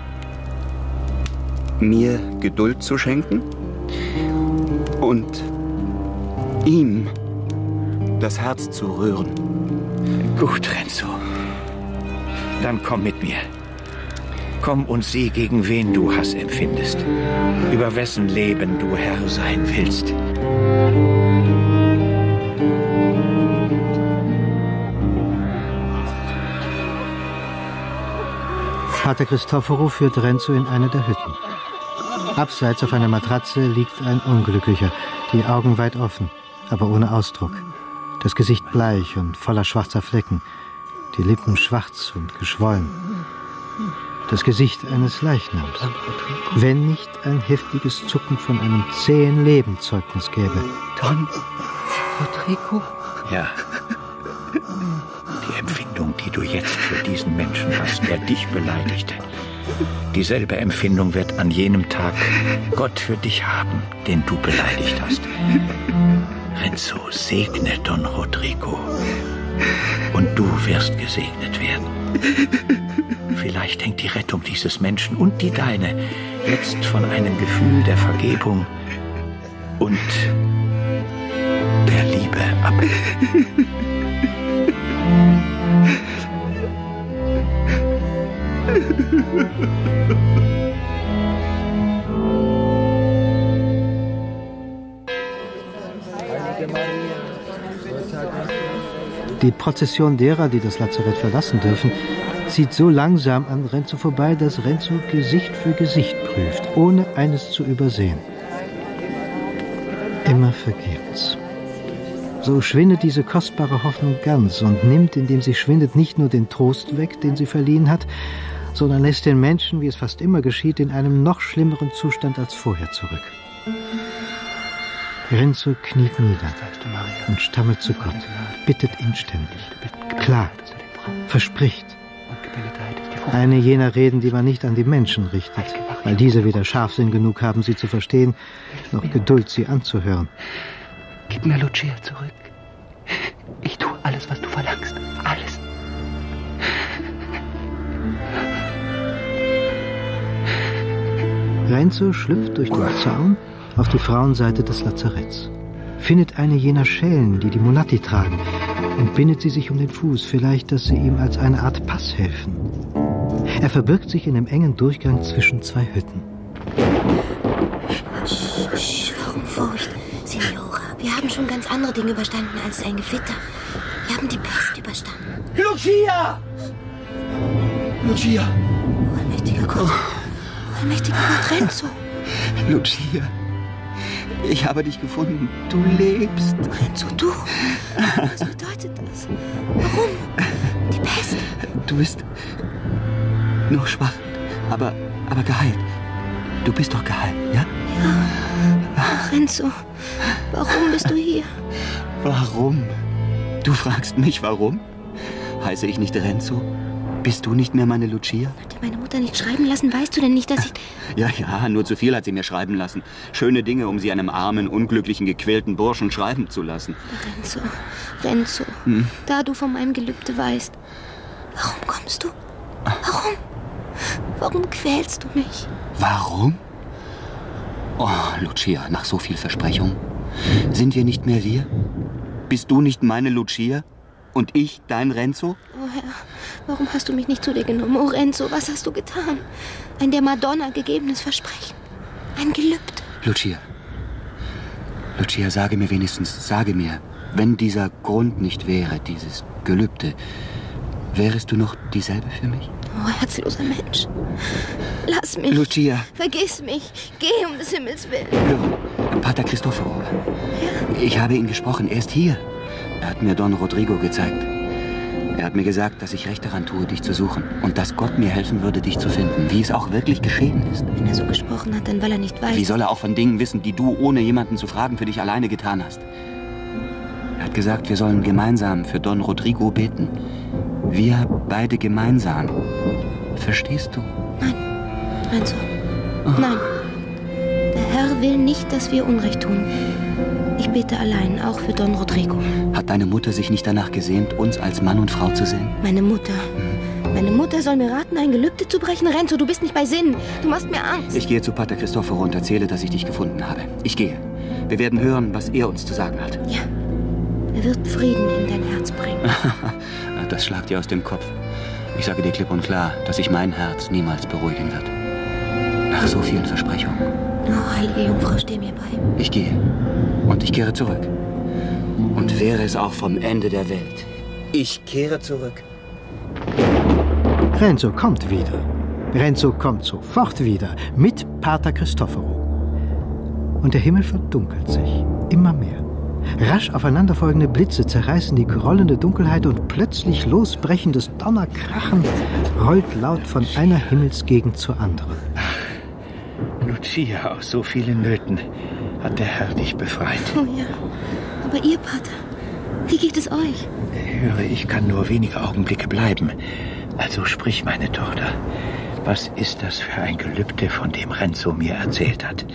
mir Geduld zu schenken und ihm das Herz zu rühren. Gut, Renzo. Dann komm mit mir. Komm und sieh, gegen wen du Hass empfindest. Über wessen Leben du Herr sein willst. Pater Cristoforo führt Renzo in eine der Hütten. Abseits auf einer Matratze liegt ein Unglücklicher, die Augen weit offen, aber ohne Ausdruck. Das Gesicht bleich und voller schwarzer Flecken, die Lippen schwarz und geschwollen. Das Gesicht eines Leichnams, wenn nicht ein heftiges Zucken von einem zähen Leben Zeugnis gäbe. Don Rodrigo? Ja. Die Empfindung, die du jetzt für diesen Menschen hast, der dich beleidigte, dieselbe Empfindung wird an jenem Tag Gott für dich haben, den du beleidigt hast. Renzo, segne Don Rodrigo. Und du wirst gesegnet werden. Vielleicht hängt die Rettung dieses Menschen und die deine jetzt von einem Gefühl der Vergebung und der Liebe ab. Die Prozession derer, die das Lazarett verlassen dürfen, zieht so langsam an Renzo vorbei, dass Renzo Gesicht für Gesicht prüft, ohne eines zu übersehen. Immer vergebens. So schwindet diese kostbare Hoffnung ganz und nimmt, indem sie schwindet, nicht nur den Trost weg, den sie verliehen hat, sondern lässt den Menschen, wie es fast immer geschieht, in einem noch schlimmeren Zustand als vorher zurück. Renzo kniet nieder und stammelt zu Gott, bittet inständig, klagt, verspricht. Eine jener Reden, die man nicht an die Menschen richtet, weil diese weder Scharfsinn genug haben, sie zu verstehen, noch Geduld, sie anzuhören. Gib mir Lucia zurück. Ich tue alles, was du verlangst. Alles. Renzo schlüpft durch den Zaun auf die Frauenseite des Lazaretts, findet eine jener Schellen, die die Mulatti tragen, und bindet sie sich um den Fuß, vielleicht, dass sie ihm als eine Art Pass helfen. Er verbirgt sich in dem engen Durchgang zwischen zwei Hütten. Warum Furcht, Signora? Wir haben schon ganz andere Dinge überstanden als ein Gewitter. Wir haben die Pest überstanden. Lucia! Lucia! Allmächtiger Gott. Allmächtiger Gott, Renzo. Lucia, ich habe dich gefunden. Du lebst. Renzo, du? Was bedeutet das? Warum? Die Pest? Du bist nur schwach, aber, aber geheilt. Du bist doch geheilt, ja? Ja. Ach, Renzo, warum bist du hier? Warum? Du fragst mich, warum? Heiße ich nicht Renzo? Bist du nicht mehr meine Lucia? Hat dir meine Mutter nicht schreiben lassen? Weißt du denn nicht, dass ich... Ja, ja, nur zu viel hat sie mir schreiben lassen. Schöne Dinge, um sie einem armen, unglücklichen, gequälten Burschen schreiben zu lassen. Renzo, Renzo, hm? Da du von meinem Gelübde weißt, warum kommst du? Warum? Warum quälst du mich? Warum? Oh, Lucia, nach so viel Versprechung. Sind wir nicht mehr wir? Bist du nicht meine Lucia? Und ich, dein Renzo? Oh Herr, warum hast du mich nicht zu dir genommen? Oh Renzo, was hast du getan? Ein der Madonna gegebenes Versprechen. Ein Gelübde. Lucia. Lucia, sage mir wenigstens, sage mir, wenn dieser Grund nicht wäre, dieses Gelübde, wärest du noch dieselbe für mich? Oh, herzloser Mensch. Lass mich. Lucia. Vergiss mich. Geh um des Himmels willen. Hör, Pater Cristoforo. Ja? Ich habe ihn gesprochen. Er ist hier. Er hat mir Don Rodrigo gezeigt. Er hat mir gesagt, dass ich recht daran tue, dich zu suchen. Und dass Gott mir helfen würde, dich zu finden. Wie es auch wirklich geschehen ist. Wenn er so gesprochen hat, dann weil er nicht weiß. Wie soll er auch von Dingen wissen, die du, ohne jemanden zu fragen, für dich alleine getan hast? Er hat gesagt, wir sollen gemeinsam für Don Rodrigo beten. Wir beide gemeinsam. Verstehst du? Nein. Renzo. Oh. Nein. Der Herr will nicht, dass wir Unrecht tun. Ich bete allein, auch für Don Rodrigo. Hat deine Mutter sich nicht danach gesehnt, uns als Mann und Frau zu sehen? Meine Mutter. Hm. Meine Mutter soll mir raten, ein Gelübde zu brechen. Renzo, du bist nicht bei Sinnen. Du machst mir Angst. Ich gehe zu Pater Cristoforo und erzähle, dass ich dich gefunden habe. Ich gehe. Wir werden hören, was er uns zu sagen hat. Ja. Er wird Frieden in dein Herz bringen. Das schlagt dir aus dem Kopf. Ich sage dir klipp und klar, dass sich mein Herz niemals beruhigen wird. Nach so vielen Versprechungen. Oh, heilige Jungfrau, steh mir bei. Ich gehe. Und ich kehre zurück. Und wäre es auch vom Ende der Welt. Ich kehre zurück. Renzo kommt wieder. Renzo kommt sofort wieder. Mit Pater Cristoforo. Und der Himmel verdunkelt sich. Immer mehr. Rasch aufeinanderfolgende Blitze zerreißen die grollende Dunkelheit und plötzlich losbrechendes Donnerkrachen rollt laut von einer Himmelsgegend zur anderen. Ach, Lucia, aus so vielen Nöten hat der Herr dich befreit. Oh ja, aber ihr, Pater, wie geht es euch? Höre, ich kann nur wenige Augenblicke bleiben. Also sprich, meine Tochter, was ist das für ein Gelübde, von dem Renzo mir erzählt hat?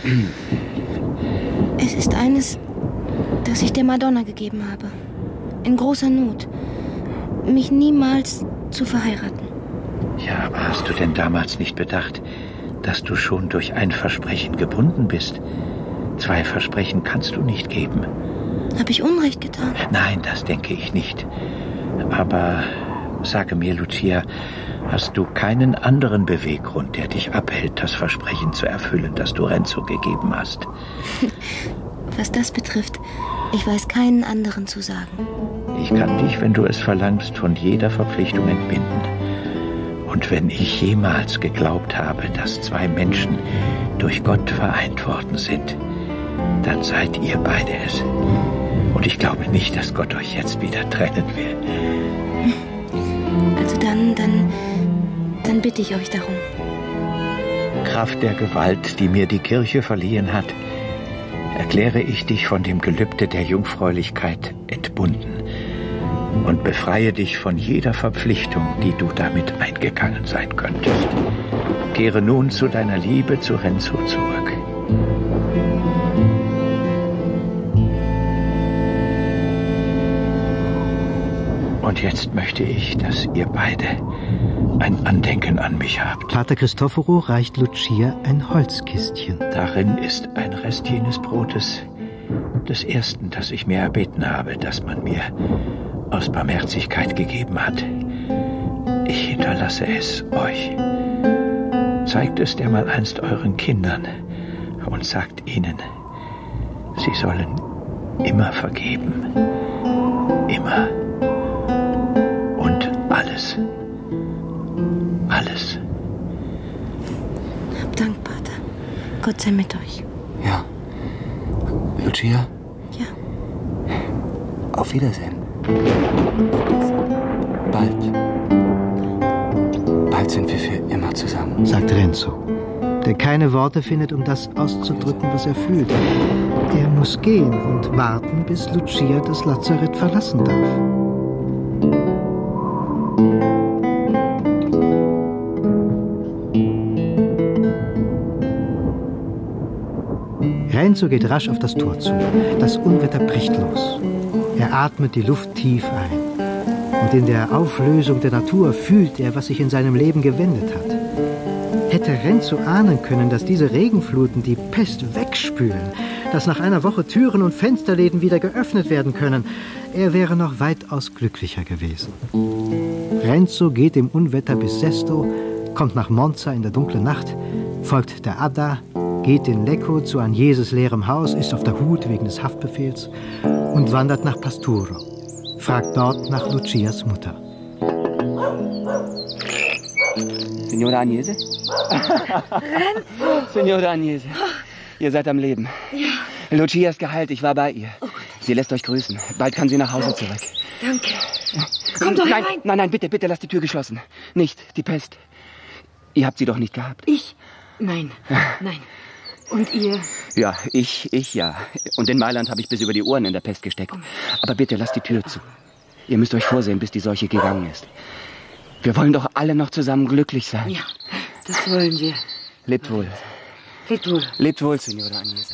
Es ist eines, das ich der Madonna gegeben habe. In großer Not. Mich niemals zu verheiraten. Ja, aber hast du denn damals nicht bedacht, dass du schon durch ein Versprechen gebunden bist? Zwei Versprechen kannst du nicht geben. Habe ich Unrecht getan? Nein, das denke ich nicht. Aber sage mir, Lucia, hast du keinen anderen Beweggrund, der dich abhält, das Versprechen zu erfüllen, das du Renzo gegeben hast? Was das betrifft, Ich weiß keinen anderen zu sagen. Ich kann dich, wenn du es verlangst, von jeder Verpflichtung entbinden. Und wenn ich jemals geglaubt habe, dass zwei Menschen durch Gott vereint worden sind, dann seid ihr beide es. Und ich glaube nicht, dass Gott euch jetzt wieder trennen will. Also dann, dann, dann bitte ich euch darum. Kraft der Gewalt, die mir die Kirche verliehen hat, erkläre ich dich von dem Gelübde der Jungfräulichkeit entbunden und befreie dich von jeder Verpflichtung, die du damit eingegangen sein könntest. Kehre nun zu deiner Liebe zu Renzo zurück. Und jetzt möchte ich, dass ihr beide ein Andenken an mich habt. Pater Cristoforo reicht Lucia ein Holzkistchen. Darin ist ein Rest jenes Brotes, des ersten, das ich mir erbeten habe, das man mir aus Barmherzigkeit gegeben hat. Ich hinterlasse es euch. Zeigt es dermaleinst euren Kindern und sagt ihnen, sie sollen immer vergeben. Immer. Und alles. Alles. Hab Dank, Pater. Gott sei mit euch. Ja. Lucia? Ja. Auf Wiedersehen. Bald. Bald sind wir für immer zusammen. Sagt Renzo, der keine Worte findet, um das auszudrücken, was er fühlt. Er muss gehen und warten, bis Lucia das Lazarett verlassen darf. Renzo geht rasch auf das Tor zu. Das Unwetter bricht los. Er atmet die Luft tief ein. Und in der Auflösung der Natur fühlt er, was sich in seinem Leben gewendet hat. Hätte Renzo ahnen können, dass diese Regenfluten die Pest wegspülen, dass nach einer Woche Türen und Fensterläden wieder geöffnet werden können, er wäre noch weitaus glücklicher gewesen. Renzo geht im Unwetter bis Sesto, kommt nach Monza in der dunklen Nacht, folgt der Adda, geht in Lecco zu Agneses leerem Haus, ist auf der Hut wegen des Haftbefehls und wandert nach Pasturo, fragt dort nach Lucias Mutter. Signora Agnese? Renzo! Signora Agnese, ihr seid am Leben. Ja. Lucia ist geheilt, ich war bei ihr. Sie lässt euch grüßen. Bald kann sie nach Hause zurück. Danke. Komm doch nein, herein. Nein, nein, bitte, bitte, lasst die Tür geschlossen. Nicht die Pest. Ihr habt sie doch nicht gehabt. Ich? Nein, nein. Und ihr? Ja, ich, ich ja. Und in Mailand habe ich bis über die Ohren in der Pest gesteckt. Aber bitte, lasst die Tür zu. Ihr müsst euch vorsehen, bis die Seuche gegangen ist. Wir wollen doch alle noch zusammen glücklich sein. Ja, das wollen wir. Lebt wohl. Lebt wohl. Lebt wohl, Signora Agnese.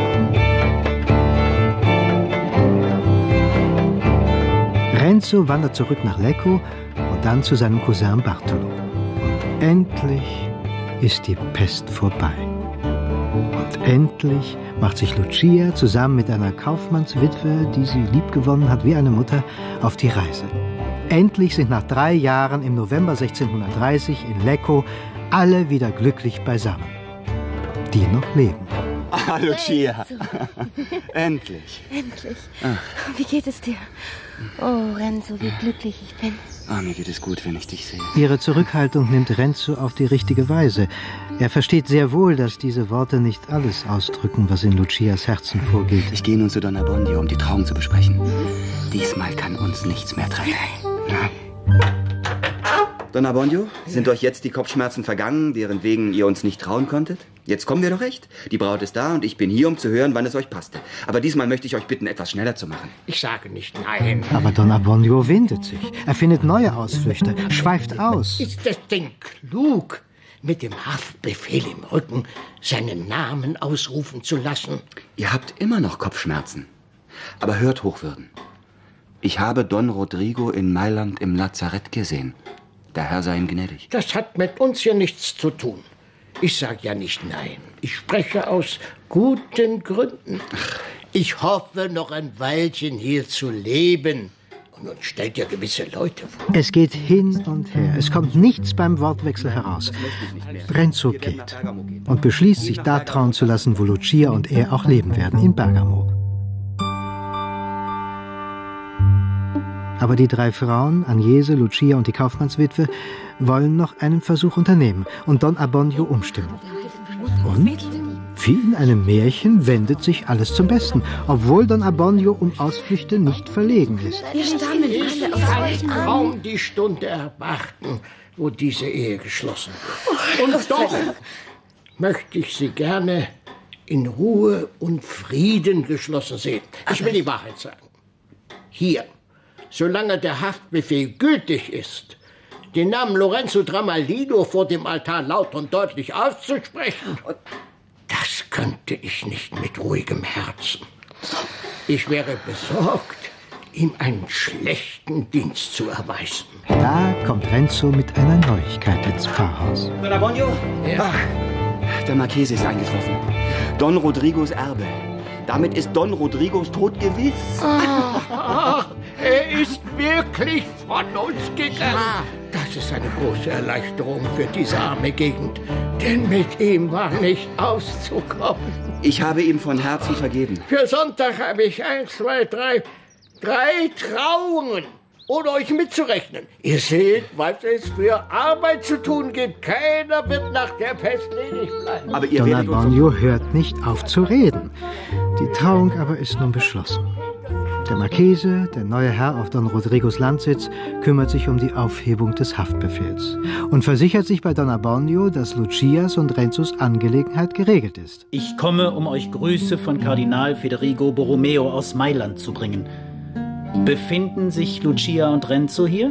Renzo wandert zurück nach Lecco und dann zu seinem Cousin Bartolo. Und endlich ist die Pest vorbei. Und endlich macht sich Lucia zusammen mit einer Kaufmannswitwe, die sie liebgewonnen hat wie eine Mutter, auf die Reise. Endlich sind nach drei Jahren im November sechzehnhundertdreißig in Lecco alle wieder glücklich beisammen. Die noch leben. Ah, Lucia. Endlich. Endlich. Ah. Wie geht es dir? Oh, Renzo, wie glücklich ich bin. Ah, mir geht es gut, wenn ich dich sehe. Ihre Zurückhaltung nimmt Renzo auf die richtige Weise. Er versteht sehr wohl, dass diese Worte nicht alles ausdrücken, was in Lucias Herzen vorgeht. Ich gehe nun zu Donna Bondio, um die Trauung zu besprechen. Diesmal kann uns nichts mehr trennen. Nein. Donna Bondio, sind euch jetzt die Kopfschmerzen vergangen, deren wegen ihr uns nicht trauen konntet? Jetzt kommen wir doch recht. Die Braut ist da und ich bin hier, um zu hören, wann es euch passte. Aber diesmal möchte ich euch bitten, etwas schneller zu machen. Ich sage nicht nein. Aber Don Abbondio windet sich. Er findet neue Ausflüchte, schweift aus. Ist es denn klug, mit dem Haftbefehl im Rücken seinen Namen ausrufen zu lassen? Ihr habt immer noch Kopfschmerzen. Aber hört, Hochwürden. Ich habe Don Rodrigo in Mailand im Lazarett gesehen. Der Herr sei ihm gnädig. Das hat mit uns hier nichts zu tun. Ich sage ja nicht nein. Ich spreche aus guten Gründen. Ich hoffe, noch ein Weilchen hier zu leben. Und nun stellt ihr gewisse Leute vor. Es geht hin und her. Es kommt nichts beim Wortwechsel heraus. Renzo geht und beschließt, sich da trauen zu lassen, wo Lucia und er auch leben werden, in Bergamo. Aber die drei Frauen, Agnese, Lucia und die Kaufmannswitwe, wollen noch einen Versuch unternehmen und Don Abbondio umstimmen. Und wie in einem Märchen wendet sich alles zum Besten, obwohl Don Abbondio um Ausflüchte nicht verlegen ist. Wir stammen alle aus euch an. Kaum die Stunde erwarten, wo diese Ehe geschlossen wird. Und doch möchte ich sie gerne in Ruhe und Frieden geschlossen sehen. Ich will die Wahrheit sagen. Hier, solange der Haftbefehl gültig ist, den Namen Lorenzo Tramalino vor dem Altar laut und deutlich auszusprechen, das könnte ich nicht mit ruhigem Herzen. Ich wäre besorgt, ihm einen schlechten Dienst zu erweisen. Da kommt Renzo mit einer Neuigkeit ins Pfarrhaus. Don Abbondio? Ja. Ach, der Marchese ist eingetroffen. Don Rodrigos Erbe. Damit ist Don Rodrigos Tod gewiss. Ach, er ist wirklich von uns gegangen. Das ist eine große Erleichterung für diese arme Gegend. Denn mit ihm war nicht auszukommen. Ich habe ihm von Herzen vergeben. Für Sonntag habe ich eins, zwei, drei, drei Trauungen. Ohne euch mitzurechnen. Ihr seht, was es für Arbeit zu tun gibt. Keiner wird nach der Pest ledig bleiben. Aber ihr Don Abbondio hört nicht auf zu reden. Die Trauung aber ist nun beschlossen. Der Marchese, der neue Herr auf Don Rodrigos Landsitz, kümmert sich um die Aufhebung des Haftbefehls und versichert sich bei Don Abbondio, dass Lucias und Renzos Angelegenheit geregelt ist. Ich komme, um euch Grüße von Kardinal Federigo Borromeo aus Mailand zu bringen. Befinden sich Lucia und Renzo hier?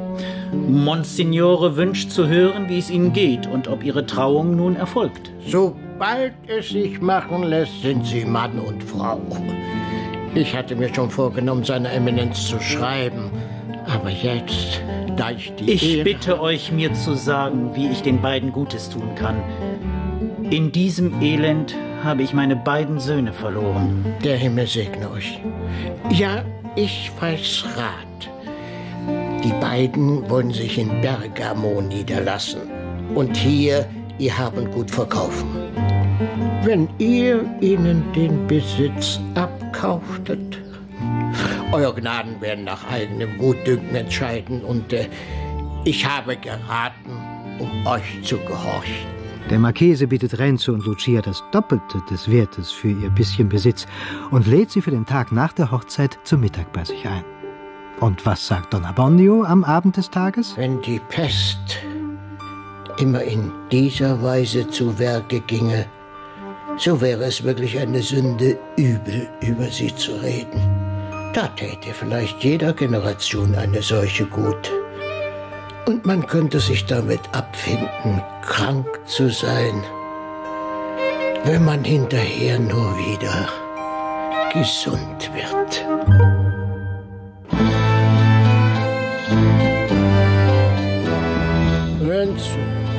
Monsignore wünscht zu hören, wie es ihnen geht und ob ihre Trauung nun erfolgt. Sobald es sich machen lässt, sind sie Mann und Frau. Ich hatte mir schon vorgenommen, seiner Eminenz zu schreiben. Aber jetzt, da ich die Ich Ehre... bitte euch, mir zu sagen, wie ich den beiden Gutes tun kann. In diesem Elend habe ich meine beiden Söhne verloren. Der Himmel segne euch. Ja, ich weiß Rat. Die beiden wollen sich in Bergamo niederlassen und hier ihr Habengut verkaufen. Wenn ihr ihnen den Besitz abkauftet, euer Gnaden werden nach eigenem Gutdünken entscheiden und äh, ich habe geraten, um euch zu gehorchen. Der Marchese bietet Renzo und Lucia das Doppelte des Wertes für ihr bisschen Besitz und lädt sie für den Tag nach der Hochzeit zum Mittag bei sich ein. Und was sagt Don Abbondio am Abend des Tages? Wenn die Pest immer in dieser Weise zu Werke ginge, so wäre es wirklich eine Sünde, übel über sie zu reden. Da täte vielleicht jeder Generation eine solche gut. Und man könnte sich damit abfinden, krank zu sein, wenn man hinterher nur wieder gesund wird. Renzo,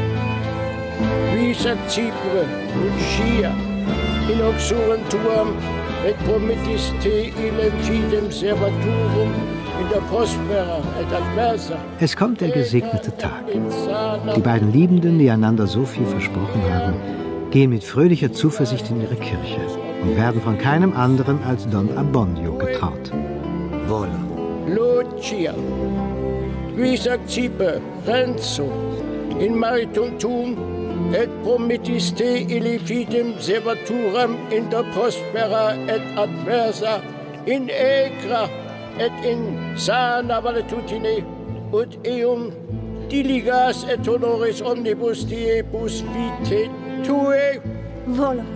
Visa Cipre, Lucia, in obsurantuam et promittis te ilem fidem servaturum in der Prospera et adversa. Es kommt der gesegnete Tag. Die beiden Liebenden, die einander so viel versprochen haben, gehen mit fröhlicher Zuversicht in ihre Kirche und werden von keinem anderen als Don Abbondio getraut. Wohl. Lucia, Visa Cipre, Renzo, in maritum tuum et promittis te illi fidem servaturam inter prospera et adversa in aegra et in sana valetudine ut eum diligas et honoris omnibus diebus vitae tuae Volo.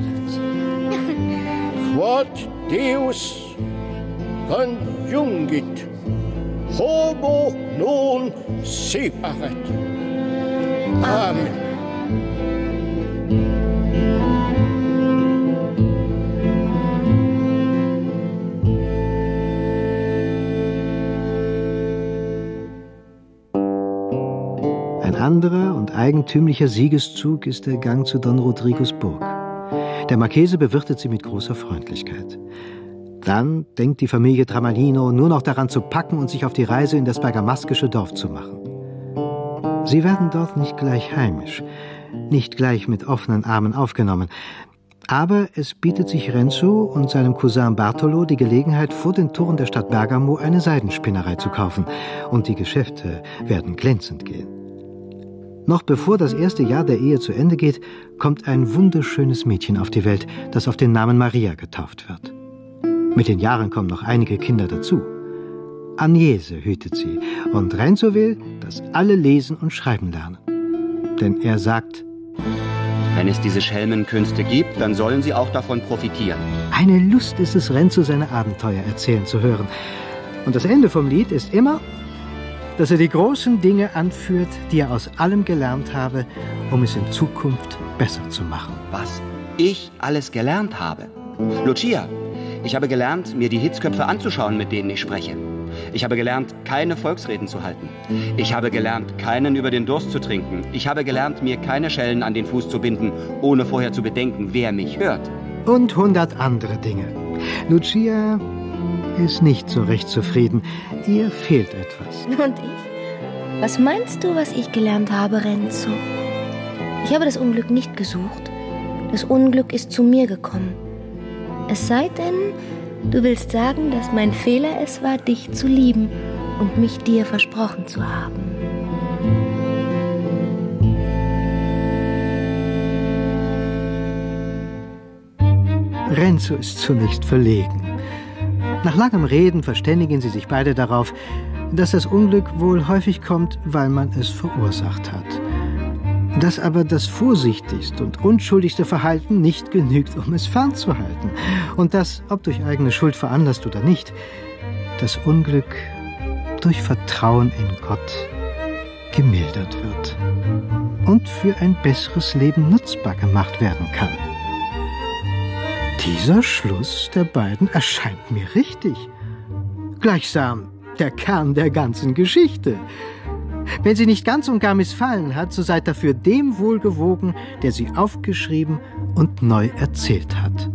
quod Deus conjungit homo non separat. Amen. Ein anderer und eigentümlicher Siegeszug ist der Gang zu Don Rodrigos Burg. Der Marchese bewirtet sie mit großer Freundlichkeit. Dann denkt die Familie Tramalino nur noch daran zu packen und sich auf die Reise in das bergamaskische Dorf zu machen. Sie werden dort nicht gleich heimisch, nicht gleich mit offenen Armen aufgenommen. Aber es bietet sich Renzo und seinem Cousin Bartolo die Gelegenheit, vor den Toren der Stadt Bergamo eine Seidenspinnerei zu kaufen. Und die Geschäfte werden glänzend gehen. Noch bevor das erste Jahr der Ehe zu Ende geht, kommt ein wunderschönes Mädchen auf die Welt, das auf den Namen Maria getauft wird. Mit den Jahren kommen noch einige Kinder dazu. Agnese hütet sie und Renzo will, dass alle lesen und schreiben lernen. Denn er sagt: Wenn es diese Schelmenkünste gibt, dann sollen sie auch davon profitieren. Eine Lust ist es, Renzo seine Abenteuer erzählen zu hören. Und das Ende vom Lied ist immer, dass er die großen Dinge anführt, die er aus allem gelernt habe, um es in Zukunft besser zu machen. Was ich alles gelernt habe? Lucia, ich habe gelernt, mir die Hitzköpfe anzuschauen, mit denen ich spreche. Ich habe gelernt, keine Volksreden zu halten. Ich habe gelernt, keinen über den Durst zu trinken. Ich habe gelernt, mir keine Schellen an den Fuß zu binden, ohne vorher zu bedenken, wer mich hört. Und hundert andere Dinge. Lucia ist nicht so recht zufrieden. Ihr fehlt etwas. Und ich? Was meinst du, was ich gelernt habe, Renzo? Ich habe das Unglück nicht gesucht. Das Unglück ist zu mir gekommen. Es sei denn, du willst sagen, dass mein Fehler es war, dich zu lieben und mich dir versprochen zu haben. Renzo ist zunächst verlegen. Nach langem Reden verständigen sie sich beide darauf, dass das Unglück wohl häufig kommt, weil man es verursacht hat. Dass aber das vorsichtigste und unschuldigste Verhalten nicht genügt, um es fernzuhalten. Und dass, ob durch eigene Schuld veranlasst oder nicht, das Unglück durch Vertrauen in Gott gemildert wird und für ein besseres Leben nutzbar gemacht werden kann. Dieser Schluss der beiden erscheint mir richtig. Gleichsam der Kern der ganzen Geschichte. Wenn sie nicht ganz und gar missfallen hat, so seid dafür dem wohlgewogen, der sie aufgeschrieben und neu erzählt hat.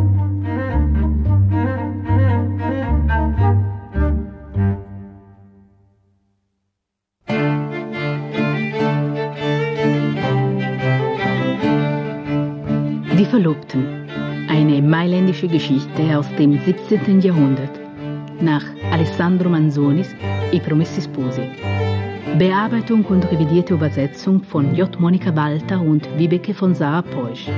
Die Verlobten. Eine mailändische Geschichte aus dem siebzehnten Jahrhundert. Nach Alessandro Manzonis I Promessi Sposi. Bearbeitung und revidierte Übersetzung von J. Monika Walter und Vibeke von Sarah Peusch.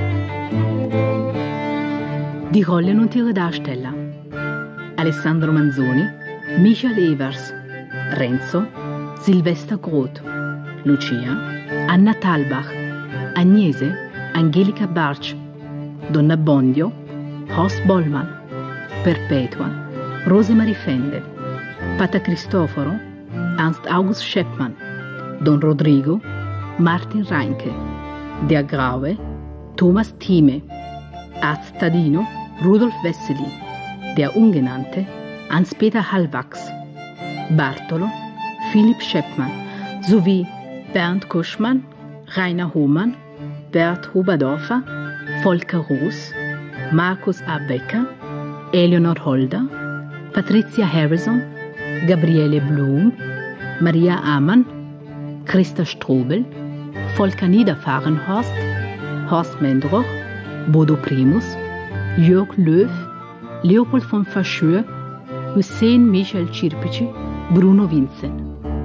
Die Rollen und ihre Darsteller: Alessandro Manzoni, Michael Evers, Renzo, Silvester Groth, Lucia, Anna Thalbach, Agnese, Angelika Bartsch, Donna Bondio, Horst Bollmann, Perpetua, Rosemarie Fende, Pater Cristoforo, Ernst August Scheppmann, Don Rodrigo, Martin Reinke, Der Graue, Thomas Thieme, Arzt Tadino, Rudolf Wessely, Der Ungenannte, Hans-Peter Hallwachs, Bartolo, Philipp Scheppmann sowie Bernd Kuschmann, Rainer Hohmann, Bert Huberdorfer, Volker Roos, Markus A. Becker, Eleonor Holder, Patricia Harrison, Gabriele Blum, Maria Amann, Christa Strobel, Volker Niederfahrenhorst, Horst Mendroch, Bodo Primus, Jörg Löw, Leopold von Verschür, Hussein Michel Cirpici, Bruno Vinzen.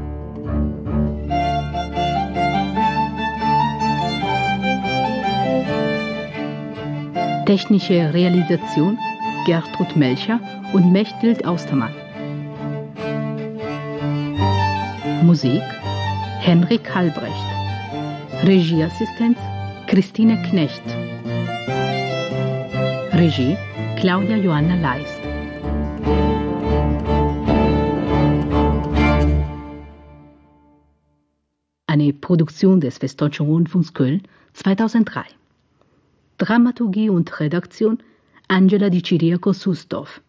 Technische Realisation Gertrud Melcher und Mechthild Austermann. Musik Henrik Halbrecht. Regieassistenz Christine Knecht. Regie Claudia Johanna Leist. Eine Produktion des Westdeutschen Rundfunks Köln zweitausenddrei. Dramaturgie und Redaktion Angela Di Ciriaco Susdorf.